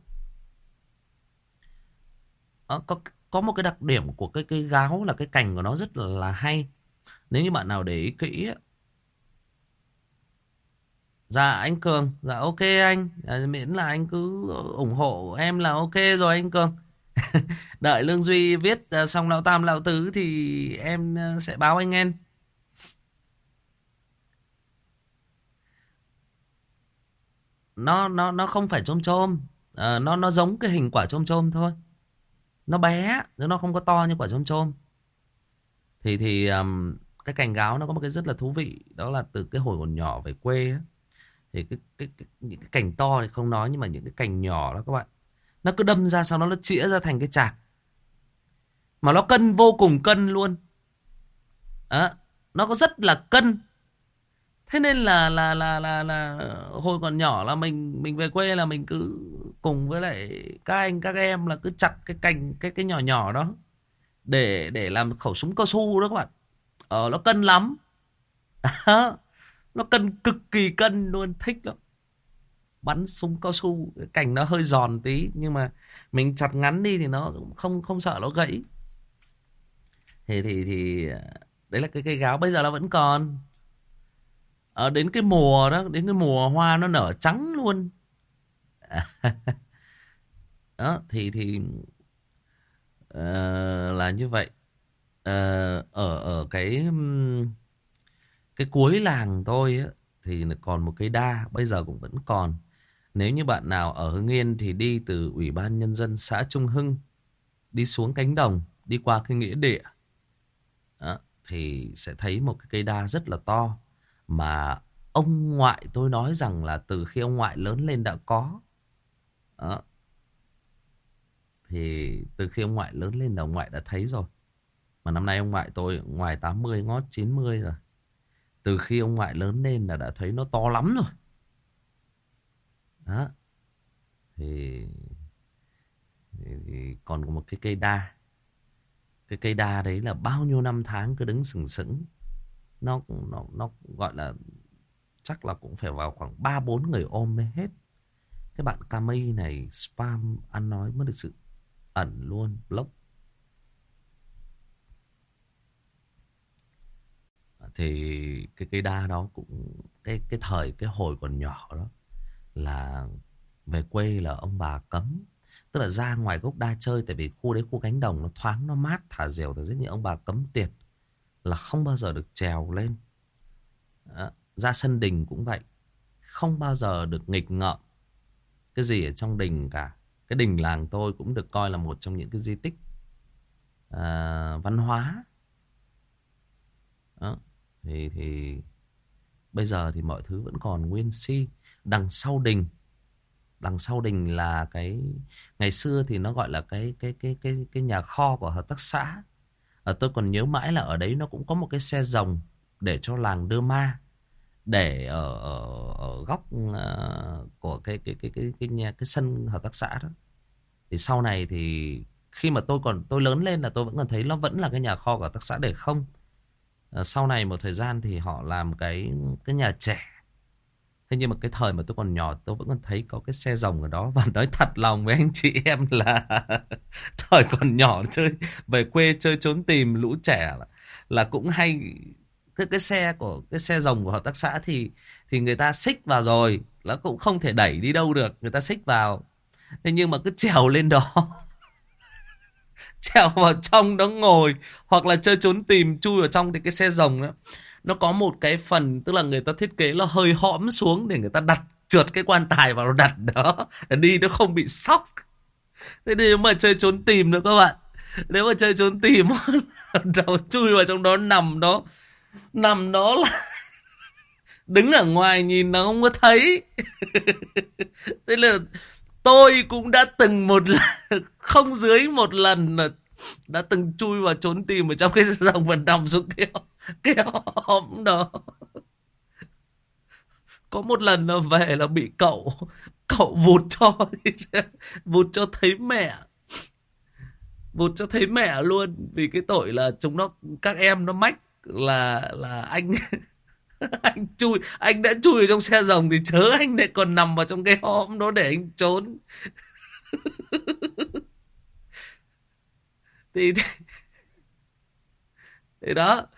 Đó, có một cái đặc điểm của cái cây gáo là cái cành của nó rất là hay. Nếu như bạn nào để ý kỹ. Dạ anh Cường. Dạ ok anh. Miễn là anh cứ ủng hộ em là ok rồi anh Cường. Đợi Lương Duy viết xong lão tam lão tứ thì em sẽ báo anh em. Nó không phải chôm chôm. Nó giống cái hình quả chôm chôm thôi. Nó bé, nó không có to như quả chôm chôm. Thì cái cành gáo nó có một cái rất là thú vị. Đó là từ cái hồi còn nhỏ về quê á, thì những cái cành to thì không nói, nhưng mà những cái cành nhỏ đó các bạn, nó cứ đâm ra sau đó nó chĩa ra thành cái chạc. Mà nó cân, vô cùng cân luôn. Đó, nó có rất là cân. Thế nên là hồi còn nhỏ là mình về quê là mình cứ cùng với lại các anh các em là cứ chặt cái cành cái nhỏ nhỏ đó để làm khẩu súng cao su đó các bạn. Nó cân lắm. Nó cân cực kỳ cân luôn, thích lắm. Bắn súng cao su, cái cành nó hơi giòn tí nhưng mà mình chặt ngắn đi thì nó cũng không sợ nó gãy. Thì đấy là cái cây gáo bây giờ nó vẫn còn. Đến cái mùa đó, đến cái mùa hoa nó nở trắng luôn. Đó thì là như vậy. Ở cái cuối làng tôi á, thì còn một cây đa, bây giờ cũng vẫn còn. Nếu như bạn nào ở Hưng Yên thì đi từ Ủy ban Nhân dân xã Trung Hưng, đi xuống cánh đồng, đi qua cái nghĩa địa. Đó, thì sẽ thấy một cái cây đa rất là to. Mà ông ngoại tôi nói rằng là từ khi ông ngoại lớn lên đã có. Đó. Thì từ khi ông ngoại lớn lên là ông ngoại đã thấy rồi. Mà năm nay ông ngoại tôi ngoài 80 ngót 90 rồi. Từ khi ông ngoại lớn lên là đã thấy nó to lắm rồi. Đó. Thì còn có một cái cây đa. Cái cây đa đấy là bao nhiêu năm tháng cứ đứng sừng sững. Nó gọi là chắc là cũng phải vào khoảng 3-4 người ôm mới hết. Cái bạn Camille này spam ăn nói mới được sự ẩn luôn, block. Thì cái cây đa đó cũng cái hồi còn nhỏ đó là về quê là ông bà cấm, tức là ra ngoài gốc đa chơi, tại vì khu đấy khu cánh đồng nó thoáng, nó mát, thả diều thả giết, nhưng ông bà cấm tiệt là không bao giờ được trèo lên. Đó. Ra sân đình cũng vậy, không bao giờ được nghịch ngợm cái gì ở trong đình cả. Cái đình làng tôi cũng được coi là một trong những cái di tích văn hóa. Đó. Thì bây giờ thì mọi thứ vẫn còn nguyên si. Đằng sau đình là cái ngày xưa thì nó gọi là cái nhà kho của hợp tác xã. Tôi còn nhớ mãi là ở đấy nó cũng có một cái xe rồng để cho làng đưa ma, để ở góc của cái sân hợp tác xã đó. Thì sau này thì khi mà tôi lớn lên là tôi vẫn còn thấy nó vẫn là cái nhà kho của hợp tác xã để không. Sau này một thời gian thì họ làm cái nhà trẻ. Thế nhưng mà cái thời mà tôi còn nhỏ tôi vẫn còn thấy có cái xe rồng ở đó. Và nói thật lòng với anh chị em là thời còn nhỏ chơi về quê chơi trốn tìm lũ trẻ là cũng hay. Cái xe rồng của hợp tác xã thì người ta xích vào rồi, nó cũng không thể đẩy đi đâu được, người ta xích vào. Thế nhưng mà cứ trèo lên đó trèo vào trong đó ngồi, hoặc là chơi trốn tìm chui vào trong. Thì cái xe rồng đó nó có một cái phần, tức là người ta thiết kế nó hơi hõm xuống để người ta đặt trượt cái quan tài vào, nó đặt đó để đi nó không bị sóc. Thế nếu mà chơi trốn tìm nữa các bạn, nếu mà chơi trốn tìm đầu chui vào trong đó, nằm đó là đứng ở ngoài nhìn nó không có thấy. Thế là tôi cũng đã từng một lần, không dưới một lần là đã từng chui vào trốn tìm ở trong cái dòng và nằm xuống cái hõm đó. Có một lần là về là bị cậu vụt cho thấy mẹ. Vụt cho thấy mẹ luôn. Vì cái tội là chúng nó, các em nó mách là anh anh đã chui ở trong xe rồng thì chớ anh lại còn nằm vào trong cái hõm đó để anh trốn. thì đó.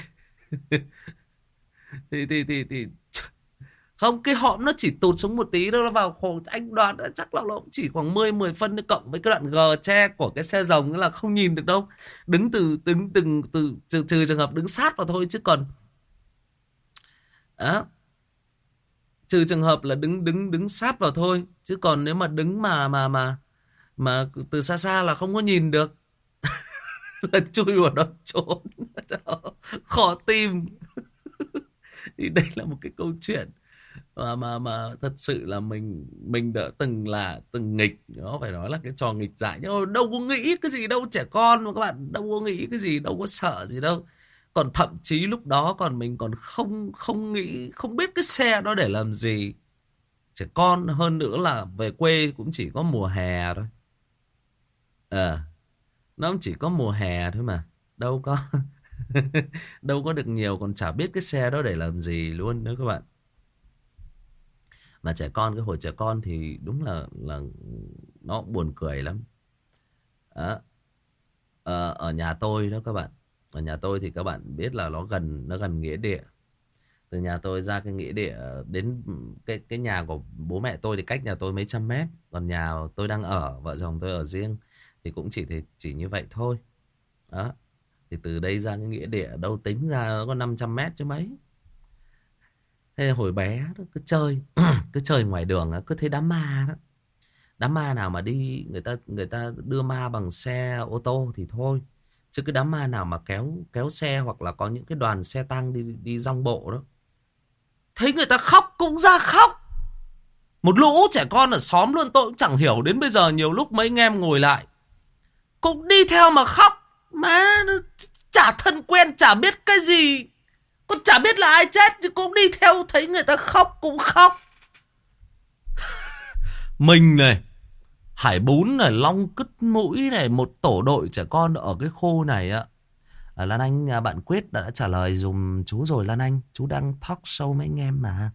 thì không, cái hõm nó chỉ tụt xuống một tí đâu, nó vào khổ. Anh đoán chắc là nó cũng chỉ khoảng 10 phân nữa, cộng với cái đoạn gờ tre của cái xe rồng là không nhìn được đâu. Đứng trừ trường hợp đứng sát vào thôi, chứ còn đó, trừ trường hợp là đứng sát vào thôi, chứ còn nếu mà đứng mà từ xa xa là không có nhìn được. Là chui vào đó trốn. Khó tìm. Thì đây là một cái câu chuyện mà thật sự là mình đã từng nghịch. Nó phải nói là cái trò nghịch dại, nhưng đâu có nghĩ cái gì đâu, trẻ con mà các bạn, đâu có nghĩ cái gì, đâu có sợ gì đâu. Còn thậm chí lúc đó mình còn không nghĩ, không biết cái xe đó để làm gì. Trẻ con, hơn nữa là về quê cũng chỉ có mùa hè thôi. Nó cũng chỉ có mùa hè thôi mà, đâu có đâu có được nhiều, còn chả biết cái xe đó để làm gì luôn nữa các bạn. Mà trẻ con, cái hồi trẻ con thì đúng là nó buồn cười lắm. Đó. Ở nhà tôi đó các bạn, ở nhà tôi thì các bạn biết là nó gần nghĩa địa. Từ nhà tôi ra cái nghĩa địa đến cái nhà của bố mẹ tôi thì cách nhà tôi mấy trăm mét. Còn nhà tôi đang ở, vợ chồng tôi ở riêng, thì cũng chỉ như vậy thôi. Đó. Thì từ đây ra cái nghĩa địa đâu tính ra nó có 500 mét chứ mấy. Thế hồi bé cứ chơi cứ chơi ngoài đường cứ thấy đám ma đó. Đám ma nào mà đi người ta đưa ma bằng xe ô tô thì thôi, chứ cái đám ma nào mà kéo xe, hoặc là có những cái đoàn xe tang đi dong bộ đó, thấy người ta khóc cũng ra khóc. Một lũ trẻ con ở xóm luôn, tôi cũng chẳng hiểu đến bây giờ. Nhiều lúc mấy anh em ngồi lại cũng đi theo mà khóc. Má, chả thân quen, chả biết cái gì. Con chả biết là ai chết nhưng cũng đi theo, thấy người ta khóc cũng khóc. Mình này, Hải Bún này, Long Cứt Mũi này, một tổ đội trẻ con ở cái khu này á. Lan Anh, bạn Quyết đã trả lời dùm chú rồi Lan Anh. Chú đang talk show mấy anh em mà.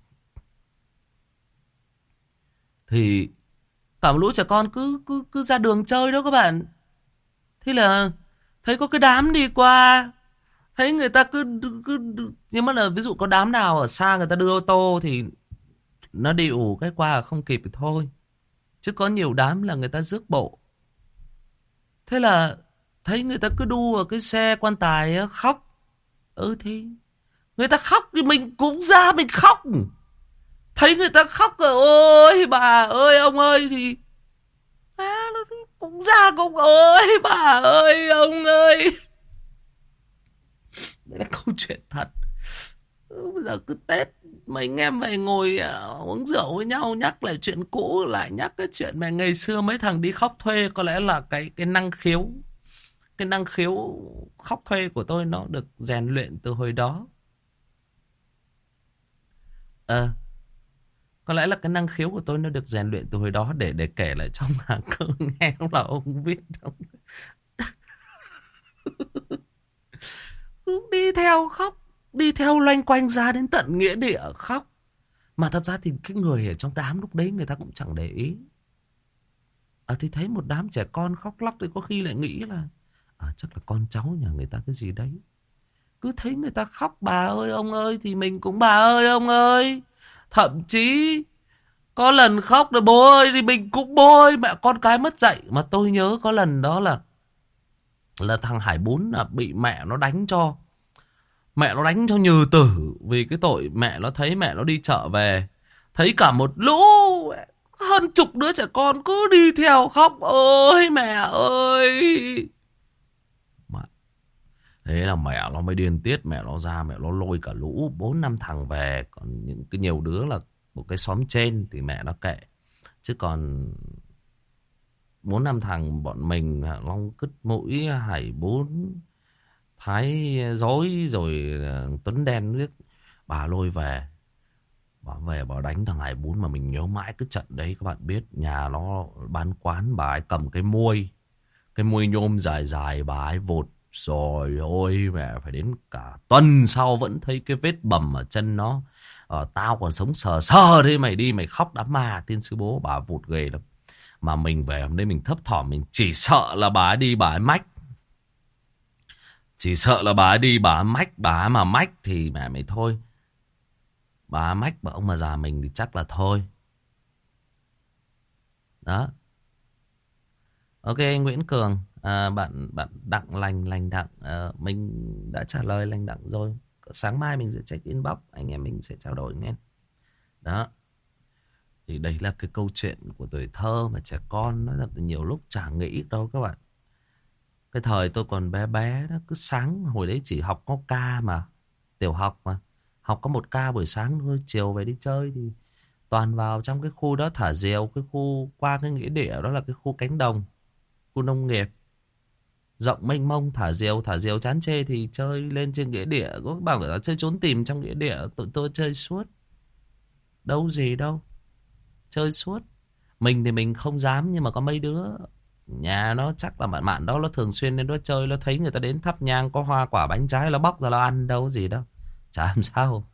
Thì cả một lũ trẻ con cứ ra đường chơi đó các bạn. Thế là thấy có cái đám đi qua, thấy người ta nhưng mà là ví dụ có đám nào ở xa người ta đưa ô tô thì nó đi ù cái qua không kịp thì thôi. Chứ có nhiều đám là người ta rước bộ. Thế là thấy người ta cứ đu ở cái xe quan tài á, khóc. Thì người ta khóc thì mình cũng ra mình khóc. Thấy người ta khóc rồi, ôi bà ơi ông ơi, thì cũng ra cũng ơi bà ơi ông ơi. Đấy là câu chuyện thật. Bây giờ cứ Tết mấy anh em về ngồi uống rượu với nhau, nhắc lại chuyện cũ, lại nhắc cái chuyện mà ngày xưa mấy thằng đi khóc thuê. Có lẽ là cái năng khiếu, cái năng khiếu khóc thuê của tôi nó được rèn luyện từ hồi đó. Có lẽ là cái năng khiếu của tôi nó được rèn luyện từ hồi đó để kể lại trong hàng câu nghe không là ông viết không. Đi theo khóc, đi theo loanh quanh ra đến tận nghĩa địa khóc. Mà thật ra thì cái người ở trong đám lúc đấy người ta cũng chẳng để ý. Thì thấy một đám trẻ con khóc lóc thì có khi lại nghĩ là chắc là con cháu nhà người ta cái gì đấy. Cứ thấy người ta khóc bà ơi ông ơi thì mình cũng bà ơi ông ơi. Thậm chí có lần khóc rồi bố ơi thì mình cũng bố ơi, mẹ con cái mất dạy. Mà tôi nhớ có lần đó là thằng Hải Bún là bị mẹ nó đánh cho. Mẹ nó đánh cho nhừ tử. Vì cái tội mẹ nó thấy mẹ nó đi chợ về, thấy cả một lũ hơn chục đứa trẻ con cứ đi theo khóc. Ôi mẹ ơi. Thế là mẹ nó mới điên tiết. Mẹ nó ra, mẹ nó lôi cả lũ 4-5 thằng về. Còn những cái nhiều đứa là một cái xóm trên thì mẹ nó kệ. Chứ còn 4-5 thằng bọn mình, Long Cứt Mũi, Hải Bún, Thái Dối rồi Tuấn Đen nước, bà lôi về. Bà về bà đánh thằng Hải Bún. Mà mình nhớ mãi cái trận đấy. Các bạn biết nhà nó bán quán, bà ấy cầm cái muôi nhôm dài dài, bà ấy vụt. Rồi ôi mẹ, phải đến cả tuần sau vẫn thấy cái vết bầm ở chân nó. Tao còn sống sờ sờ thế, mày đi mày khóc đám ma. Tiên sư bố bà vụt ghê lắm. Mà mình về hôm nay mình thấp thỏm, mình chỉ sợ là bà ấy đi bà ấy mách. Chỉ sợ là bà ấy đi bà ấy mách. Bà ấy mà mách thì mẹ mày thôi. Bà ấy mách bà ông mà già mình thì chắc là thôi. Đó. Ok anh Nguyễn Cường, bạn Đặng lành đặng, mình đã trả lời lành đặng rồi. Sáng mai mình sẽ check inbox, anh em mình sẽ trao đổi nghe. Đó. Thì đây là cái câu chuyện của tuổi thơ mà trẻ con nó thật nhiều lúc chả nghĩ đâu các bạn. Cái thời tôi còn bé bé đó, cứ sáng hồi đấy chỉ học có ca mà, tiểu học mà, học có 1 ca buổi sáng thôi, chiều về đi chơi thì toàn vào trong cái khu đó thả diều. Cái khu qua cái nghĩa địa đó là cái khu cánh đồng, khu nông nghiệp rộng mênh mông. Thả diều chán chê thì chơi lên trên nghĩa địa. Có bảo người ta chơi trốn tìm trong nghĩa địa, tụi tôi chơi suốt. Đâu gì đâu, chơi suốt. Mình thì mình không dám, nhưng mà có mấy đứa nhà nó chắc là bạn đó nó thường xuyên đến đó chơi. Nó thấy người ta đến thắp nhang có hoa quả bánh trái, nó bóc ra nó ăn. Đâu gì đâu, chả làm sao.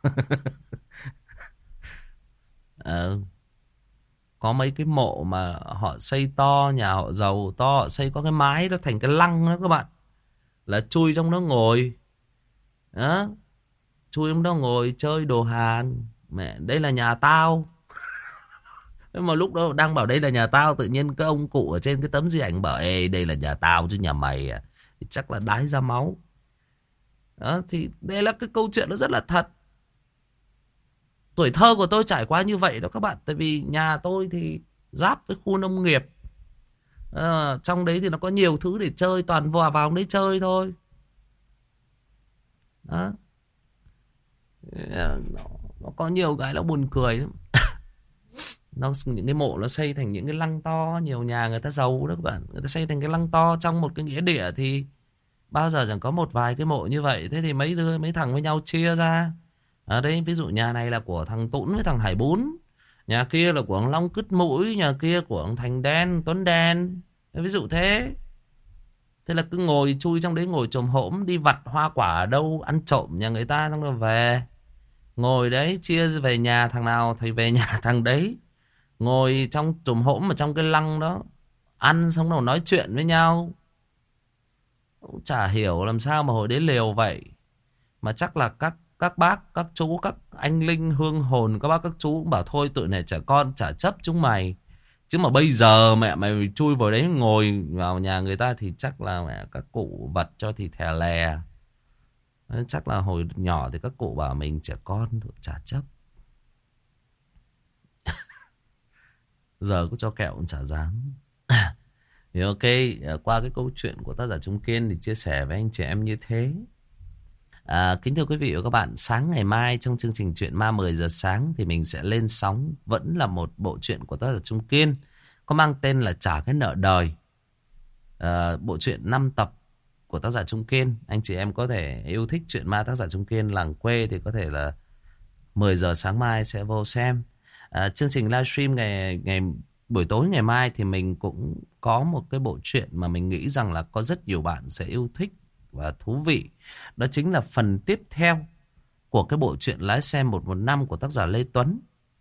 Có mấy cái mộ mà họ xây to, nhà họ giàu to, họ xây có cái mái nó thành cái lăng đó các bạn. Là chui trong đó ngồi. Đó. Chui trong đó ngồi chơi đồ hàng. Mẹ, đây là nhà tao. Mà lúc đó đang bảo đây là nhà tao, tự nhiên cái ông cụ ở trên cái tấm di ảnh bảo ê đây là nhà tao chứ nhà mày à. Thì chắc là đái ra máu. Đó, thì đây là cái câu chuyện nó rất là thật. Tuổi thơ của tôi trải qua như vậy đó các bạn. Tại vì nhà tôi thì giáp với khu nông nghiệp. Trong đấy thì nó có nhiều thứ để chơi, toàn vào đấy chơi thôi. Đó. Nó có nhiều cái nó buồn cười lắm. Những cái mộ nó xây thành những cái lăng to. Nhiều nhà người ta giàu đó các bạn, người ta xây thành cái lăng to trong một cái nghĩa địa thì Bao giờ chẳng có một vài cái mộ như vậy. Thế thì mấy thằng với nhau chia ra. Ở đây ví dụ nhà này là của thằng Tũng với thằng Hải Bún, nhà kia là của thằng Long Cứt Mũi, nhà kia của thằng Thành Đen, Tuấn Đen. Ví dụ thế. Thế là cứ ngồi chui trong đấy, ngồi chồm hổm, đi vặt hoa quả ở đâu, ăn trộm nhà người ta xong rồi về. Ngồi đấy chia về nhà thằng nào thì về nhà thằng đấy. Ngồi trong chồm hổm ở trong cái lăng đó, ăn xong rồi nói chuyện với nhau. Cũng chả hiểu làm sao mà hồi đấy liều vậy. Mà chắc là các bác, các chú, các anh linh hương hồn, các bác các chú cũng bảo thôi tụi này trẻ con chả chấp chúng mày. Chứ mà bây giờ mẹ mày chui vào đấy ngồi vào nhà người ta thì chắc là mẹ các cụ vật cho thì thè lè. Chắc là hồi nhỏ thì các cụ bảo mình trẻ con chả chấp. Giờ có cho kẹo cũng chả dám. Thì ok, qua cái câu chuyện của tác giả Trung Kiên thì chia sẻ với anh chị em như thế. Kính thưa quý vị và các bạn, sáng ngày mai trong chương trình Chuyện Ma 10 giờ sáng thì mình sẽ lên sóng vẫn là một bộ truyện của tác giả Trung Kiên có mang tên là Trả Cái Nợ Đời. Bộ truyện 5 tập của tác giả Trung Kiên. Anh chị em có thể yêu thích truyện ma tác giả Trung Kiên làng quê thì có thể là 10 giờ sáng mai sẽ vô xem. Chương trình livestream ngày buổi tối ngày mai thì mình cũng có một cái bộ truyện mà mình nghĩ rằng là có rất nhiều bạn sẽ yêu thích và thú vị. Đó chính là phần tiếp theo của cái bộ truyện Lái Xe 115 của tác giả Lê Tuấn.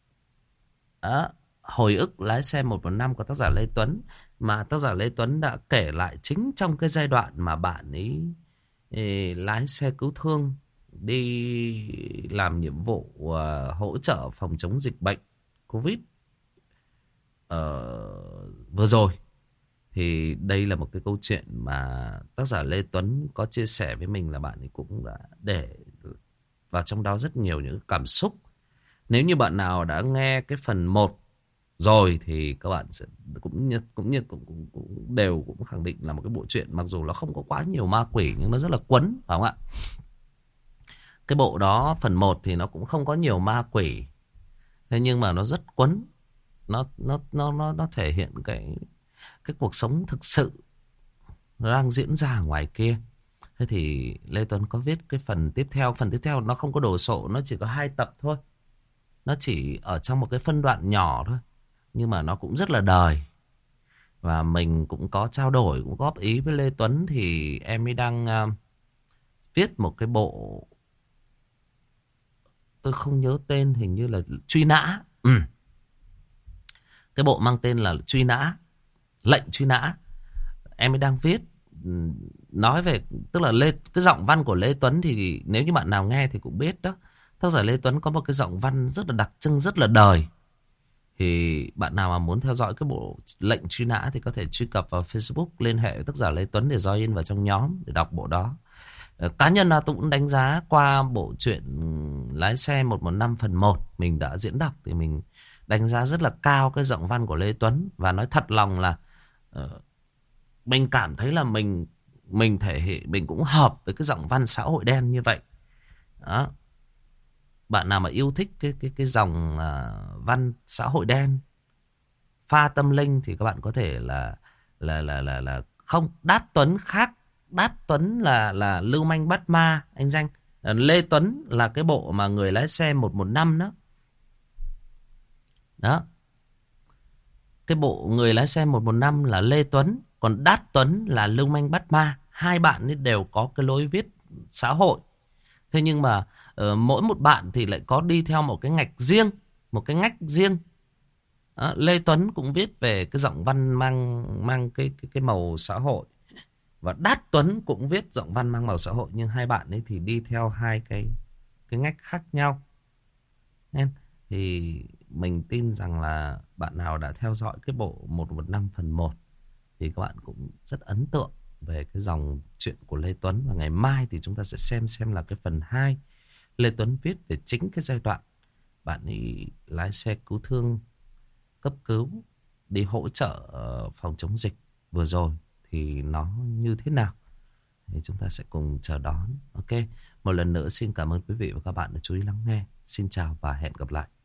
Hồi ức Lái Xe 115 của tác giả Lê Tuấn, mà tác giả Lê Tuấn đã kể lại chính trong cái giai đoạn mà bạn ấy lái xe cứu thương đi làm nhiệm vụ hỗ trợ phòng chống dịch bệnh Covid vừa rồi. Thì đây là một cái câu chuyện mà tác giả Lê Tuấn có chia sẻ với mình, là bạn ấy cũng đã để vào trong đó rất nhiều những cảm xúc. Nếu như bạn nào đã nghe cái phần 1 rồi thì các bạn sẽ cũng đều cũng khẳng định là một cái bộ truyện mặc dù nó không có quá nhiều ma quỷ nhưng nó rất là quấn, phải không ạ? Cái bộ đó phần 1 thì nó cũng không có nhiều ma quỷ, thế nhưng mà nó rất quấn. Nó thể hiện cái cuộc sống thực sự nó đang diễn ra ở ngoài kia. Thế thì Lê Tuấn có viết cái phần tiếp theo. Phần tiếp theo nó không có đồ sộ, nó chỉ có 2 tập thôi. Nó chỉ ở trong một cái phân đoạn nhỏ thôi, nhưng mà nó cũng rất là đời. Và mình cũng có trao đổi, cũng góp ý với Lê Tuấn. Thì em ấy đang viết một cái bộ, tôi không nhớ tên, hình như là Truy Nã. Cái bộ mang tên là Truy Nã, Lệnh Truy Nã. Em ấy đang viết, nói về, tức là cái giọng văn của Lê Tuấn thì nếu như bạn nào nghe thì cũng biết đó. Tác giả Lê Tuấn có một cái giọng văn rất là đặc trưng, rất là đời. Thì bạn nào mà muốn theo dõi cái bộ Lệnh Truy Nã thì có thể truy cập vào Facebook, liên hệ với tác giả Lê Tuấn để join vào trong nhóm để đọc bộ đó. Cá nhân là tôi cũng đánh giá qua bộ truyện Lái Xe 115 phần 1 mình đã diễn đọc thì mình đánh giá rất là cao cái giọng văn của Lê Tuấn. Và nói thật lòng là mình cảm thấy là mình thể hiện, mình cũng hợp với cái giọng văn xã hội đen như vậy đó. Bạn nào mà yêu thích cái dòng văn xã hội đen pha tâm linh thì các bạn có thể là không. Đát Tuấn khác. Đát Tuấn là lưu manh bắt ma anh Danh. Lê Tuấn là cái bộ mà Người Lái Xe 115 đó. Đó. Cái bộ Người Lái Xe 115 là Lê Tuấn, còn Đát Tuấn là lưu manh bắt ma. Hai bạn ấy đều có cái lối viết xã hội. Thế nhưng mà mỗi một bạn thì lại có đi theo một cái ngạch riêng, một cái ngách riêng. Lê Tuấn cũng viết về cái giọng văn mang cái màu xã hội, và Đát Tuấn cũng viết giọng văn mang màu xã hội, nhưng hai bạn ấy thì đi theo hai cái ngách khác nhau. Nên thì mình tin rằng là bạn nào đã theo dõi cái bộ 115 phần 1 thì các bạn cũng rất ấn tượng về cái dòng chuyện của Lê Tuấn. Và ngày mai thì chúng ta sẽ xem là cái phần 2. Lê Tuấn viết về chính cái giai đoạn bạn ấy lái xe cứu thương, cấp cứu, đi hỗ trợ phòng chống dịch vừa rồi thì nó như thế nào. Thì chúng ta sẽ cùng chờ đón. Ok, một lần nữa xin cảm ơn quý vị và các bạn đã chú ý lắng nghe. Xin chào và hẹn gặp lại.